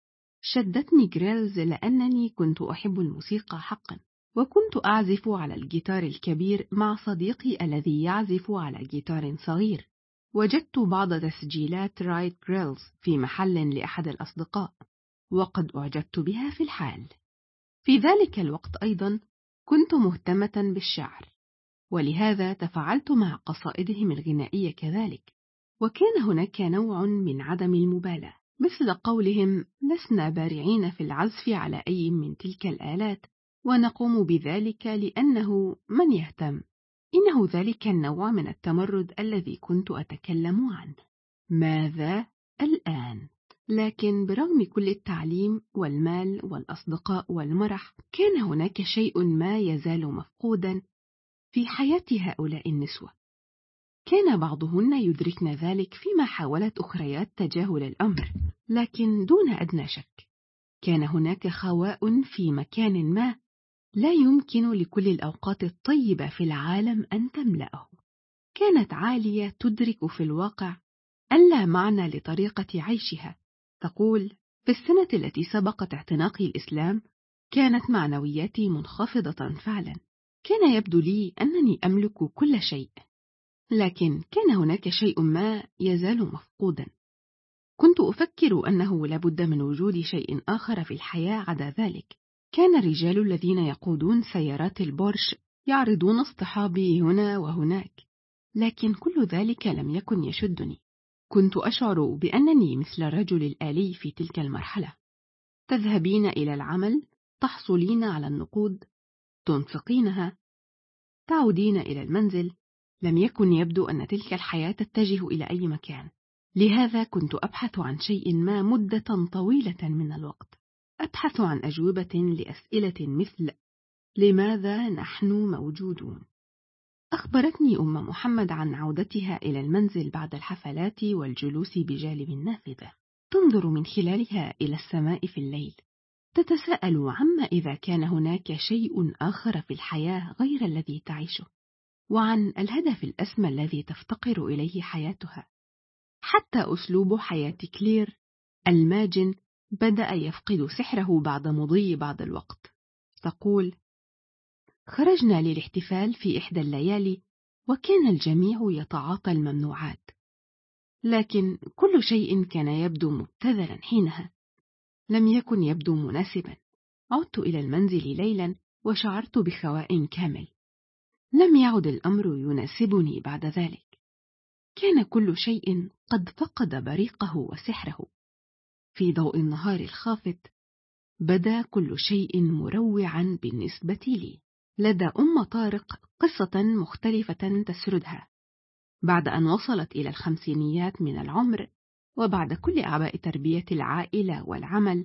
شدتني جريلز لأنني كنت أحب الموسيقى حقا، وكنت أعزف على الجيتار الكبير مع صديقي الذي يعزف على جيتار صغير. وجدت بعض تسجيلات رايت جريلز في محل لأحد الأصدقاء، وقد أعجبت بها في الحال. في ذلك الوقت أيضا كنت مهتمة بالشعر، ولهذا تفاعلت مع قصائدهم الغنائية كذلك. وكان هناك نوع من عدم المبالاة، مثل قولهم: لسنا بارعين في العزف على أي من تلك الآلات، ونقوم بذلك لأنه من يهتم. إنه ذلك النوع من التمرد الذي كنت أتكلم عنه. ماذا الآن؟ لكن برغم كل التعليم والمال والأصدقاء والمرح، كان هناك شيء ما يزال مفقودا في حياة هؤلاء النسوة. كان بعضهن يدركن ذلك فيما حاولت أخريات تجاهل الأمر، لكن دون أدنى شك كان هناك خواء في مكان ما لا يمكن لكل الأوقات الطيبة في العالم أن تملأه. كانت عالية تدرك في الواقع أن لا معنى لطريقة عيشها. تقول: في السنة التي سبقت اعتناقي الإسلام كانت معنوياتي منخفضة فعلا. كان يبدو لي أنني أملك كل شيء، لكن كان هناك شيء ما يزال مفقودا. كنت أفكر أنه لابد من وجود شيء آخر في الحياة عدا ذلك. كان الرجال الذين يقودون سيارات البورش يعرضون اصطحابي هنا وهناك، لكن كل ذلك لم يكن يشدني. كنت أشعر بأنني مثل الرجل الآلي في تلك المرحلة. تذهبين إلى العمل، تحصلين على النقود، تنفقينها، تعودين إلى المنزل. لم يكن يبدو أن تلك الحياة تتجه إلى أي مكان. لهذا كنت أبحث عن شيء ما مدة طويلة من الوقت. أبحث عن أجوبة لأسئلة مثل: لماذا نحن موجودون؟ أخبرتني أم محمد عن عودتها إلى المنزل بعد الحفلات والجلوس بجانب النافذة، تنظر من خلالها إلى السماء في الليل، تتساءل عما إذا كان هناك شيء آخر في الحياة غير الذي تعيشه، وعن الهدف الأسمى الذي تفتقر إليه حياتها. حتى أسلوب حياة كلير الماجن بدأ يفقد سحره بعد مضي بعض الوقت. تقول: خرجنا للاحتفال في إحدى الليالي، وكان الجميع يتعاطى الممنوعات، لكن كل شيء كان يبدو مبتذلا حينها. لم يكن يبدو مناسبا. عدت إلى المنزل ليلا وشعرت بخواء كامل. لم يعد الأمر يناسبني بعد ذلك. كان كل شيء قد فقد بريقه وسحره. في ضوء النهار الخافت بدا كل شيء مروعا بالنسبة لي. لدى أم طارق قصة مختلفة تسردها. بعد أن وصلت إلى الخمسينيات من العمر، وبعد كل أعباء تربية العائلة والعمل،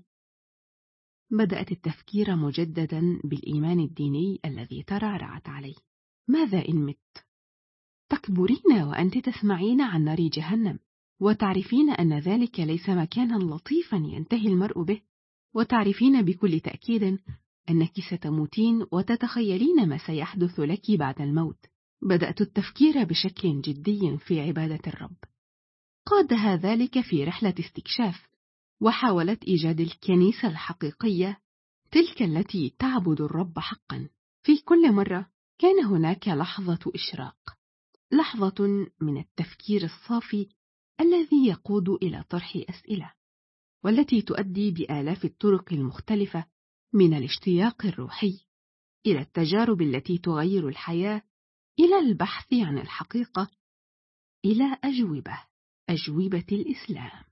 بدأت التفكير مجددا بالإيمان الديني الذي ترعرعت عليه. ماذا إن مت؟ تكبرين وأنت تسمعين عن نار جهنم، وتعرفين أن ذلك ليس مكانا لطيفا ينتهي المرء به، وتعرفين بكل تأكيد أنك ستموتين وتتخيلين ما سيحدث لك بعد الموت. بدأت التفكير بشكل جدي في عبادة الرب. قادها ذلك في رحلة استكشاف، وحاولت إيجاد الكنيسة الحقيقية، تلك التي تعبد الرب حقا. في كل مرة كان هناك لحظة إشراق، لحظة من التفكير الصافي الذي يقود إلى طرح أسئلة، والتي تؤدي بآلاف الطرق المختلفة، من الاشتياق الروحي إلى التجارب التي تغير الحياة، إلى البحث عن الحقيقة، إلى أجوبة أجوبة الإسلام.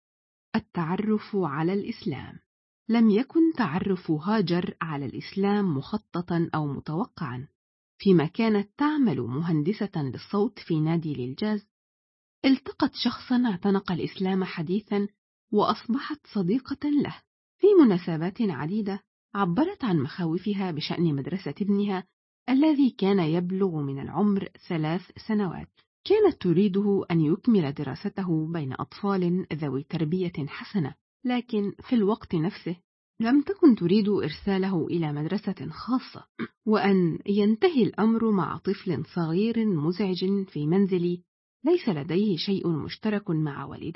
التعرف على الإسلام. لم يكن تعرف هاجر على الإسلام مخططا أو متوقعا. فيما كانت تعمل مهندسة للصوت في نادي للجاز، التقت شخصا اعتنق الإسلام حديثا وأصبحت صديقة له. في مناسبات عديدة عبرت عن مخاوفها بشأن مدرسة ابنها الذي كان يبلغ من العمر ثلاث سنوات. كانت تريده أن يكمل دراسته بين أطفال ذوي تربية حسنة، لكن في الوقت نفسه لم تكن تريد إرساله إلى مدرسة خاصة، وأن ينتهي الأمر مع طفل صغير مزعج في منزلي ليس لديه شيء مشترك مع والديه.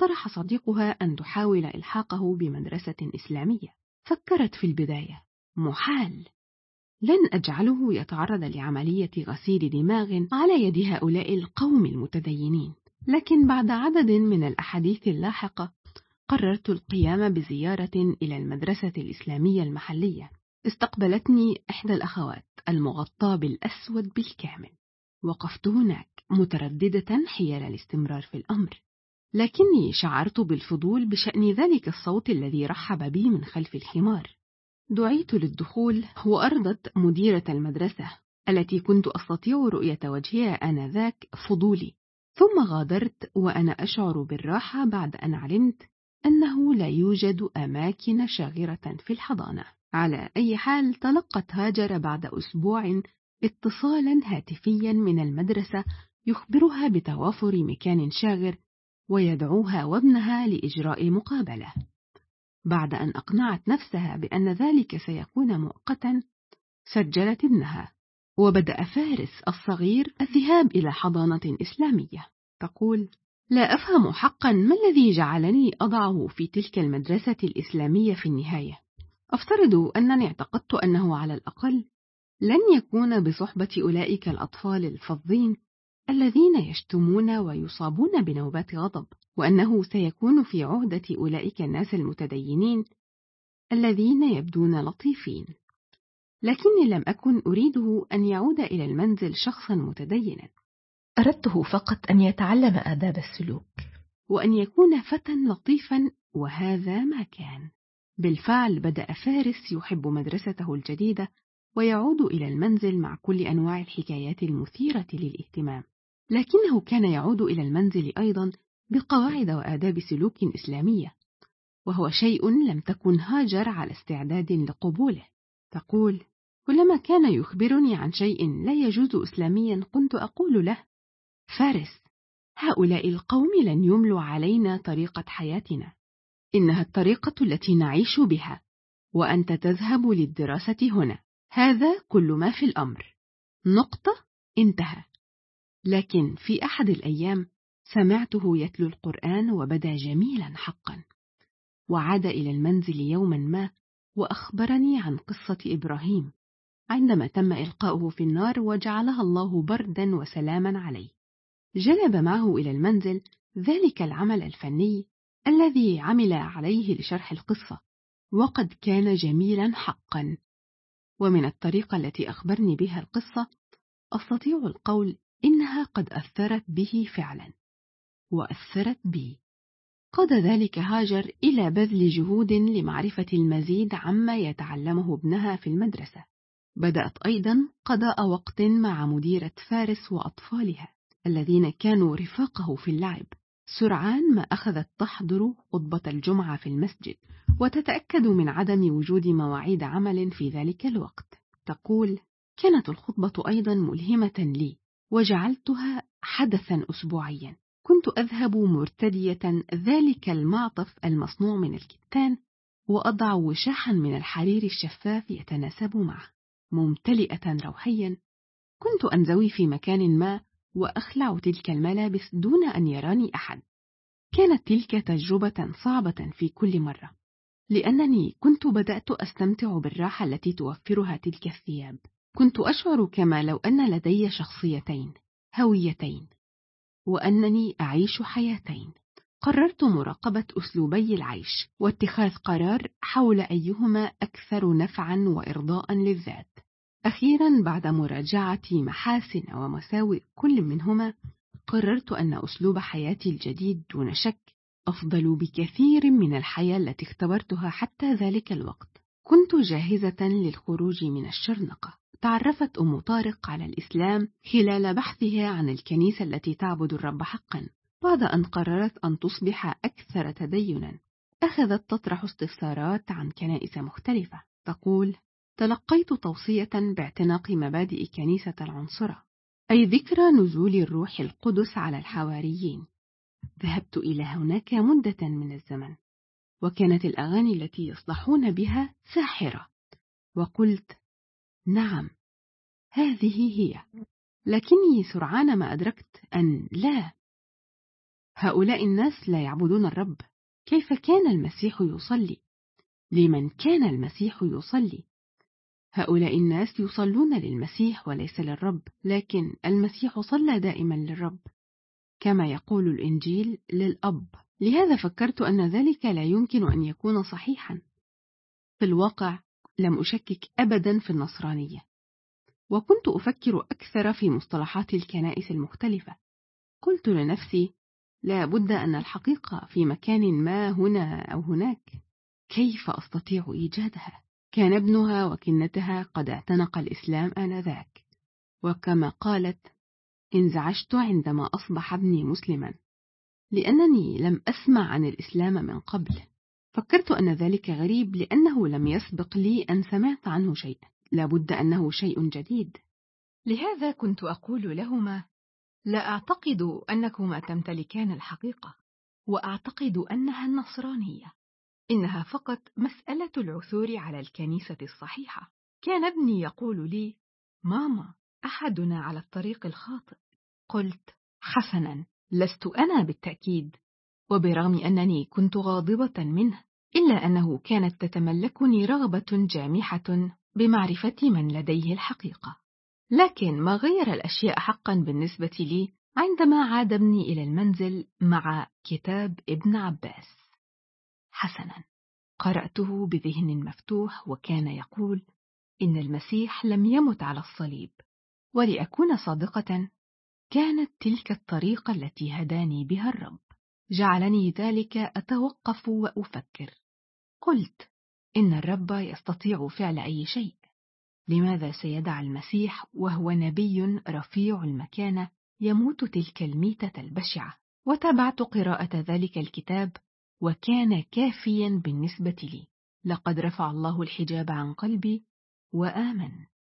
اقترح صديقها أن تحاول إلحاقه بمدرسة إسلامية. فكرت في البداية: محال، لن أجعله يتعرض لعملية غسيل دماغ على يد هؤلاء القوم المتدينين. لكن بعد عدد من الأحاديث اللاحقة قررت القيام بزيارة إلى المدرسة الإسلامية المحلية. استقبلتني إحدى الأخوات المغطاة بالأسود بالكامل. وقفت هناك مترددة حيال الاستمرار في الأمر، لكني شعرت بالفضول بشأن ذلك الصوت الذي رحب بي من خلف الخمار. دعيت للدخول، وأرضت مديرة المدرسة التي كنت أستطيع رؤية وجهها آنذاك فضولي. ثم غادرت وأنا أشعر بالراحة بعد أن علمت أنه لا يوجد أماكن شاغرة في الحضانة. على أي حال، تلقت هاجر بعد أسبوع اتصالا هاتفيا من المدرسة يخبرها بتوافر مكان شاغر ويدعوها وابنها لإجراء مقابلة. بعد أن أقنعت نفسها بأن ذلك سيكون مؤقتا، سجلت ابنها، وبدأ فارس الصغير الذهاب إلى حضانة إسلامية. تقول: لا أفهم حقا ما الذي جعلني أضعه في تلك المدرسة الإسلامية في النهاية. أفترض أنني اعتقدت أنه على الأقل لن يكون بصحبة أولئك الأطفال الفظين الذين يشتمون ويصابون بنوبات غضب، وأنه سيكون في عهدة أولئك الناس المتدينين الذين يبدون لطيفين. لكني لم أكن أريده أن يعود إلى المنزل شخصا متدينا. أردته فقط أن يتعلم آداب السلوك وأن يكون فتى لطيفا، وهذا ما كان. بالفعل بدأ فارس يحب مدرسته الجديدة ويعود إلى المنزل مع كل أنواع الحكايات المثيرة للاهتمام، لكنه كان يعود إلى المنزل أيضا بقواعد وآداب سلوك إسلامية، وهو شيء لم تكن هاجر على استعداد لقبوله. تقول: كلما كان يخبرني عن شيء لا يجوز إسلاميا كنت أقول له: فارس، هؤلاء القوم لن يملوا علينا طريقة حياتنا، إنها الطريقة التي نعيش بها، وأنت تذهب للدراسة هنا، هذا كل ما في الأمر، نقطة، انتهى. لكن في أحد الأيام سمعته يتلو القرآن وبدا جميلا حقا، وعاد إلى المنزل يوما ما وأخبرني عن قصة إبراهيم عندما تم إلقاؤه في النار وجعلها الله بردا وسلاما عليه. جلب معه إلى المنزل ذلك العمل الفني الذي عمل عليه لشرح القصة، وقد كان جميلا حقا. ومن الطريقة التي أخبرني بها القصة أستطيع القول إنها قد أثرت به فعلا، وأثرت بي. قاد ذلك هاجر إلى بذل جهود لمعرفة المزيد عما يتعلمه ابنها في المدرسة. بدأت أيضا قضاء وقت مع مديرة فارس وأطفالها الذين كانوا رفاقه في اللعب. سرعان ما أخذت تحضر خطبة الجمعة في المسجد وتتأكد من عدم وجود مواعيد عمل في ذلك الوقت. تقول: كانت الخطبة أيضا ملهمة لي، وجعلتها حدثا أسبوعيا. كنت أذهب مرتدية ذلك المعطف المصنوع من الكتان، وأضع وشاحا من الحرير الشفاف يتناسب معه، ممتلئة روحيا. كنت أنزوي في مكان ما وأخلع تلك الملابس دون أن يراني أحد. كانت تلك تجربة صعبة في كل مرة، لأنني كنت بدأت أستمتع بالراحة التي توفرها تلك الثياب. كنت أشعر كما لو أن لدي شخصيتين، هويتين، وأنني أعيش حياتين. قررت مراقبة أسلوبي العيش واتخاذ قرار حول أيهما أكثر نفعا وإرضاء للذات. أخيرا، بعد مراجعة محاسن ومساوئ كل منهما، قررت أن أسلوب حياتي الجديد دون شك أفضل بكثير من الحياة التي اختبرتها حتى ذلك الوقت. كنت جاهزة للخروج من الشرنقة. تعرفت أم طارق على الإسلام خلال بحثها عن الكنيسة التي تعبد الرب حقا. بعد أن قررت أن تصبح أكثر تدينا، أخذت تطرح استفسارات عن كنائس مختلفة. تقول: تلقيت توصية باعتناق مبادئ كنيسة العنصرة، أي ذكرى نزول الروح القدس على الحواريين. ذهبت إلى هناك مدة من الزمن، وكانت الأغاني التي يصدحون بها ساحرة، وقلت: نعم، هذه هي. لكني سرعان ما أدركت أن لا، هؤلاء الناس لا يعبدون الرب. كيف كان المسيح يصلي؟ لمن كان المسيح يصلي؟ هؤلاء الناس يصلون للمسيح وليس للرب، لكن المسيح صلى دائما للرب كما يقول الإنجيل للأب. لهذا فكرت أن ذلك لا يمكن أن يكون صحيحا. في الواقع لم أشكك أبدا في النصرانية، وكنت أفكر أكثر في مصطلحات الكنائس المختلفة. قلت لنفسي لا بد أن الحقيقة في مكان ما هنا أو هناك، كيف أستطيع إيجادها؟ كان ابنها وكنتها قد اعتنق الإسلام آنذاك، وكما قالت انزعجت عندما أصبح ابني مسلما لأنني لم أسمع عن الإسلام من قبل. فكرت أن ذلك غريب لأنه لم يسبق لي أن سمعت عنه شيء، لابد أنه شيء جديد. لهذا كنت أقول لهما لا أعتقد أنكما تمتلكان الحقيقة، وأعتقد أنها النصرانية، إنها فقط مسألة العثور على الكنيسة الصحيحة. كان ابني يقول لي ماما أحدنا على الطريق الخاطئ. قلت حسنا، لست أنا بالتأكيد، وبرغم أنني كنت غاضبة منه إلا أنه كانت تتملكني رغبة جامحة بمعرفة من لديه الحقيقة. لكن ما غير الأشياء حقا بالنسبة لي عندما عاد ابني إلى المنزل مع كتاب ابن عباس. حسنا، قرأته بذهن مفتوح، وكان يقول إن المسيح لم يمت على الصليب، ولأكون صادقة كانت تلك الطريقة التي هداني بها الرب. جعلني ذلك أتوقف وأفكر. قلت إن الرب يستطيع فعل أي شيء، لماذا سيدع المسيح وهو نبي رفيع المكانة يموت تلك الميتة البشعة؟ وتابعت قراءة ذلك الكتاب، وكان كافيا بالنسبة لي. لقد رفع الله الحجاب عن قلبي وآمنت.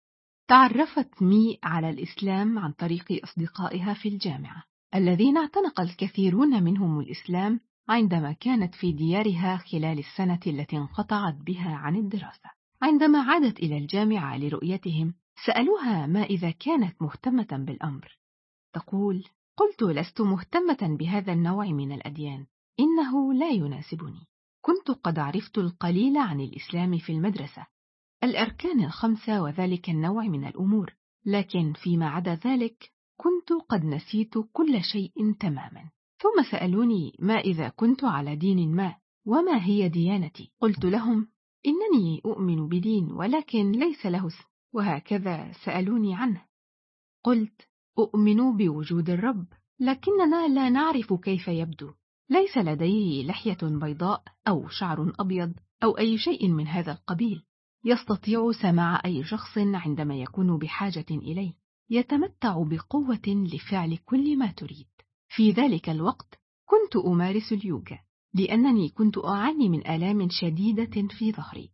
تعرفت مي على الإسلام عن طريق أصدقائها في الجامعة، الذين اعتنق الكثيرون منهم الإسلام عندما كانت في ديارها خلال السنة التي انقطعت بها عن الدراسة. عندما عادت إلى الجامعة لرؤيتهم سألوها ما إذا كانت مهتمة بالأمر. تقول قلت لست مهتمة بهذا النوع من الأديان، إنه لا يناسبني. كنت قد عرفت القليل عن الإسلام في المدرسة، الأركان الخمسة وذلك النوع من الأمور، لكن فيما عدا ذلك كنت قد نسيت كل شيء تماما. ثم سألوني ما إذا كنت على دين ما وما هي ديانتي. قلت لهم إنني أؤمن بدين ولكن ليس له اسم، وهكذا سألوني عنه. قلت أؤمن بوجود الرب، لكننا لا نعرف كيف يبدو، ليس لديه لحية بيضاء أو شعر أبيض أو أي شيء من هذا القبيل. يستطيع سماع أي شخص عندما يكون بحاجة إليه، يتمتع بقوة لفعل كل ما تريد. في ذلك الوقت كنت أمارس اليوغا لأنني كنت أعاني من آلام شديدة في ظهري،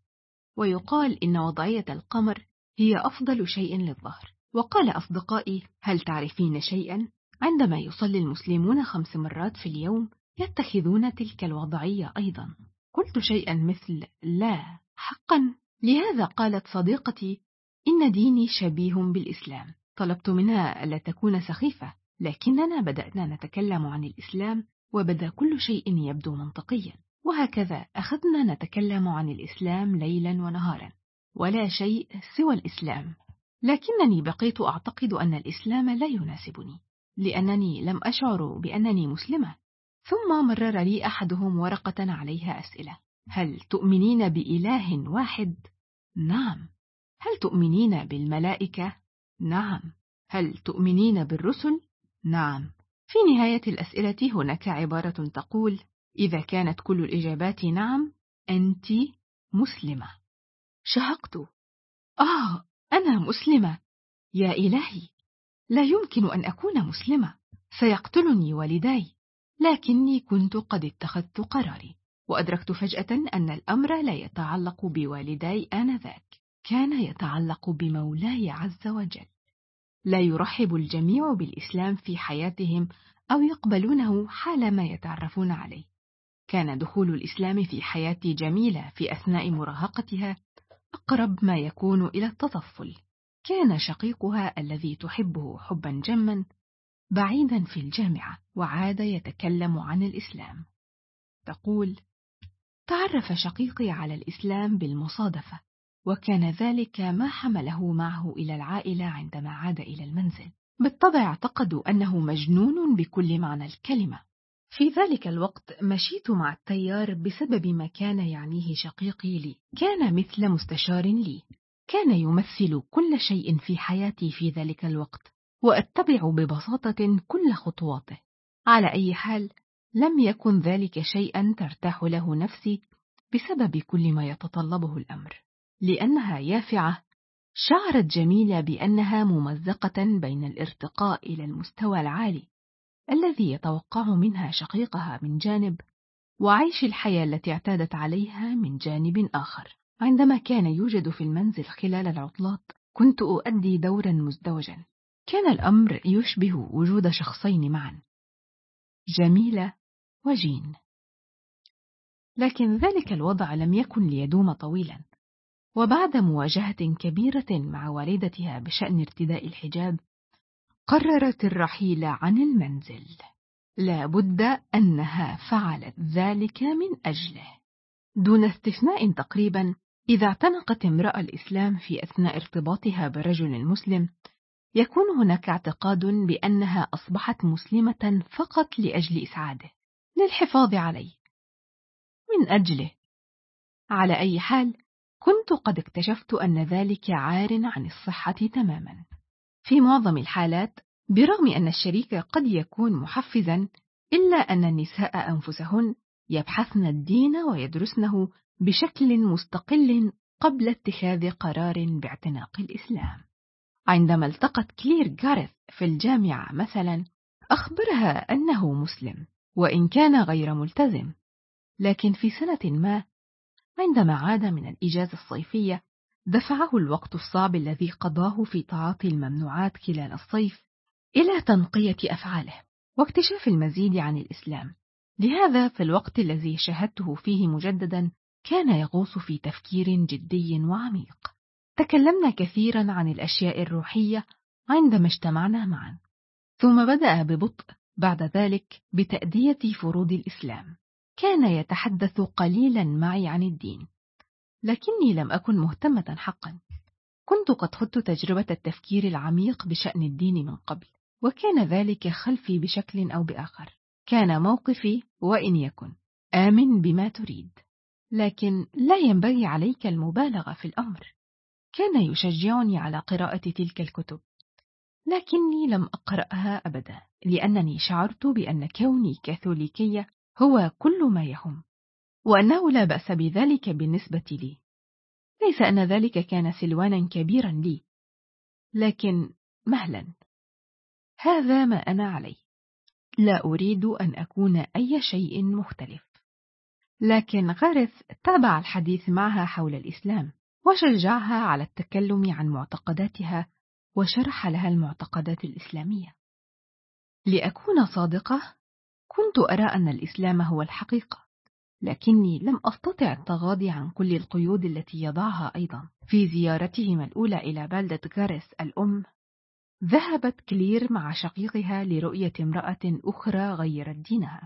ويقال إن وضعية القمر هي أفضل شيء للظهر. وقال أصدقائي هل تعرفين شيئا؟ عندما يصلي المسلمون خمس مرات في اليوم يتخذون تلك الوضعية أيضا. قلت شيئا مثل لا حقا. لهذا قالت صديقتي إن ديني شبيه بالإسلام. طلبت منها ألا تكون سخيفة، لكننا بدأنا نتكلم عن الإسلام وبدأ كل شيء يبدو منطقيا، وهكذا أخذنا نتكلم عن الإسلام ليلا ونهارا، ولا شيء سوى الإسلام. لكنني بقيت أعتقد أن الإسلام لا يناسبني لأنني لم أشعر بأنني مسلمة. ثم مرر لي أحدهم ورقة عليها أسئلة. هل تؤمنين بإله واحد؟ نعم. هل تؤمنين بالملائكة؟ نعم. هل تؤمنين بالرسل؟ نعم. في نهاية الأسئلة هناك عبارة تقول إذا كانت كل الإجابات نعم أنت مسلمة. شهقت. آه أنا مسلمة. يا إلهي، لا يمكن أن أكون مسلمة، سيقتلني والداي. لكني كنت قد اتخذت قراري، وأدركت فجأة أن الأمر لا يتعلق بوالداي آنذاك، كان يتعلق بمولاي عز وجل. لا يرحب الجميع بالإسلام في حياتهم أو يقبلونه حالما يتعرفون عليه. كان دخول الإسلام في حياتي جميلة في أثناء مراهقتها أقرب ما يكون إلى التطفل. كان شقيقها الذي تحبه حبا جما بعيدا في الجامعة، وعاد يتكلم عن الإسلام. تقول: تعرف شقيقي على الإسلام بالمصادفة، وكان ذلك ما حمله معه إلى العائلة عندما عاد إلى المنزل. بالطبع اعتقدوا أنه مجنون بكل معنى الكلمة. في ذلك الوقت مشيت مع التيار بسبب ما كان يعنيه شقيقي لي. كان مثل مستشار لي، كان يمثل كل شيء في حياتي في ذلك الوقت، وأتبع ببساطة كل خطواته. على أي حال، لم يكن ذلك شيئا ترتاح له نفسي بسبب كل ما يتطلبه الأمر. لأنها يافعة، شعرت جميلة بأنها ممزقة بين الارتقاء إلى المستوى العالي الذي يتوقع منها شقيقها من جانب، وعيش الحياة التي اعتادت عليها من جانب آخر. عندما كان يوجد في المنزل خلال العطلات، كنت أؤدي دورا مزدوجا. كان الأمر يشبه وجود شخصين معا، جميلة وجين. لكن ذلك الوضع لم يكن ليدوم طويلا، وبعد مواجهة كبيرة مع والدتها بشأن ارتداء الحجاب، قررت الرحيل عن المنزل. لا بد أنها فعلت ذلك من أجله. دون استثناء تقريبا، إذا اعتنقت امرأة الإسلام في أثناء ارتباطها برجل مسلم، يكون هناك اعتقاد بأنها أصبحت مسلمة فقط لأجل إسعاده، للحفاظ عليه، من أجله. على أي حال، كنت قد اكتشفت أن ذلك عار عن الصحة تماما. في معظم الحالات، برغم أن الشريك قد يكون محفزا، إلا أن النساء أنفسهن يبحثن الدين ويدرسنه بشكل مستقل قبل اتخاذ قرار باعتناق الإسلام. عندما التقت كلير غاريث في الجامعة مثلا، أخبرها أنه مسلم وإن كان غير ملتزم. لكن في سنة ما، عندما عاد من الإجازة الصيفية، دفعه الوقت الصعب الذي قضاه في تعاطي الممنوعات خلال الصيف إلى تنقية أفعاله واكتشاف المزيد عن الإسلام. لهذا في الوقت الذي شاهدته فيه مجددا، كان يغوص في تفكير جدي وعميق. تكلمنا كثيرا عن الأشياء الروحية عندما اجتمعنا معا، ثم بدأ ببطء بعد ذلك بتأدية فروض الإسلام. كان يتحدث قليلا معي عن الدين، لكني لم أكن مهتمة حقا. كنت قد خضت تجربة التفكير العميق بشأن الدين من قبل، وكان ذلك خلفي بشكل أو بآخر. كان موقفي: وإن يكن آمن بما تريد، لكن لا ينبغي عليك المبالغة في الأمر. كان يشجعني على قراءة تلك الكتب، لكني لم أقرأها أبدا، لأنني شعرت بأن كوني كاثوليكية هو كل ما يهم، وأنه لا بأس بذلك بالنسبة لي. ليس أن ذلك كان سلوانا كبيرا لي، لكن مهلا، هذا ما أنا عليه. لا أريد أن أكون أي شيء مختلف. لكن غاريث تابع الحديث معها حول الإسلام، وشجعها على التكلم عن معتقداتها، وشرح لها المعتقدات الإسلامية. لأكون صادقة، كنت أرى أن الإسلام هو الحقيقة، لكني لم أستطع التغاضي عن كل القيود التي يضعها. أيضا في زيارتهما الأولى إلى بلدة غاريث الأم، ذهبت كلير مع شقيقها لرؤية امرأة أخرى غيرت دينها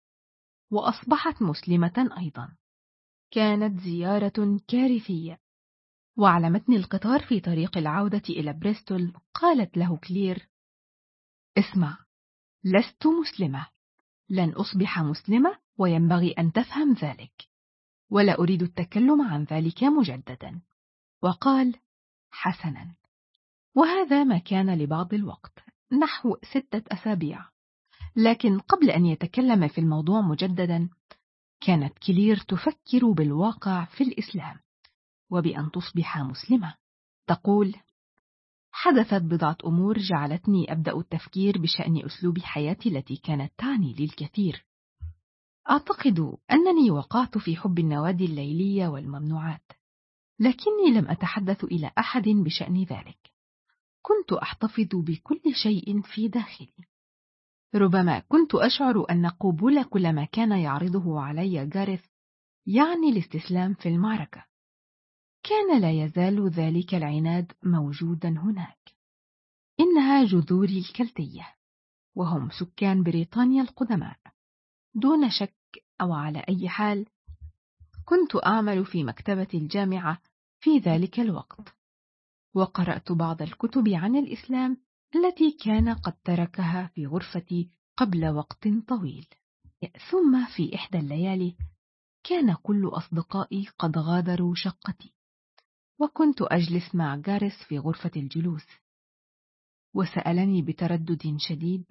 وأصبحت مسلمة أيضا. كانت زيارة كارثية. وعلى متن القطار في طريق العودة إلى بريستول، قالت له كلير: اسمع، لست مسلمة، لن أصبح مسلمة، وينبغي أن تفهم ذلك، ولا أريد التكلم عن ذلك مجددا. وقال: حسنا. وهذا ما كان لبعض الوقت، نحو ستة أسابيع. لكن قبل أن يتكلم في الموضوع مجددا، كانت كلير تفكر بالواقع في الإسلام وبأن تصبح مسلمة. تقول: حدثت بضعة أمور جعلتني أبدأ التفكير بشأن أسلوب حياتي التي كانت تعني لي الكثير. أعتقد أنني وقعت في حب النوادي الليلية والممنوعات، لكني لم أتحدث إلى أحد بشأن ذلك. كنت أحتفظ بكل شيء في داخلي. ربما كنت أشعر أن قبول كل ما كان يعرضه علي غاريث يعني الاستسلام في المعركة. كان لا يزال ذلك العناد موجودا هناك. إنها جذوري الكلتية. وهم سكان بريطانيا القدماء. دون شك أو على أي حال كنت أعمل في مكتبة الجامعة في ذلك الوقت، وقرأت بعض الكتب عن الإسلام التي كان قد تركها في غرفتي قبل وقت طويل. ثم في إحدى الليالي كان كل أصدقائي قد غادروا شقتي، وكنت أجلس مع جاريس في غرفة الجلوس، وسألني بتردد شديد: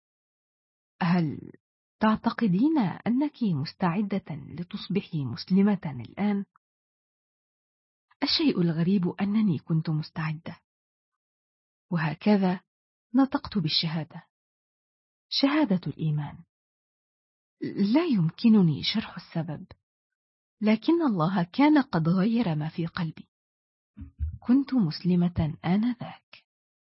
هل تعتقدين أنك مستعدة لتصبحي مسلمة الآن؟ الشيء الغريب أنني كنت مستعدة، وهكذا نطقت بالشهادة، شهادة الإيمان. لا يمكنني شرح السبب، لكن الله كان قد غير ما في قلبي. كنت مسلمة آنذاك.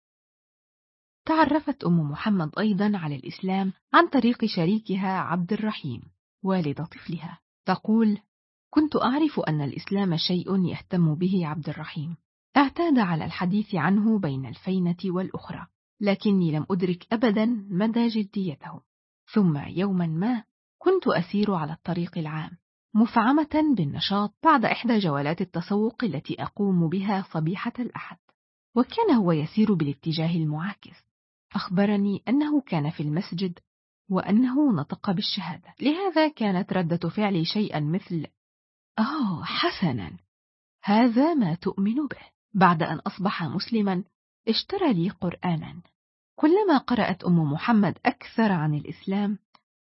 تعرفت أم محمد أيضا على الإسلام عن طريق شريكها عبد الرحيم والد طفلها. تقول: كنت أعرف أن الإسلام شيء يهتم به عبد الرحيم، اعتاد على الحديث عنه بين الفينة والأخرى، لكني لم أدرك أبدا مدى جديته. ثم يوما ما كنت أسير على الطريق العام مفعمة بالنشاط بعد إحدى جولات التسوق التي أقوم بها صبيحة الأحد، وكان هو يسير بالاتجاه المعاكس. أخبرني أنه كان في المسجد وأنه نطق بالشهادة، لهذا كانت ردة فعلي شيئا مثل: آه حسنا، هذا ما تؤمن به. بعد أن أصبح مسلما اشترى لي قرآنا. كلما قرأت أم محمد أكثر عن الإسلام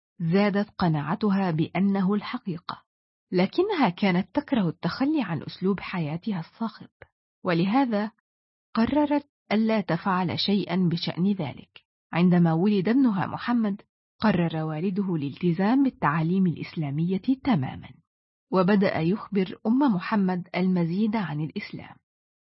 زادت قناعتها بأنه الحقيقة، لكنها كانت تكره التخلي عن أسلوب حياتها الصاخب، ولهذا قررت ألا تفعل شيئا بشأن ذلك. عندما ولد ابنها محمد قرر والده الالتزام بالتعاليم الإسلامية تماما، وبدأ يخبر أم محمد المزيد عن الإسلام،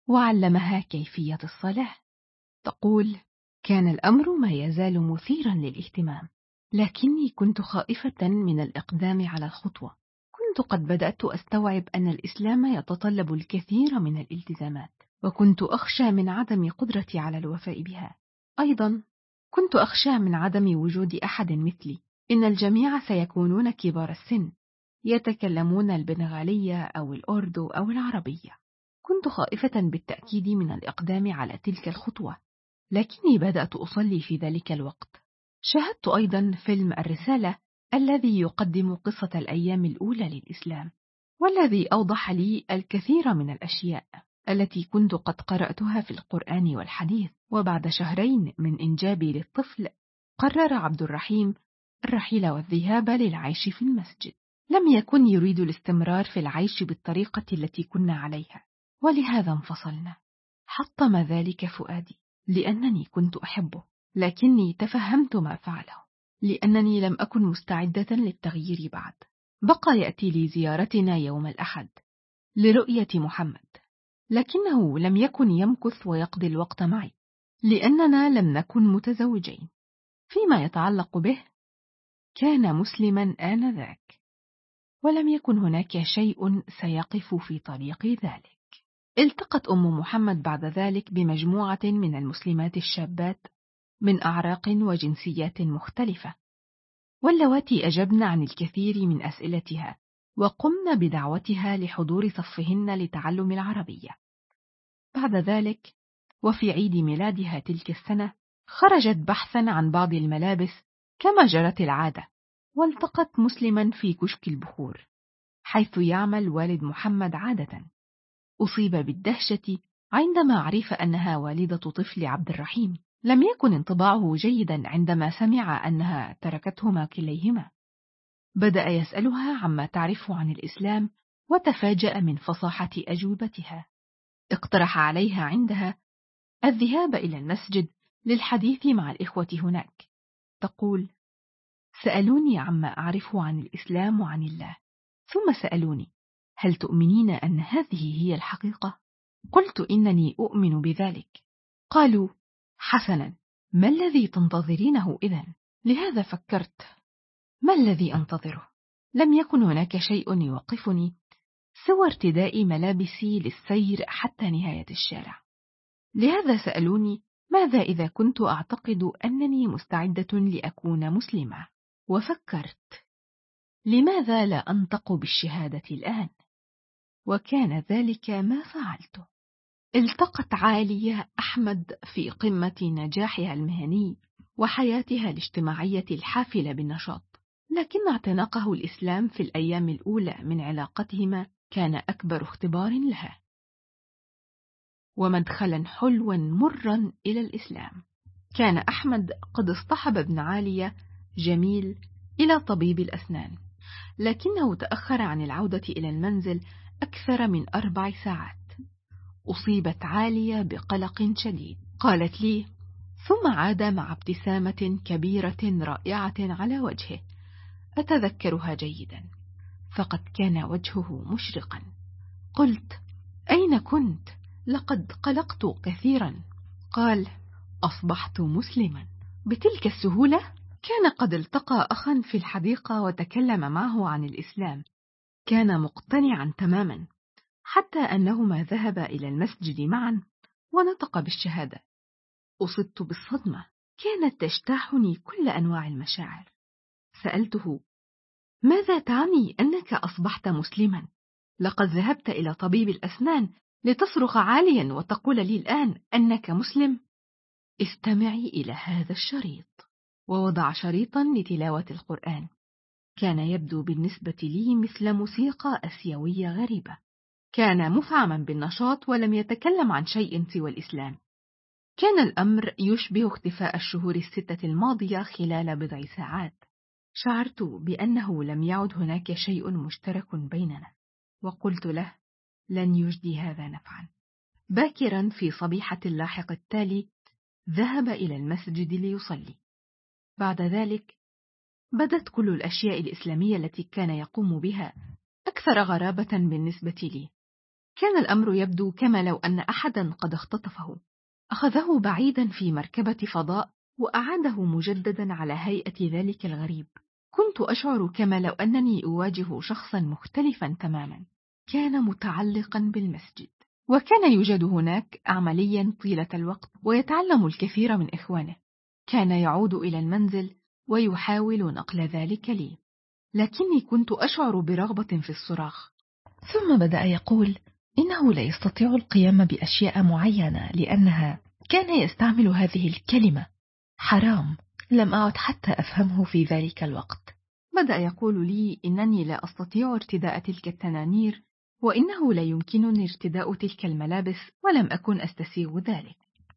وعلمها كيفية الصلاة. تقول: كان الأمر ما يزال مثيرا للاهتمام، لكني كنت خائفة من الإقدام على الخطوة. كنت قد بدأت أستوعب أن الإسلام يتطلب الكثير من الالتزامات، وكنت أخشى من عدم قدرتي على الوفاء بها. أيضا كنت أخشى من عدم وجود أحد مثلي. إن الجميع سيكونون كبار السن، يتكلمون البنغالية أو الأردو أو العربية. كنت خائفة بالتأكيد من الإقدام على تلك الخطوة، لكني بدأت أصلي في ذلك الوقت. شاهدت أيضا فيلم الرسالة الذي يقدم قصة الأيام الأولى للإسلام، والذي أوضح لي الكثير من الأشياء التي كنت قد قرأتها في القرآن والحديث. وبعد شهرين من إنجابي للطفل قرر عبد الرحيم الرحيل والذهاب للعيش في المسجد. لم يكن يريد الاستمرار في العيش بالطريقة التي كنا عليها، ولهذا انفصلنا. حطم ذلك فؤادي لأنني كنت أحبه، لكني تفهمت ما فعله لأنني لم أكن مستعدة للتغيير بعد. بقى يأتي لي زيارتنا يوم الأحد لرؤية محمد، لكنه لم يكن يمكث ويقضي الوقت معي لأننا لم نكن متزوجين. فيما يتعلق به كان مسلما آنذاك، ولم يكن هناك شيء سيقف في طريق ذلك. التقت أم محمد بعد ذلك بمجموعة من المسلمات الشابات من أعراق وجنسيات مختلفة، واللواتي أجبن عن الكثير من أسئلتها وقمن بدعوتها لحضور صفهن لتعلم العربية. بعد ذلك وفي عيد ميلادها تلك السنة خرجت بحثا عن بعض الملابس كما جرت العادة، والتقت مسلما في كشك البخور حيث يعمل والد محمد عادة. أصيب بالدهشة عندما عرف أنها والدة طفل عبد الرحيم. لم يكن انطباعه جيدا عندما سمع أنها تركتهما كليهما. بدأ يسألها عما تعرف عن الإسلام، وتفاجأ من فصاحة أجوبتها. اقترح عليها عندها الذهاب إلى المسجد للحديث مع الإخوة هناك. تقول: سألوني عما أعرف عن الإسلام وعن الله، ثم سألوني: هل تؤمنين أن هذه هي الحقيقة؟ قلت: إنني أؤمن بذلك. قالوا: حسنا، ما الذي تنتظرينه إذن؟ لهذا فكرت: ما الذي أنتظره؟ لم يكن هناك شيء يوقفني سوى ارتداء ملابسي للسير حتى نهاية الشارع. لهذا سألوني: ماذا إذا كنت أعتقد أنني مستعدة لأكون مسلمة؟ وفكرت: لماذا لا أنطق بالشهادة الآن؟ وكان ذلك ما فعلته. التقت عالية أحمد في قمة نجاحها المهني وحياتها الاجتماعية الحافلة بالنشاط، لكن اعتناقه الإسلام في الأيام الأولى من علاقتهما كان أكبر اختبار لها، ومدخلا حلوا مرا إلى الإسلام. كان أحمد قد اصطحب ابن عالية جميل إلى طبيب الأسنان، لكنه تأخر عن العودة إلى المنزل أكثر من أربع ساعات. أصيبت عالية بقلق شديد، قالت لي، ثم عاد مع ابتسامة كبيرة رائعة على وجهه، أتذكرها جيدا، فقد كان وجهه مشرقا. قلت: أين كنت؟ لقد قلقت كثيرا. قال: أصبحت مسلما. بتلك السهولة؟ كان قد التقى أخا في الحديقة وتكلم معه عن الإسلام، كان مقتنعا تماما، حتى أنهما ذهبا إلى المسجد معا ونطق بالشهادة. أصبت بالصدمة، كانت تجتاحني كل أنواع المشاعر. سألته: ماذا تعني أنك أصبحت مسلما؟ لقد ذهبت إلى طبيب الأسنان لتصرخ عاليا وتقول لي الآن أنك مسلم؟ استمعي إلى هذا الشريط. ووضع شريطا لتلاوة القرآن، كان يبدو بالنسبة لي مثل موسيقى آسيوية غريبة. كان مفعما بالنشاط ولم يتكلم عن شيء سوى الإسلام. كان الأمر يشبه اختفاء الشهور الستة الماضية خلال بضع ساعات. شعرت بأنه لم يعد هناك شيء مشترك بيننا، وقلت له: لن يجدي هذا نفعا. باكرا في صبيحة اللاحق التالي ذهب إلى المسجد ليصلي. بعد ذلك بدت كل الأشياء الإسلامية التي كان يقوم بها أكثر غرابة بالنسبة لي. كان الأمر يبدو كما لو أن أحدا قد اختطفه، أخذه بعيدا في مركبة فضاء وأعاده مجددا على هيئة ذلك الغريب. كنت أشعر كما لو أنني أواجه شخصا مختلفا تماما. كان متعلقا بالمسجد، وكان يوجد هناك عمليا طيلة الوقت ويتعلم الكثير من إخوانه. كان يعود إلى المنزل ويحاول نقل ذلك لي، لكني كنت أشعر برغبة في الصراخ. ثم بدأ يقول إنه لا يستطيع القيام بأشياء معينة لأنها كان يستعمل هذه الكلمة حرام. لم أعد حتى أفهمه في ذلك الوقت. بدأ يقول لي إنني لا أستطيع ارتداء تلك التنانير، وإنه لا يمكنني ارتداء تلك الملابس، ولم أكن أستسيغ ذلك.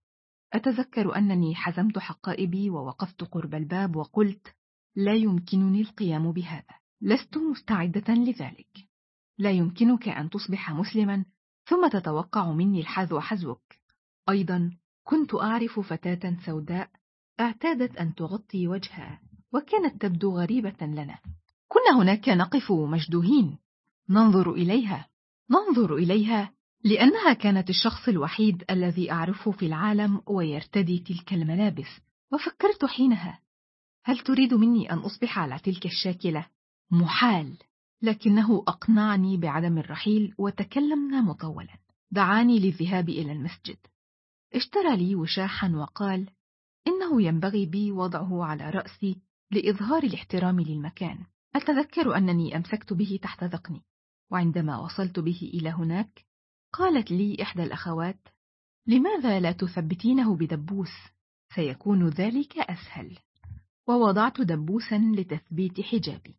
أتذكر أنني حزمت حقائبي ووقفت قرب الباب وقلت: لا يمكنني القيام بهذا، لست مستعدة لذلك. لا يمكنك أن تصبح مسلما ثم تتوقع مني الحذو حذوك. أيضا كنت أعرف فتاة سوداء اعتادت أن تغطي وجهها، وكانت تبدو غريبة لنا. كنا هناك نقف مشدوهين، ننظر إليها ننظر إليها لأنها كانت الشخص الوحيد الذي أعرفه في العالم ويرتدي تلك الملابس. وفكرت حينها: هل تريد مني أن أصبح على تلك الشاكلة؟ محال. لكنه أقنعني بعدم الرحيل وتكلمنا مطولا. دعاني للذهاب إلى المسجد، اشترى لي وشاحا وقال إنه ينبغي بي وضعه على رأسي لإظهار الاحترام للمكان. أتذكر أنني أمسكت به تحت ذقني، وعندما وصلت به إلى هناك قالت لي إحدى الأخوات: لماذا لا تثبتينه بدبوس؟ سيكون ذلك أسهل. ووضعت دبوسا لتثبيت حجابي.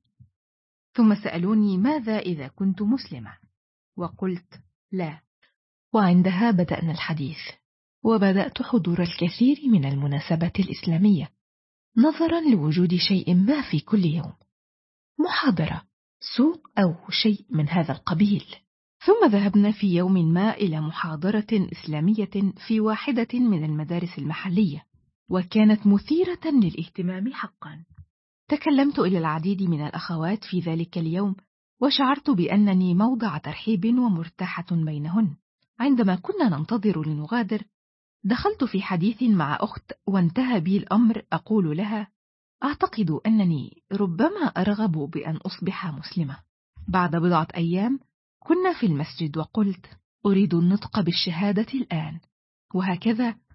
ثم سألوني ماذا إذا كنت مسلمة، وقلت لا. وعندها بدأنا الحديث، وبدأت حضور الكثير من المناسبات الإسلامية نظرا لوجود شيء ما في كل يوم، محاضرة، سوق أو شيء من هذا القبيل. ثم ذهبنا في يوم ما إلى محاضرة إسلامية في واحدة من المدارس المحلية، وكانت مثيرة للاهتمام حقا. تكلمت إلى العديد من الأخوات في ذلك اليوم، وشعرت بأنني موضع ترحيب ومرتاحة بينهن. عندما كنا ننتظر لنغادر دخلت في حديث مع أخت، وانتهى بي الأمر أقول لها: أعتقد أنني ربما أرغب بأن أصبح مسلمة. بعد بضعة أيام كنا في المسجد وقلت: أريد النطق بالشهادة الآن. وهكذا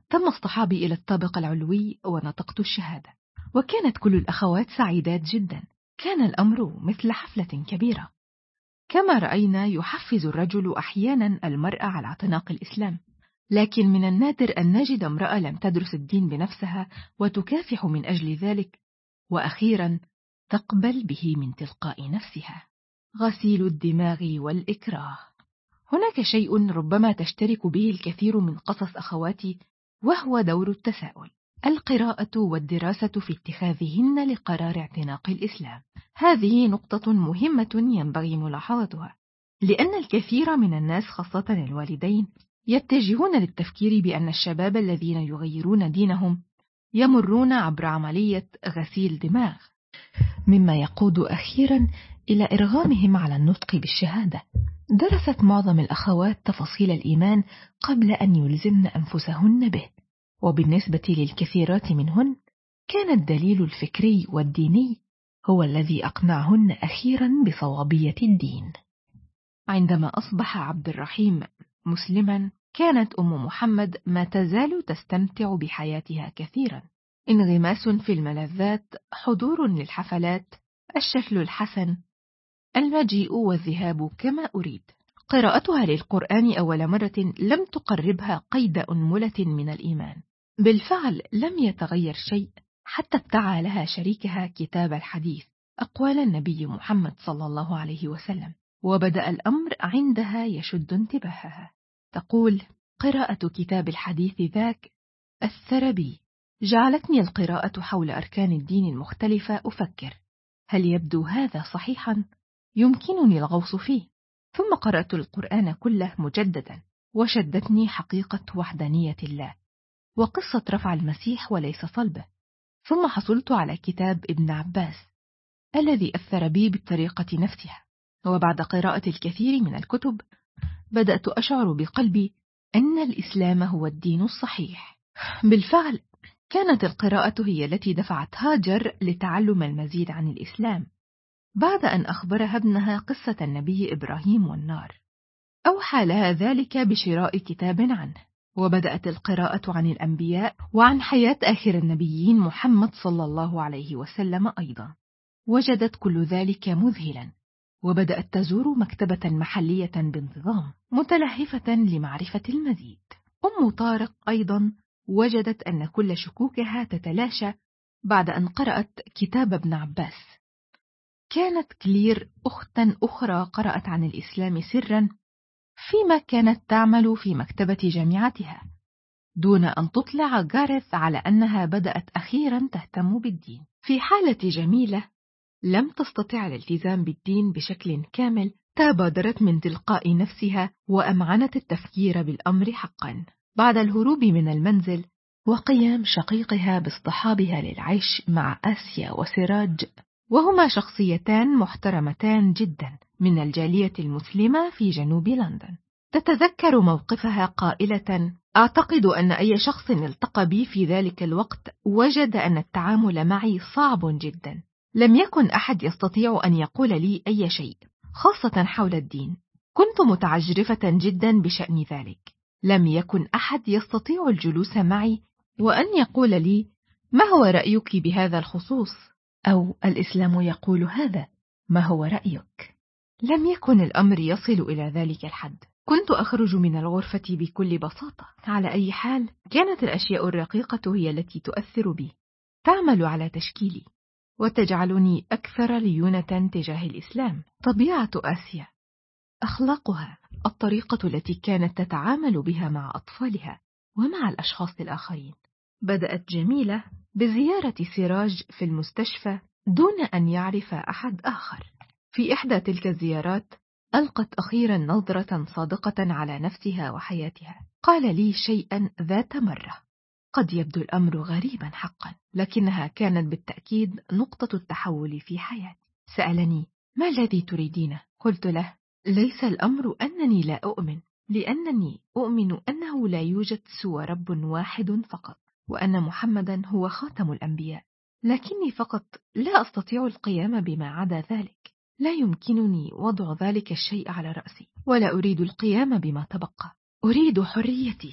تم اصطحابي إلى الطابق العلوي ونطقت الشهادة، وكانت كل الأخوات سعيدات جدا. كان الأمر مثل حفلة كبيرة. كما رأينا يحفز الرجل أحيانا المرأة على اعتناق الإسلام، لكن من النادر أن نجد امرأة لم تدرس الدين بنفسها وتكافح من أجل ذلك، وأخيرا تقبل به من تلقاء نفسها. غسيل الدماغ والإكراه. هناك شيء ربما تشترك به الكثير من قصص أخواتي، وهو دور التساؤل، القراءة والدراسة في اتخاذهن لقرار اعتناق الإسلام. هذه نقطة مهمة ينبغي ملاحظتها، لأن الكثير من الناس خاصة الوالدين يتجهون للتفكير بأن الشباب الذين يغيرون دينهم يمرون عبر عملية غسيل دماغ، مما يقود أخيرا إلى إرغامهم على النطق بالشهادة. درست معظم الأخوات تفاصيل الإيمان قبل أن يلزمن أنفسهن به، وبالنسبة للكثيرات منهن كان الدليل الفكري والديني هو الذي أقنعهن أخيرا بصوابية الدين. عندما أصبح عبد الرحيم مسلما، كانت أم محمد ما تزال تستمتع بحياتها كثيرا. انغماس في الملذات، حضور للحفلات، الشكل الحسن، المجيء والذهاب كما أريد. قراءتها للقرآن أول مرة لم تقربها قيد أنملة من الإيمان. بالفعل لم يتغير شيء حتى ابتاع لها شريكها كتاب الحديث، أقوال النبي محمد صلى الله عليه وسلم، وبدأ الأمر عندها يشد انتباهها. تقول: قراءة كتاب الحديث ذاك أثر بي، جعلتني القراءة حول أركان الدين المختلفة أفكر، هل يبدو هذا صحيحا؟ يمكنني الغوص فيه. ثم قرأت القرآن كله مجددا، وشدتني حقيقة وحدانية الله، وقصة رفع المسيح وليس صلبه. ثم حصلت على كتاب ابن عباس الذي أثر بي بالطريقة نفسها، وبعد قراءة الكثير من الكتب بدأت أشعر بقلبي أن الإسلام هو الدين الصحيح. بالفعل كانت القراءة هي التي دفعت هاجر لتعلم المزيد عن الإسلام، بعد أن أخبرها ابنها قصة النبي إبراهيم والنار. أوحى لها ذلك بشراء كتاب عنه، وبدأت القراءة عن الأنبياء وعن حياة آخر النبيين محمد صلى الله عليه وسلم أيضا. وجدت كل ذلك مذهلا، وبدأت تزور مكتبة محلية بانتظام متلهفة لمعرفة المزيد. أم طارق أيضا وجدت أن كل شكوكها تتلاشى بعد أن قرأت كتاب ابن عباس. كانت كلير أختا أخرى قرأت عن الإسلام سرا فيما كانت تعمل في مكتبة جامعتها، دون أن تطلع جاريث على أنها بدأت أخيرا تهتم بالدين. في حالة جميلة لم تستطع الالتزام بالدين بشكل كامل، تبادرت من تلقاء نفسها وأمعنت التفكير بالأمر حقا. بعد الهروب من المنزل وقيام شقيقها باصطحابها للعيش مع آسيا وسراج، وهما شخصيتان محترمتان جدا من الجالية المسلمة في جنوب لندن، تتذكر موقفها قائلة: أعتقد أن أي شخص التقى بي في ذلك الوقت وجد أن التعامل معي صعب جدا. لم يكن أحد يستطيع أن يقول لي أي شيء، خاصة حول الدين. كنت متعجرفة جدا بشأن ذلك. لم يكن أحد يستطيع الجلوس معي وأن يقول لي: ما هو رأيك بهذا الخصوص؟ أو الإسلام يقول هذا، ما هو رأيك؟ لم يكن الأمر يصل إلى ذلك الحد. كنت أخرج من الغرفة بكل بساطة. على أي حال، كانت الأشياء الرقيقة هي التي تؤثر بي، تعمل على تشكيلي وتجعلني أكثر ليونة تجاه الإسلام. طبيعة آسيا، أخلاقها، الطريقة التي كانت تتعامل بها مع أطفالها ومع الأشخاص الآخرين. بدأت جميلة بزيارة سراج في المستشفى دون أن يعرف أحد آخر. في إحدى تلك الزيارات ألقت أخيرا نظرة صادقة على نفسها وحياتها. قال لي شيئا ذات مرة قد يبدو الأمر غريبا حقا، لكنها كانت بالتأكيد نقطة التحول في حياتي. سألني: ما الذي تريدينه؟ قلت له: ليس الأمر أنني لا أؤمن، لأنني أؤمن أنه لا يوجد سوى رب واحد فقط، وأن محمدا هو خاتم الأنبياء، لكني فقط لا أستطيع القيام بما عدا ذلك. لا يمكنني وضع ذلك الشيء على رأسي، ولا أريد القيام بما تبقى. أريد حريتي،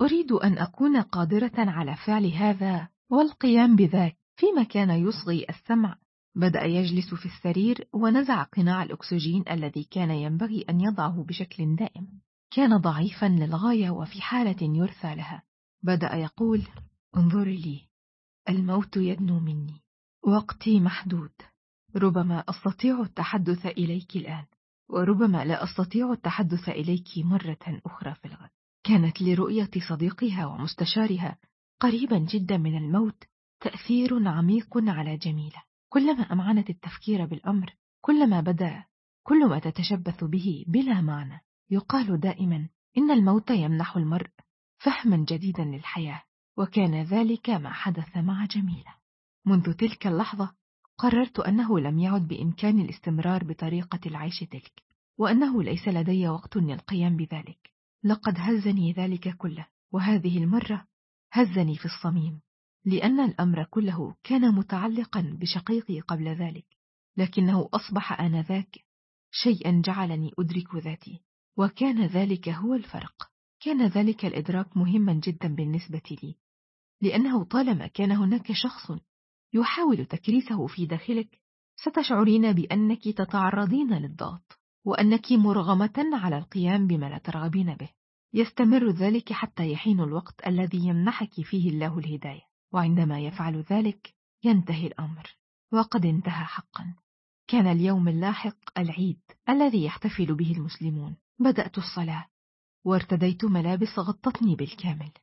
أريد أن أكون قادرة على فعل هذا والقيام بذاك. فيما كان يصغي السمع بدأ يجلس في السرير ونزع قناع الأكسجين الذي كان ينبغي أن يضعه بشكل دائم. كان ضعيفا للغاية وفي حالة يرثى لها. بدأ يقول: انظري لي، الموت يدنو مني، وقتي محدود، ربما أستطيع التحدث إليك الآن، وربما لا أستطيع التحدث إليك مرة أخرى في الغد. كانت لرؤية صديقها ومستشارها قريبا جدا من الموت تأثير عميق على جميلة. كلما أمعنت التفكير بالأمر كلما بدا كل ما تتشبث به بلا معنى. يقال دائما إن الموت يمنح المرء فهما جديدا للحياة، وكان ذلك ما حدث مع جميلة. منذ تلك اللحظة قررت أنه لم يعد بإمكاني الاستمرار بطريقة العيش تلك، وأنه ليس لدي وقت للقيام بذلك. لقد هزني ذلك كله، وهذه المرة هزني في الصميم، لأن الأمر كله كان متعلقا بشقيقي قبل ذلك، لكنه أصبح آنذاك شيئا جعلني أدرك ذاتي، وكان ذلك هو الفرق. كان ذلك الإدراك مهما جدا بالنسبة لي، لأنه طالما كان هناك شخص يحاول تكريسه في داخلك ستشعرين بأنك تتعرضين للضغط، وأنك مرغمة على القيام بما لا ترغبين به. يستمر ذلك حتى يحين الوقت الذي يمنحك فيه الله الهداية، وعندما يفعل ذلك ينتهي الأمر، وقد انتهى حقا. كان اليوم اللاحق العيد الذي يحتفل به المسلمون. بدأت الصلاة وارتديت ملابس غطتني بالكامل،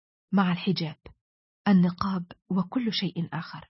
مع الحجاب، النقاب وكل شيء آخر.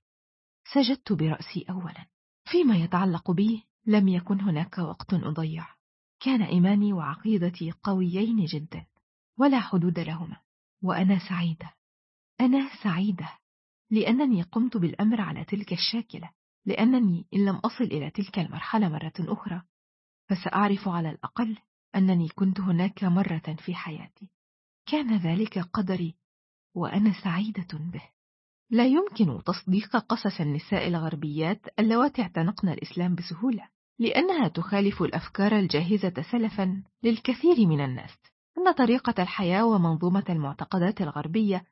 سجدت برأسي أولا. فيما يتعلق بي لم يكن هناك وقت أضيع. كان إيماني وعقيدتي قويين جدا ولا حدود لهما، وأنا سعيدة. أنا سعيدة لأنني قمت بالأمر على تلك الشاكلة، لأنني إن لم أصل إلى تلك المرحلة مرة أخرى فسأعرف على الأقل أنني كنت هناك مرة في حياتي. كان ذلك قدري وأنا سعيدة به. لا يمكن تصديق قصص النساء الغربيات اللواتي اعتنقن الإسلام بسهولة، لأنها تخالف الأفكار الجاهزة سلفا للكثير من الناس. أن طريقة الحياة ومنظومة المعتقدات الغربية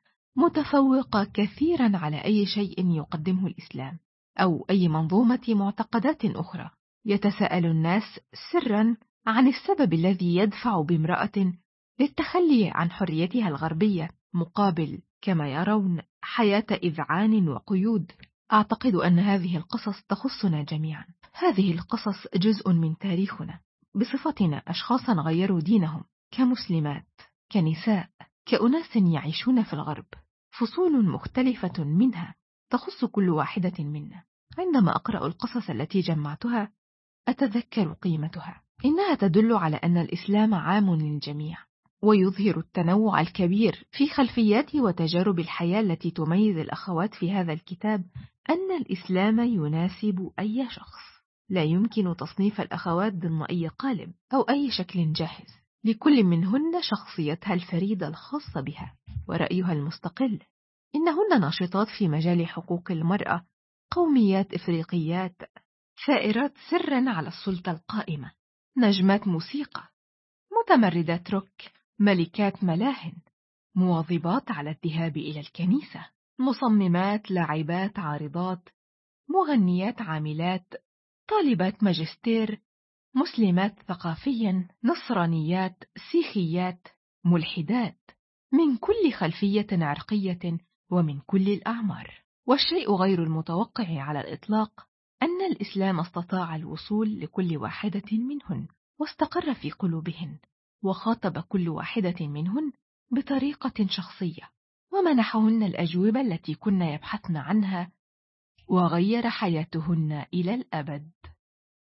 متفوقة كثيرا على أي شيء يقدمه الإسلام أو أي منظومة معتقدات أخرى. يتساءل الناس سرا عن السبب الذي يدفع بامرأة للتخلي عن حريتها الغربية مقابل كما يرون حياة إذعان وقيود. أعتقد أن هذه القصص تخصنا جميعا. هذه القصص جزء من تاريخنا بصفتنا أشخاصا غيروا دينهم، كمسلمات، كنساء، كأناس يعيشون في الغرب. فصول مختلفة منها تخص كل واحدة منا. عندما أقرأ القصص التي جمعتها أتذكر قيمتها. إنها تدل على أن الإسلام عام للجميع، ويظهر التنوع الكبير في خلفيات وتجارب الحياة التي تميز الأخوات في هذا الكتاب. أن الإسلام يناسب أي شخص. لا يمكن تصنيف الأخوات ضمن أي قالب أو أي شكل جاهز. لكل منهن شخصيتها الفريدة الخاصة بها ورأيها المستقل. إنهن ناشطات في مجال حقوق المرأة، قوميات إفريقيات، ثائرات سرا على السلطة القائمة، نجمات موسيقى، متمردات روك، ملكات ملاهن، مواظبات على الذهاب إلى الكنيسة، مصممات، لاعبات، عارضات، مغنيات، عاملات، طالبات ماجستير، مسلمات ثقافيا، نصرانيات، سيخيات، ملحدات، من كل خلفية عرقية ومن كل الأعمار. والشيء غير المتوقع على الإطلاق أن الإسلام استطاع الوصول لكل واحدة منهن واستقر في قلوبهن، وخاطب كل واحدة منهن بطريقة شخصية، ومنحهن الأجوبة التي كنا يبحثن عنها، وغير حياتهن إلى الأبد.